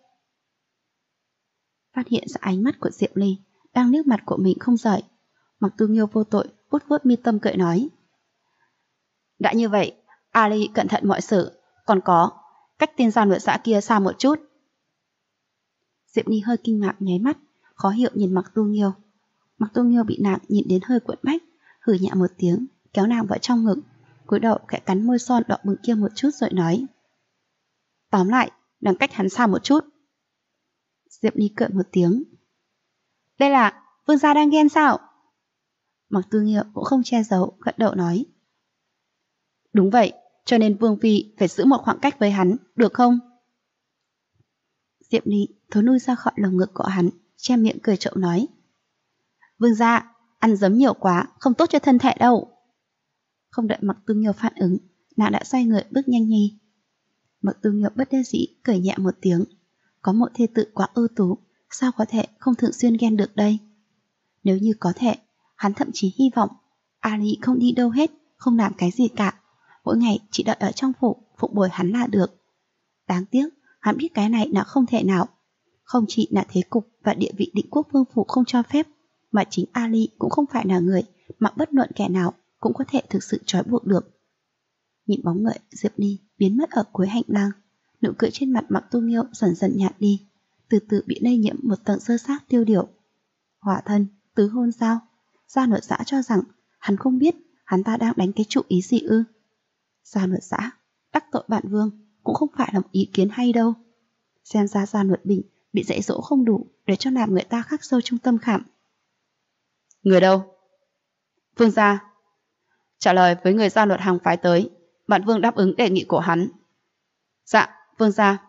Phát hiện ra ánh mắt của Diệp Ly đang nước mặt của mình không rời, Mặc Tu Nghiêu vô tội vuốt vuốt mi tâm cười nói. Đã như vậy, Ali cẩn thận mọi sự, còn có cách tên gian nội xã kia xa một chút. Diệp Ly hơi kinh ngạc nháy mắt, khó hiểu nhìn Mặc Tu Nghiêu. Mặc Tu Nghiêu bị nàng nhìn đến hơi cuộn bách, hừ nhẹ một tiếng, kéo nàng vào trong ngực, cúi đầu khẽ cắn môi son đỏ bừng kia một chút rồi nói. Tóm lại, đang cách hắn xa một chút. Diệp Ly cười một tiếng. Đây là Vương gia đang ghen sao? Mặc Tu Nghiêu cũng không che giấu, gật đầu nói. Đúng vậy, cho nên Vương Phi phải giữ một khoảng cách với hắn, được không? Diệp Ly thối lui ra khỏi lồng ngực của hắn, che miệng cười trộm nói. Vương gia, ăn giấm nhiều quá, không tốt cho thân thể đâu. Không đợi Mặc Tu Nghiêu phản ứng, nàng đã xoay người bước nhanh nhi. Mặc Tu Nghiêu bất đắc dĩ cười nhẹ một tiếng. Có một thê tử quá ưu tú, sao có thể không thường xuyên ghen được đây? Nếu như có thể, hắn thậm chí hy vọng Ali không đi đâu hết, không làm cái gì cả, mỗi ngày chỉ đợi ở trong phủ phụng bồi hắn là được. Đáng tiếc, hắn biết cái này là không thể nào. Không chỉ là thế cục và địa vị Định Quốc Vương phủ không cho phép, mà chính Ali cũng không phải là người mà bất luận kẻ nào cũng có thể thực sự trói buộc được. Nhìn bóng người Diệp Ly biến mất ở cuối hành lang, nụ cười trên mặt Mặc Tu Nghiêu dần dần nhạt đi, từ từ bị lây nhiễm một tầng sơ xác tiêu điều. Hỏa thân, tứ hôn sao? Gia nội xã cho rằng hắn không biết hắn ta đang đánh cái chủ ý gì ư? Gia nội xã đắc tội bạn Vương cũng không phải là một ý kiến hay đâu. Xem ra Gia Luật Bình bị dạy dỗ không đủ để cho làm người ta khắc sâu trong tâm khảm. Người đâu? Vương gia. Trả lời với người Gia Luật Hằng phái tới, bạn Vương đáp ứng đề nghị của hắn. Dạ, Vương gia.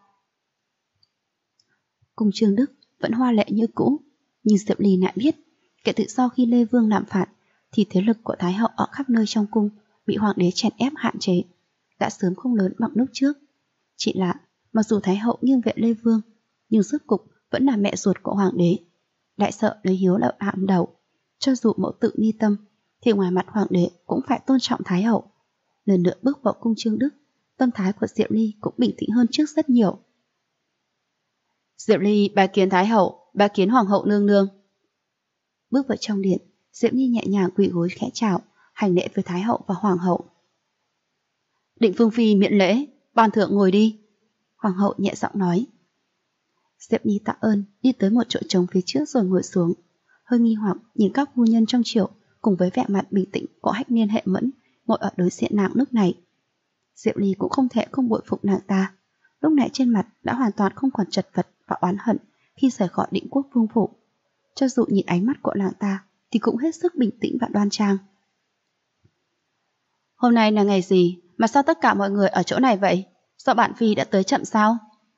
Cung Trương Đức vẫn hoa lệ như cũ, nhưng Diệp Ly lại biết, kể từ sau khi Lê Vương làm phản, thì thế lực của Thái hậu ở khắp nơi trong cung bị hoàng đế chèn ép hạn chế, đã sớm không lớn bằng lúc trước. Chỉ là, mặc dù Thái hậu nghiêng vệ Lê Vương, nhưng rốt cục vẫn là mẹ ruột của hoàng đế. Đại sợ lấy hiếu là hàm đầu, cho dù mẫu tự ni tâm, thì ngoài mặt hoàng đế cũng phải tôn trọng Thái hậu. Lần nữa bước vào cung Trương Đức, tâm thái của Diệp Ly cũng bình tĩnh hơn trước rất nhiều. Diệp Ly bái kiến Thái hậu, bái kiến Hoàng hậu nương nương. Bước vào trong điện, Diệp Ly nhẹ nhàng quỳ gối khẽ chào, hành lễ với Thái hậu và Hoàng hậu. Định Phương Phi miễn lễ, ban thượng ngồi đi. Hoàng hậu nhẹ giọng nói. Diệp Ly tạ ơn, đi tới một chỗ trống phía trước rồi ngồi xuống, hơi nghi hoặc nhìn các phu nhân trong triều cùng với vẻ mặt bình tĩnh của Hách Niên Hệ Mẫn ngồi ở đối diện nàng lúc này. Diệp Ly cũng không thể không bội phục nàng ta, lúc này trên mặt đã hoàn toàn không còn chật vật và oán hận khi rời khỏi Định Quốc Vương phủ. cho dù nhìn ánh mắt của nàng ta thì cũng hết sức bình tĩnh và đoan trang. Hôm nay là ngày gì mà sao tất cả mọi người ở chỗ này vậy? Do bạn Phi đã tới chậm sao?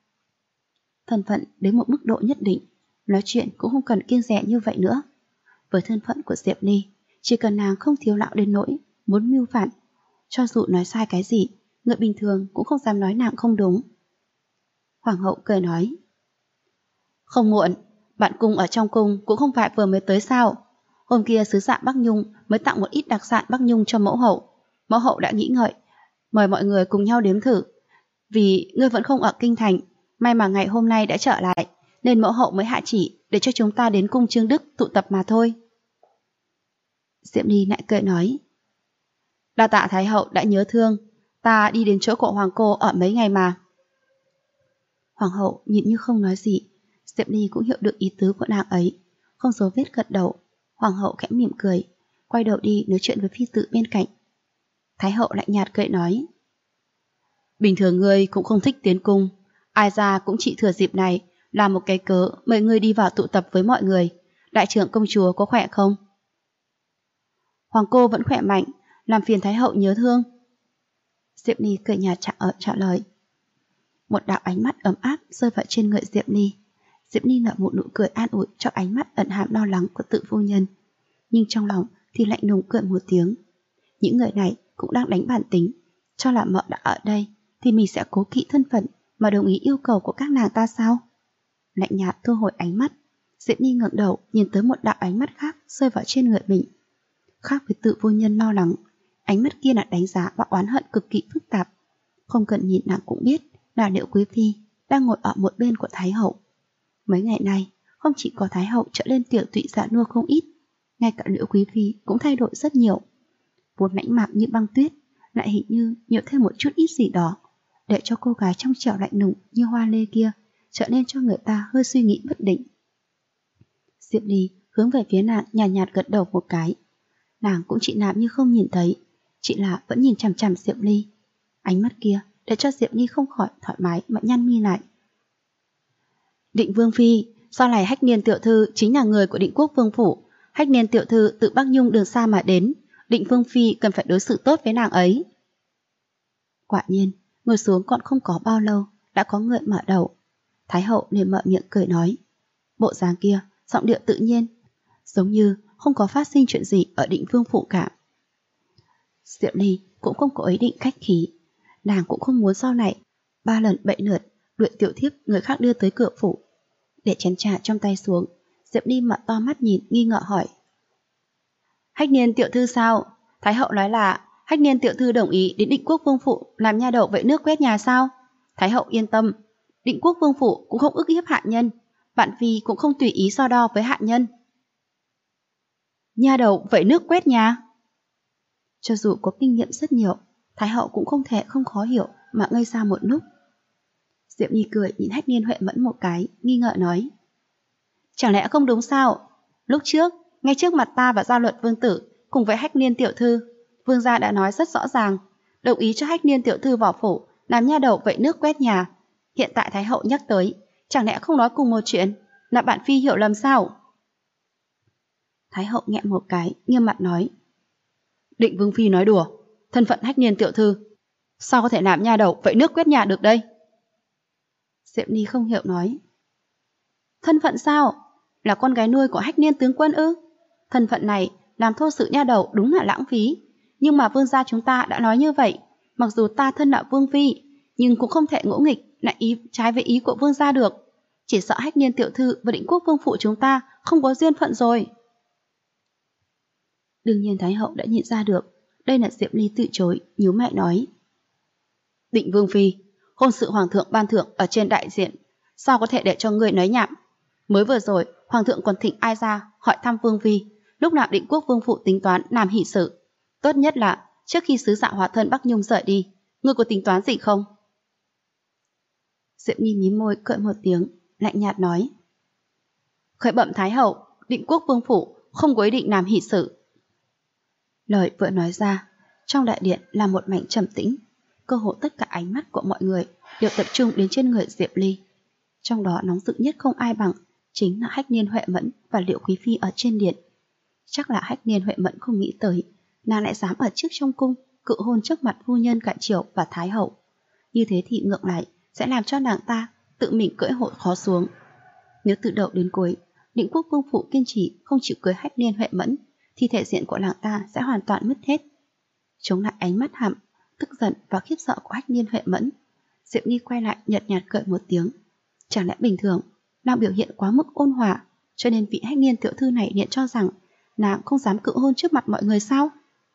Thân phận đến một mức độ nhất định, nói chuyện cũng không cần kiêng dè như vậy nữa. Với thân phận của Diệp Ly, chỉ cần nàng không thiếu lão đến nỗi muốn mưu phản, cho dù nói sai cái gì, người bình thường cũng không dám nói nàng không đúng. Hoàng hậu cười nói, không muộn, bạn cung ở trong cung cũng không phải vừa mới tới sao? Hôm kia sứ giả Bắc Nhung mới tặng một ít đặc sản Bắc Nhung cho mẫu hậu. Mẫu hậu đã nghĩ ngợi, mời mọi người cùng nhau đếm thử. Vì ngươi vẫn không ở kinh thành, may mà ngày hôm nay đã trở lại, nên mẫu hậu mới hạ chỉ để cho chúng ta đến cung Trương Đức tụ tập mà thôi. Diệm Ly lại cười nói, đa tạ Thái hậu đã nhớ thương, ta đi đến chỗ của hoàng cô ở mấy ngày mà. Hoàng hậu nhìn như không nói gì, Diệm Ly cũng hiểu được ý tứ của nàng ấy, không giấu vết gật đầu. Hoàng hậu khẽ mỉm cười, quay đầu đi nói chuyện với phi tử bên cạnh. Thái hậu lạnh nhạt cười nói, bình thường ngươi cũng không thích tiến cung, ai ra cũng chỉ thừa dịp này làm một cái cớ mời ngươi đi vào tụ tập với mọi người. Đại trưởng công chúa có khỏe không? Hoàng cô vẫn khỏe mạnh, làm phiền Thái hậu nhớ thương. Diệp Ly cười nhạt trả lời. Một đạo ánh mắt ấm áp rơi vào trên người Diệp Ly. Diệp Ly nở một nụ cười an ủi cho ánh mắt ẩn hàm lo lắng của Tự phu nhân, nhưng trong lòng thì lạnh lùng cười một tiếng. Những người này cũng đang đánh bản tính, cho là mợ đã ở đây thì mình sẽ cố kỵ thân phận mà đồng ý yêu cầu của các nàng ta sao? Lạnh nhạt thu hồi ánh mắt, Diệp Ly ngẩng đầu nhìn tới một đạo ánh mắt khác rơi vào trên người mình. Khác với Tự phu nhân lo lắng, ánh mắt kia là đánh giá và oán hận cực kỳ phức tạp. Không cần nhìn nàng cũng biết là Liễu Quý phi đang ngồi ở một bên của Thái hậu. Mấy ngày nay, không chỉ có Thái hậu trở lên tiểu tụy dạ nua không ít, ngay cả Liễu Quý phi cũng thay đổi rất nhiều. Vốn lãnh mạc như băng tuyết, lại hình như nhiều thêm một chút ít gì đó, để cho cô gái trong trẻo lạnh lùng như hoa lê kia trở nên cho người ta hơi suy nghĩ bất định. Diệp Ly hướng về phía nàng nhàn nhạt gật đầu một cái. Nàng cũng chỉ làm như không nhìn thấy, chỉ là vẫn nhìn chằm chằm Diệp Ly. Ánh mắt kia để cho Diệp Ly không khỏi thoải mái mà nhăn mi lại. Định Vương phi, sau này Hách Niên tiểu thư chính là người của Định Quốc vương phủ. Hách Niên tiểu thư từ Bắc Nhung đường xa mà đến, Định Vương phi cần phải đối xử tốt với nàng ấy. Quả nhiên, ngồi xuống còn không có bao lâu, đã có người mở đầu. Thái hậu liền mở miệng cười nói, bộ dáng kia, giọng điệu tự nhiên, giống như không có phát sinh chuyện gì ở Định Vương phủ cả. Diệp Ly cũng không có ý định khách khí, nàng cũng không muốn sau này 3 lần 7 lượt đuổi tiểu thiếp người khác đưa tới cửa phủ. Để chén trà trong tay xuống, Diệp Ly mở to mắt nhìn nghi ngờ hỏi, Hách Niên tiểu thư sao? Thái hậu nói là Hách Niên tiểu thư đồng ý đến Định Quốc vương phủ làm nha đầu vậy nước quét nhà sao? Thái hậu yên tâm, Định Quốc vương phủ cũng không ức hiếp hạ nhân, bạn phi cũng không tùy ý so đo với hạ nhân. Nha đầu vậy nước quét nhà? Cho dù có kinh nghiệm rất nhiều, Thái hậu cũng không thể không khó hiểu mà ngây ra một lúc. Diệp Ly cười nhìn Hách Niên Huệ Mẫn một cái, nghi ngờ nói, chẳng lẽ không đúng sao? Lúc trước, ngay trước mặt ta và Gia Luật vương tử cùng với Hách Niên tiểu thư, vương gia đã nói rất rõ ràng, đồng ý cho Hách Niên tiểu thư vào phủ làm nha đầu vậy nước quét nhà. Hiện tại Thái hậu nhắc tới, chẳng lẽ không nói cùng một chuyện, là bạn phi hiểu lầm sao? Thái hậu nghẹn một cái, nghiêm mặt nói, Định Vương phi nói đùa, thân phận Hách Niên tiểu thư sao có thể làm nha đầu vậy nước quét nhà được đây? Diệp Ly không hiểu nói, thân phận sao? Là con gái nuôi của Hách Niên tướng quân ư? Thân phận này làm thô sự nha đầu đúng là lãng phí, nhưng mà vương gia chúng ta đã nói như vậy, mặc dù ta thân là vương phi, nhưng cũng không thể ngỗ nghịch lại ý trái với ý của vương gia được. Chỉ sợ Hách Niên tiểu thư và Định Quốc vương phủ chúng ta không có duyên phận rồi. Đương nhiên Thái hậu đã nhận ra được đây là Diệp Ly từ chối, nhíu mày nói, Định Vương phi, hôn sự hoàng thượng ban thưởng ở trên đại diện, sao có thể để cho người nói nhảm? Mới vừa rồi hoàng thượng còn thỉnh ai ra hỏi thăm vương phi, lúc nào Định Quốc vương phủ tính toán làm hỷ sự? Tốt nhất là trước khi sứ giả hóa thân Bắc Nhung rời đi, ngươi có tính toán gì không? Diệp Ly mím môi cười một tiếng, lạnh nhạt nói, khởi bẩm Thái hậu, Định Quốc vương phủ không có ý định làm hỷ sự. Lời vừa nói ra, trong đại điện là một mảnh trầm tĩnh, cơ hồ tất cả ánh mắt của mọi người đều tập trung đến trên người Diệp Ly. Trong đó nóng rực nhất không ai bằng chính là Hách Niên Huệ Mẫn và Liệu Quý Phi ở trên điện. Chắc là Hách Niên Huệ Mẫn không nghĩ tới nàng lại dám ở trước trong cung cự hôn trước mặt phu nhân cả triều và thái hậu. Như thế thì ngược lại sẽ làm cho nàng ta tự mình cưỡi hộ khó xuống. Nếu từ đầu đến cuối Định Quốc vương phủ kiên trì không chịu cưới Hách Niên Huệ Mẫn thì thể diện của nàng ta sẽ hoàn toàn mất hết. Chống lại ánh mắt hậm, tức giận và khiếp sợ của Hách Niên Huệ Mẫn, Diệp Ly quay lại nhợt nhạt cười một tiếng. Chẳng lẽ bình thường nàng biểu hiện quá mức ôn hòa, cho nên vị Hách Niên tiểu thư này nhận cho rằng nàng không dám cự hôn trước mặt mọi người sao?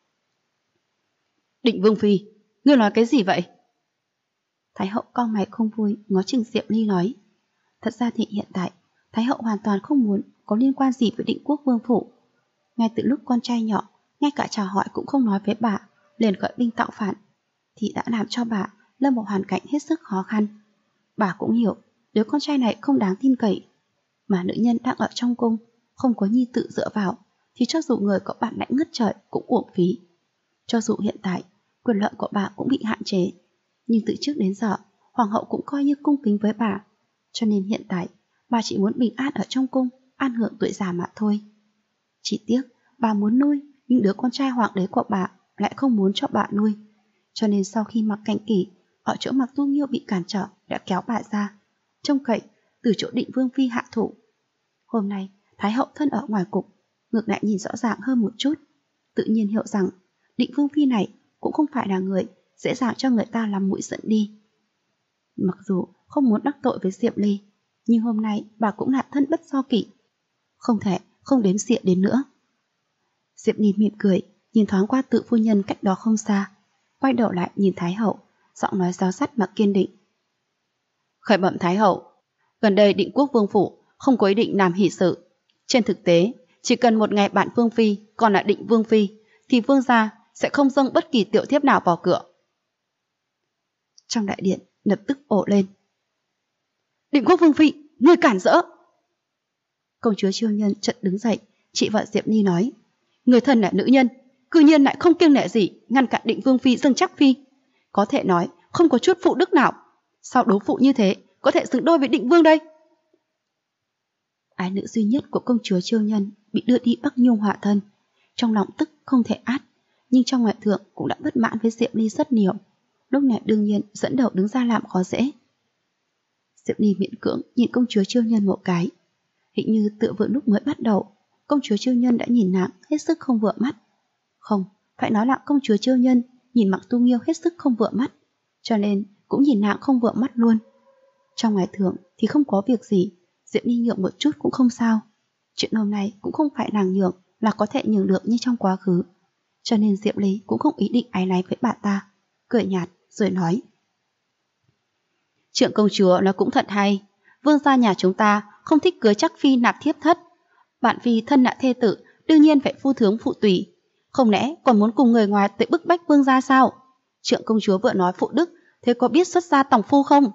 Định vương phi, ngươi nói cái gì vậy? Thái hậu cau mày không vui ngó chừng Diệp Ly nói. Thật ra thì hiện tại Thái hậu hoàn toàn không muốn có liên quan gì với Định Quốc vương phủ. Ngay từ lúc con trai nhỏ ngay cả chào hỏi cũng không nói với bà, liền khởi binh tạo phản, thì đã làm cho bà lâm một hoàn cảnh hết sức khó khăn. Bà cũng hiểu đứa con trai này không đáng tin cậy, mà nữ nhân đang ở trong cung không có nhi tự dựa vào thì cho dù người có bản lãnh ngất trời cũng uổng phí. Cho dù hiện tại quyền lợi của bà cũng bị hạn chế, nhưng từ trước đến giờ hoàng hậu cũng coi như cung kính với bà, cho nên hiện tại bà chỉ muốn bình an ở trong cung, an hưởng tuổi già mà thôi. Chỉ tiếc bà muốn nuôi, nhưng đứa con trai hoàng đế của bà lại không muốn cho bà nuôi, cho nên sau khi Mạc Cảnh Kỳ ở chỗ Mạc Tu Nghiêu bị cản trở đã kéo bà ra, trông cậy từ chỗ Định vương phi hạ thủ. Hôm nay Thái hậu thân ở ngoài cục, ngược lại nhìn rõ ràng hơn một chút, tự nhiên hiểu rằng Định vương phi này cũng không phải là người dễ dàng cho người ta làm mũi giận đi. Mặc dù không muốn đắc tội với Diệp Ly, nhưng hôm nay bà cũng là thân bất do kỷ, không thể không đếm xỉa đến nữa. Diệp Ly mỉm cười, nhìn thoáng qua Tự phu nhân cách đó không xa, quay đầu lại nhìn Thái hậu, giọng nói giáo sắt mà kiên định. Khởi bẩm Thái hậu, gần đây Định Quốc vương phủ không có ý định làm hỷ sự. Trên thực tế, chỉ cần một ngày bạn vương phi còn là Định vương phi, thì vương gia sẽ không dâng bất kỳ tiểu thiếp nào vào cửa. Trong đại điện lập tức ồ lên. Định Quốc vương phi, ngươi cản rỡ! Công chúa Chiêu Nhân chợt đứng dậy, chị vợ Diệp Ly nói. Người thân là nữ nhân, cư nhiên lại không kiêng nể gì ngăn cản Định vương phi dâng chắc phi. Có thể nói không có chút phụ đức nào. Sao đấu phụ như thế có thể xứng đôi với Định vương đây? Ái nữ duy nhất của công chúa Chiêu Nhân bị đưa đi Bắc Nhung họa thân, trong lòng tức không thể át, nhưng trong ngoại thượng cũng đã bất mãn với Diệp Ly rất nhiều. Lúc này đương nhiên dẫn đầu đứng ra làm khó dễ. Diệp Ly miễn cưỡng nhìn công chúa Chiêu Nhân một cái. Hình như tựa vừa lúc mới bắt đầu, công chúa Chiêu Nhân đã nhìn nàng hết sức không vừa mắt. Không, phải nói là công chúa Chiêu Nhân nhìn Mạc Tu Nghiêu hết sức không vừa mắt, cho nên cũng nhìn nàng không vừa mắt luôn. Trong ngoại thượng thì không có việc gì, Diệp Ly nhượng một chút cũng không sao. Chuyện hôm nay cũng không phải nàng nhượng là có thể nhường được như trong quá khứ, cho nên Diệp Ly cũng không ý định áy náy với bà ta, cười nhạt rồi nói. Trượng công chúa nó cũng thật hay, vương gia nhà chúng ta không thích cưới chắc phi nạp thiếp thất. Bạn phi thân là thê tử, đương nhiên phải phu thướng phụ tùy, không lẽ còn muốn cùng người ngoài tới bức bách vương gia sao? Trượng công chúa vừa nói phụ đức, thế có biết xuất gia tòng phu không?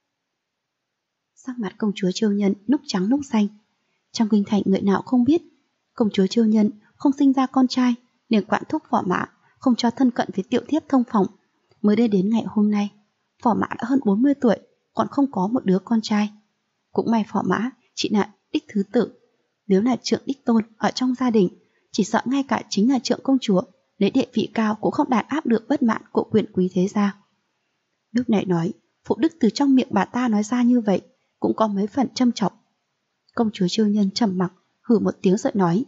Sắc mặt công chúa Chiêu Nhân lúc trắng lúc xanh. Trong kinh thành người nào không biết, công chúa Chiêu Nhân không sinh ra con trai, liền quản thúc Phò Mã không cho thân cận với tiểu thiếp thông phòng. Mới đây đến ngày hôm nay, Phò Mã đã hơn 40 tuổi, còn không có một đứa con trai. Cũng may Phò Mã chỉ là đích thứ tử, nếu là trượng đích tôn ở trong gia đình, chỉ sợ ngay cả chính là trượng công chúa lấy địa vị cao cũng không đàn áp được bất mãn của quyền quý thế gia. Lúc này nói phụ đức từ trong miệng bà ta nói ra như vậy cũng có mấy phần châm chọc. Công chúa Chiêu Nhân trầm mặc, hừ một tiếng rồi nói.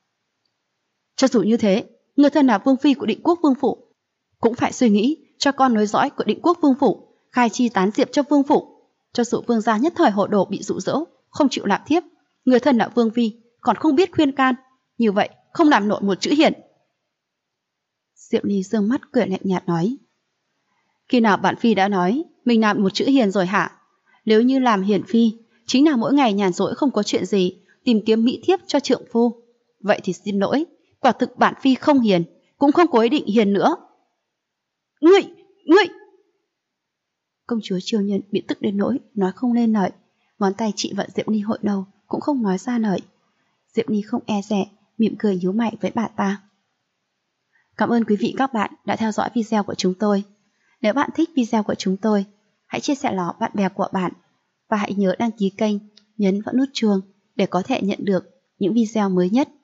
Cho dù như thế, người thân là vương phi của Định Quốc vương phủ cũng phải suy nghĩ cho con nối dõi của Định Quốc vương phủ khai chi tán diệp cho vương phủ. Cho dù vương gia nhất thời hồ đồ bị dụ dỗ không chịu làm thiếp, người thân là vương phi còn không biết khuyên can, như vậy không làm nổi một chữ hiền. Diệp Ly dương mắt cười lạnh nhạt nói. Khi nào bạn phi đã nói mình làm một chữ hiền rồi hả? Nếu như làm hiền phi chính là mỗi ngày nhàn rỗi không có chuyện gì tìm kiếm mỹ thiếp cho trượng phu, vậy thì xin lỗi, quả thực bản phi không hiền, cũng không có ý định hiền nữa. Ngươi! Công chúa Chiêu Nhân bị tức đến nỗi nói không lên lời, ngón tay chị vợ Diệp Ly hội đầu cũng không nói ra lời. Diệp Ly không e dè, mỉm cười nhíu mày với bà ta. Cảm ơn quý vị các bạn đã theo dõi video của chúng tôi. Nếu bạn thích video của chúng tôi, hãy chia sẻ nó bạn bè của bạn và hãy nhớ đăng ký kênh, nhấn vào nút chuông để có thể nhận được những video mới nhất.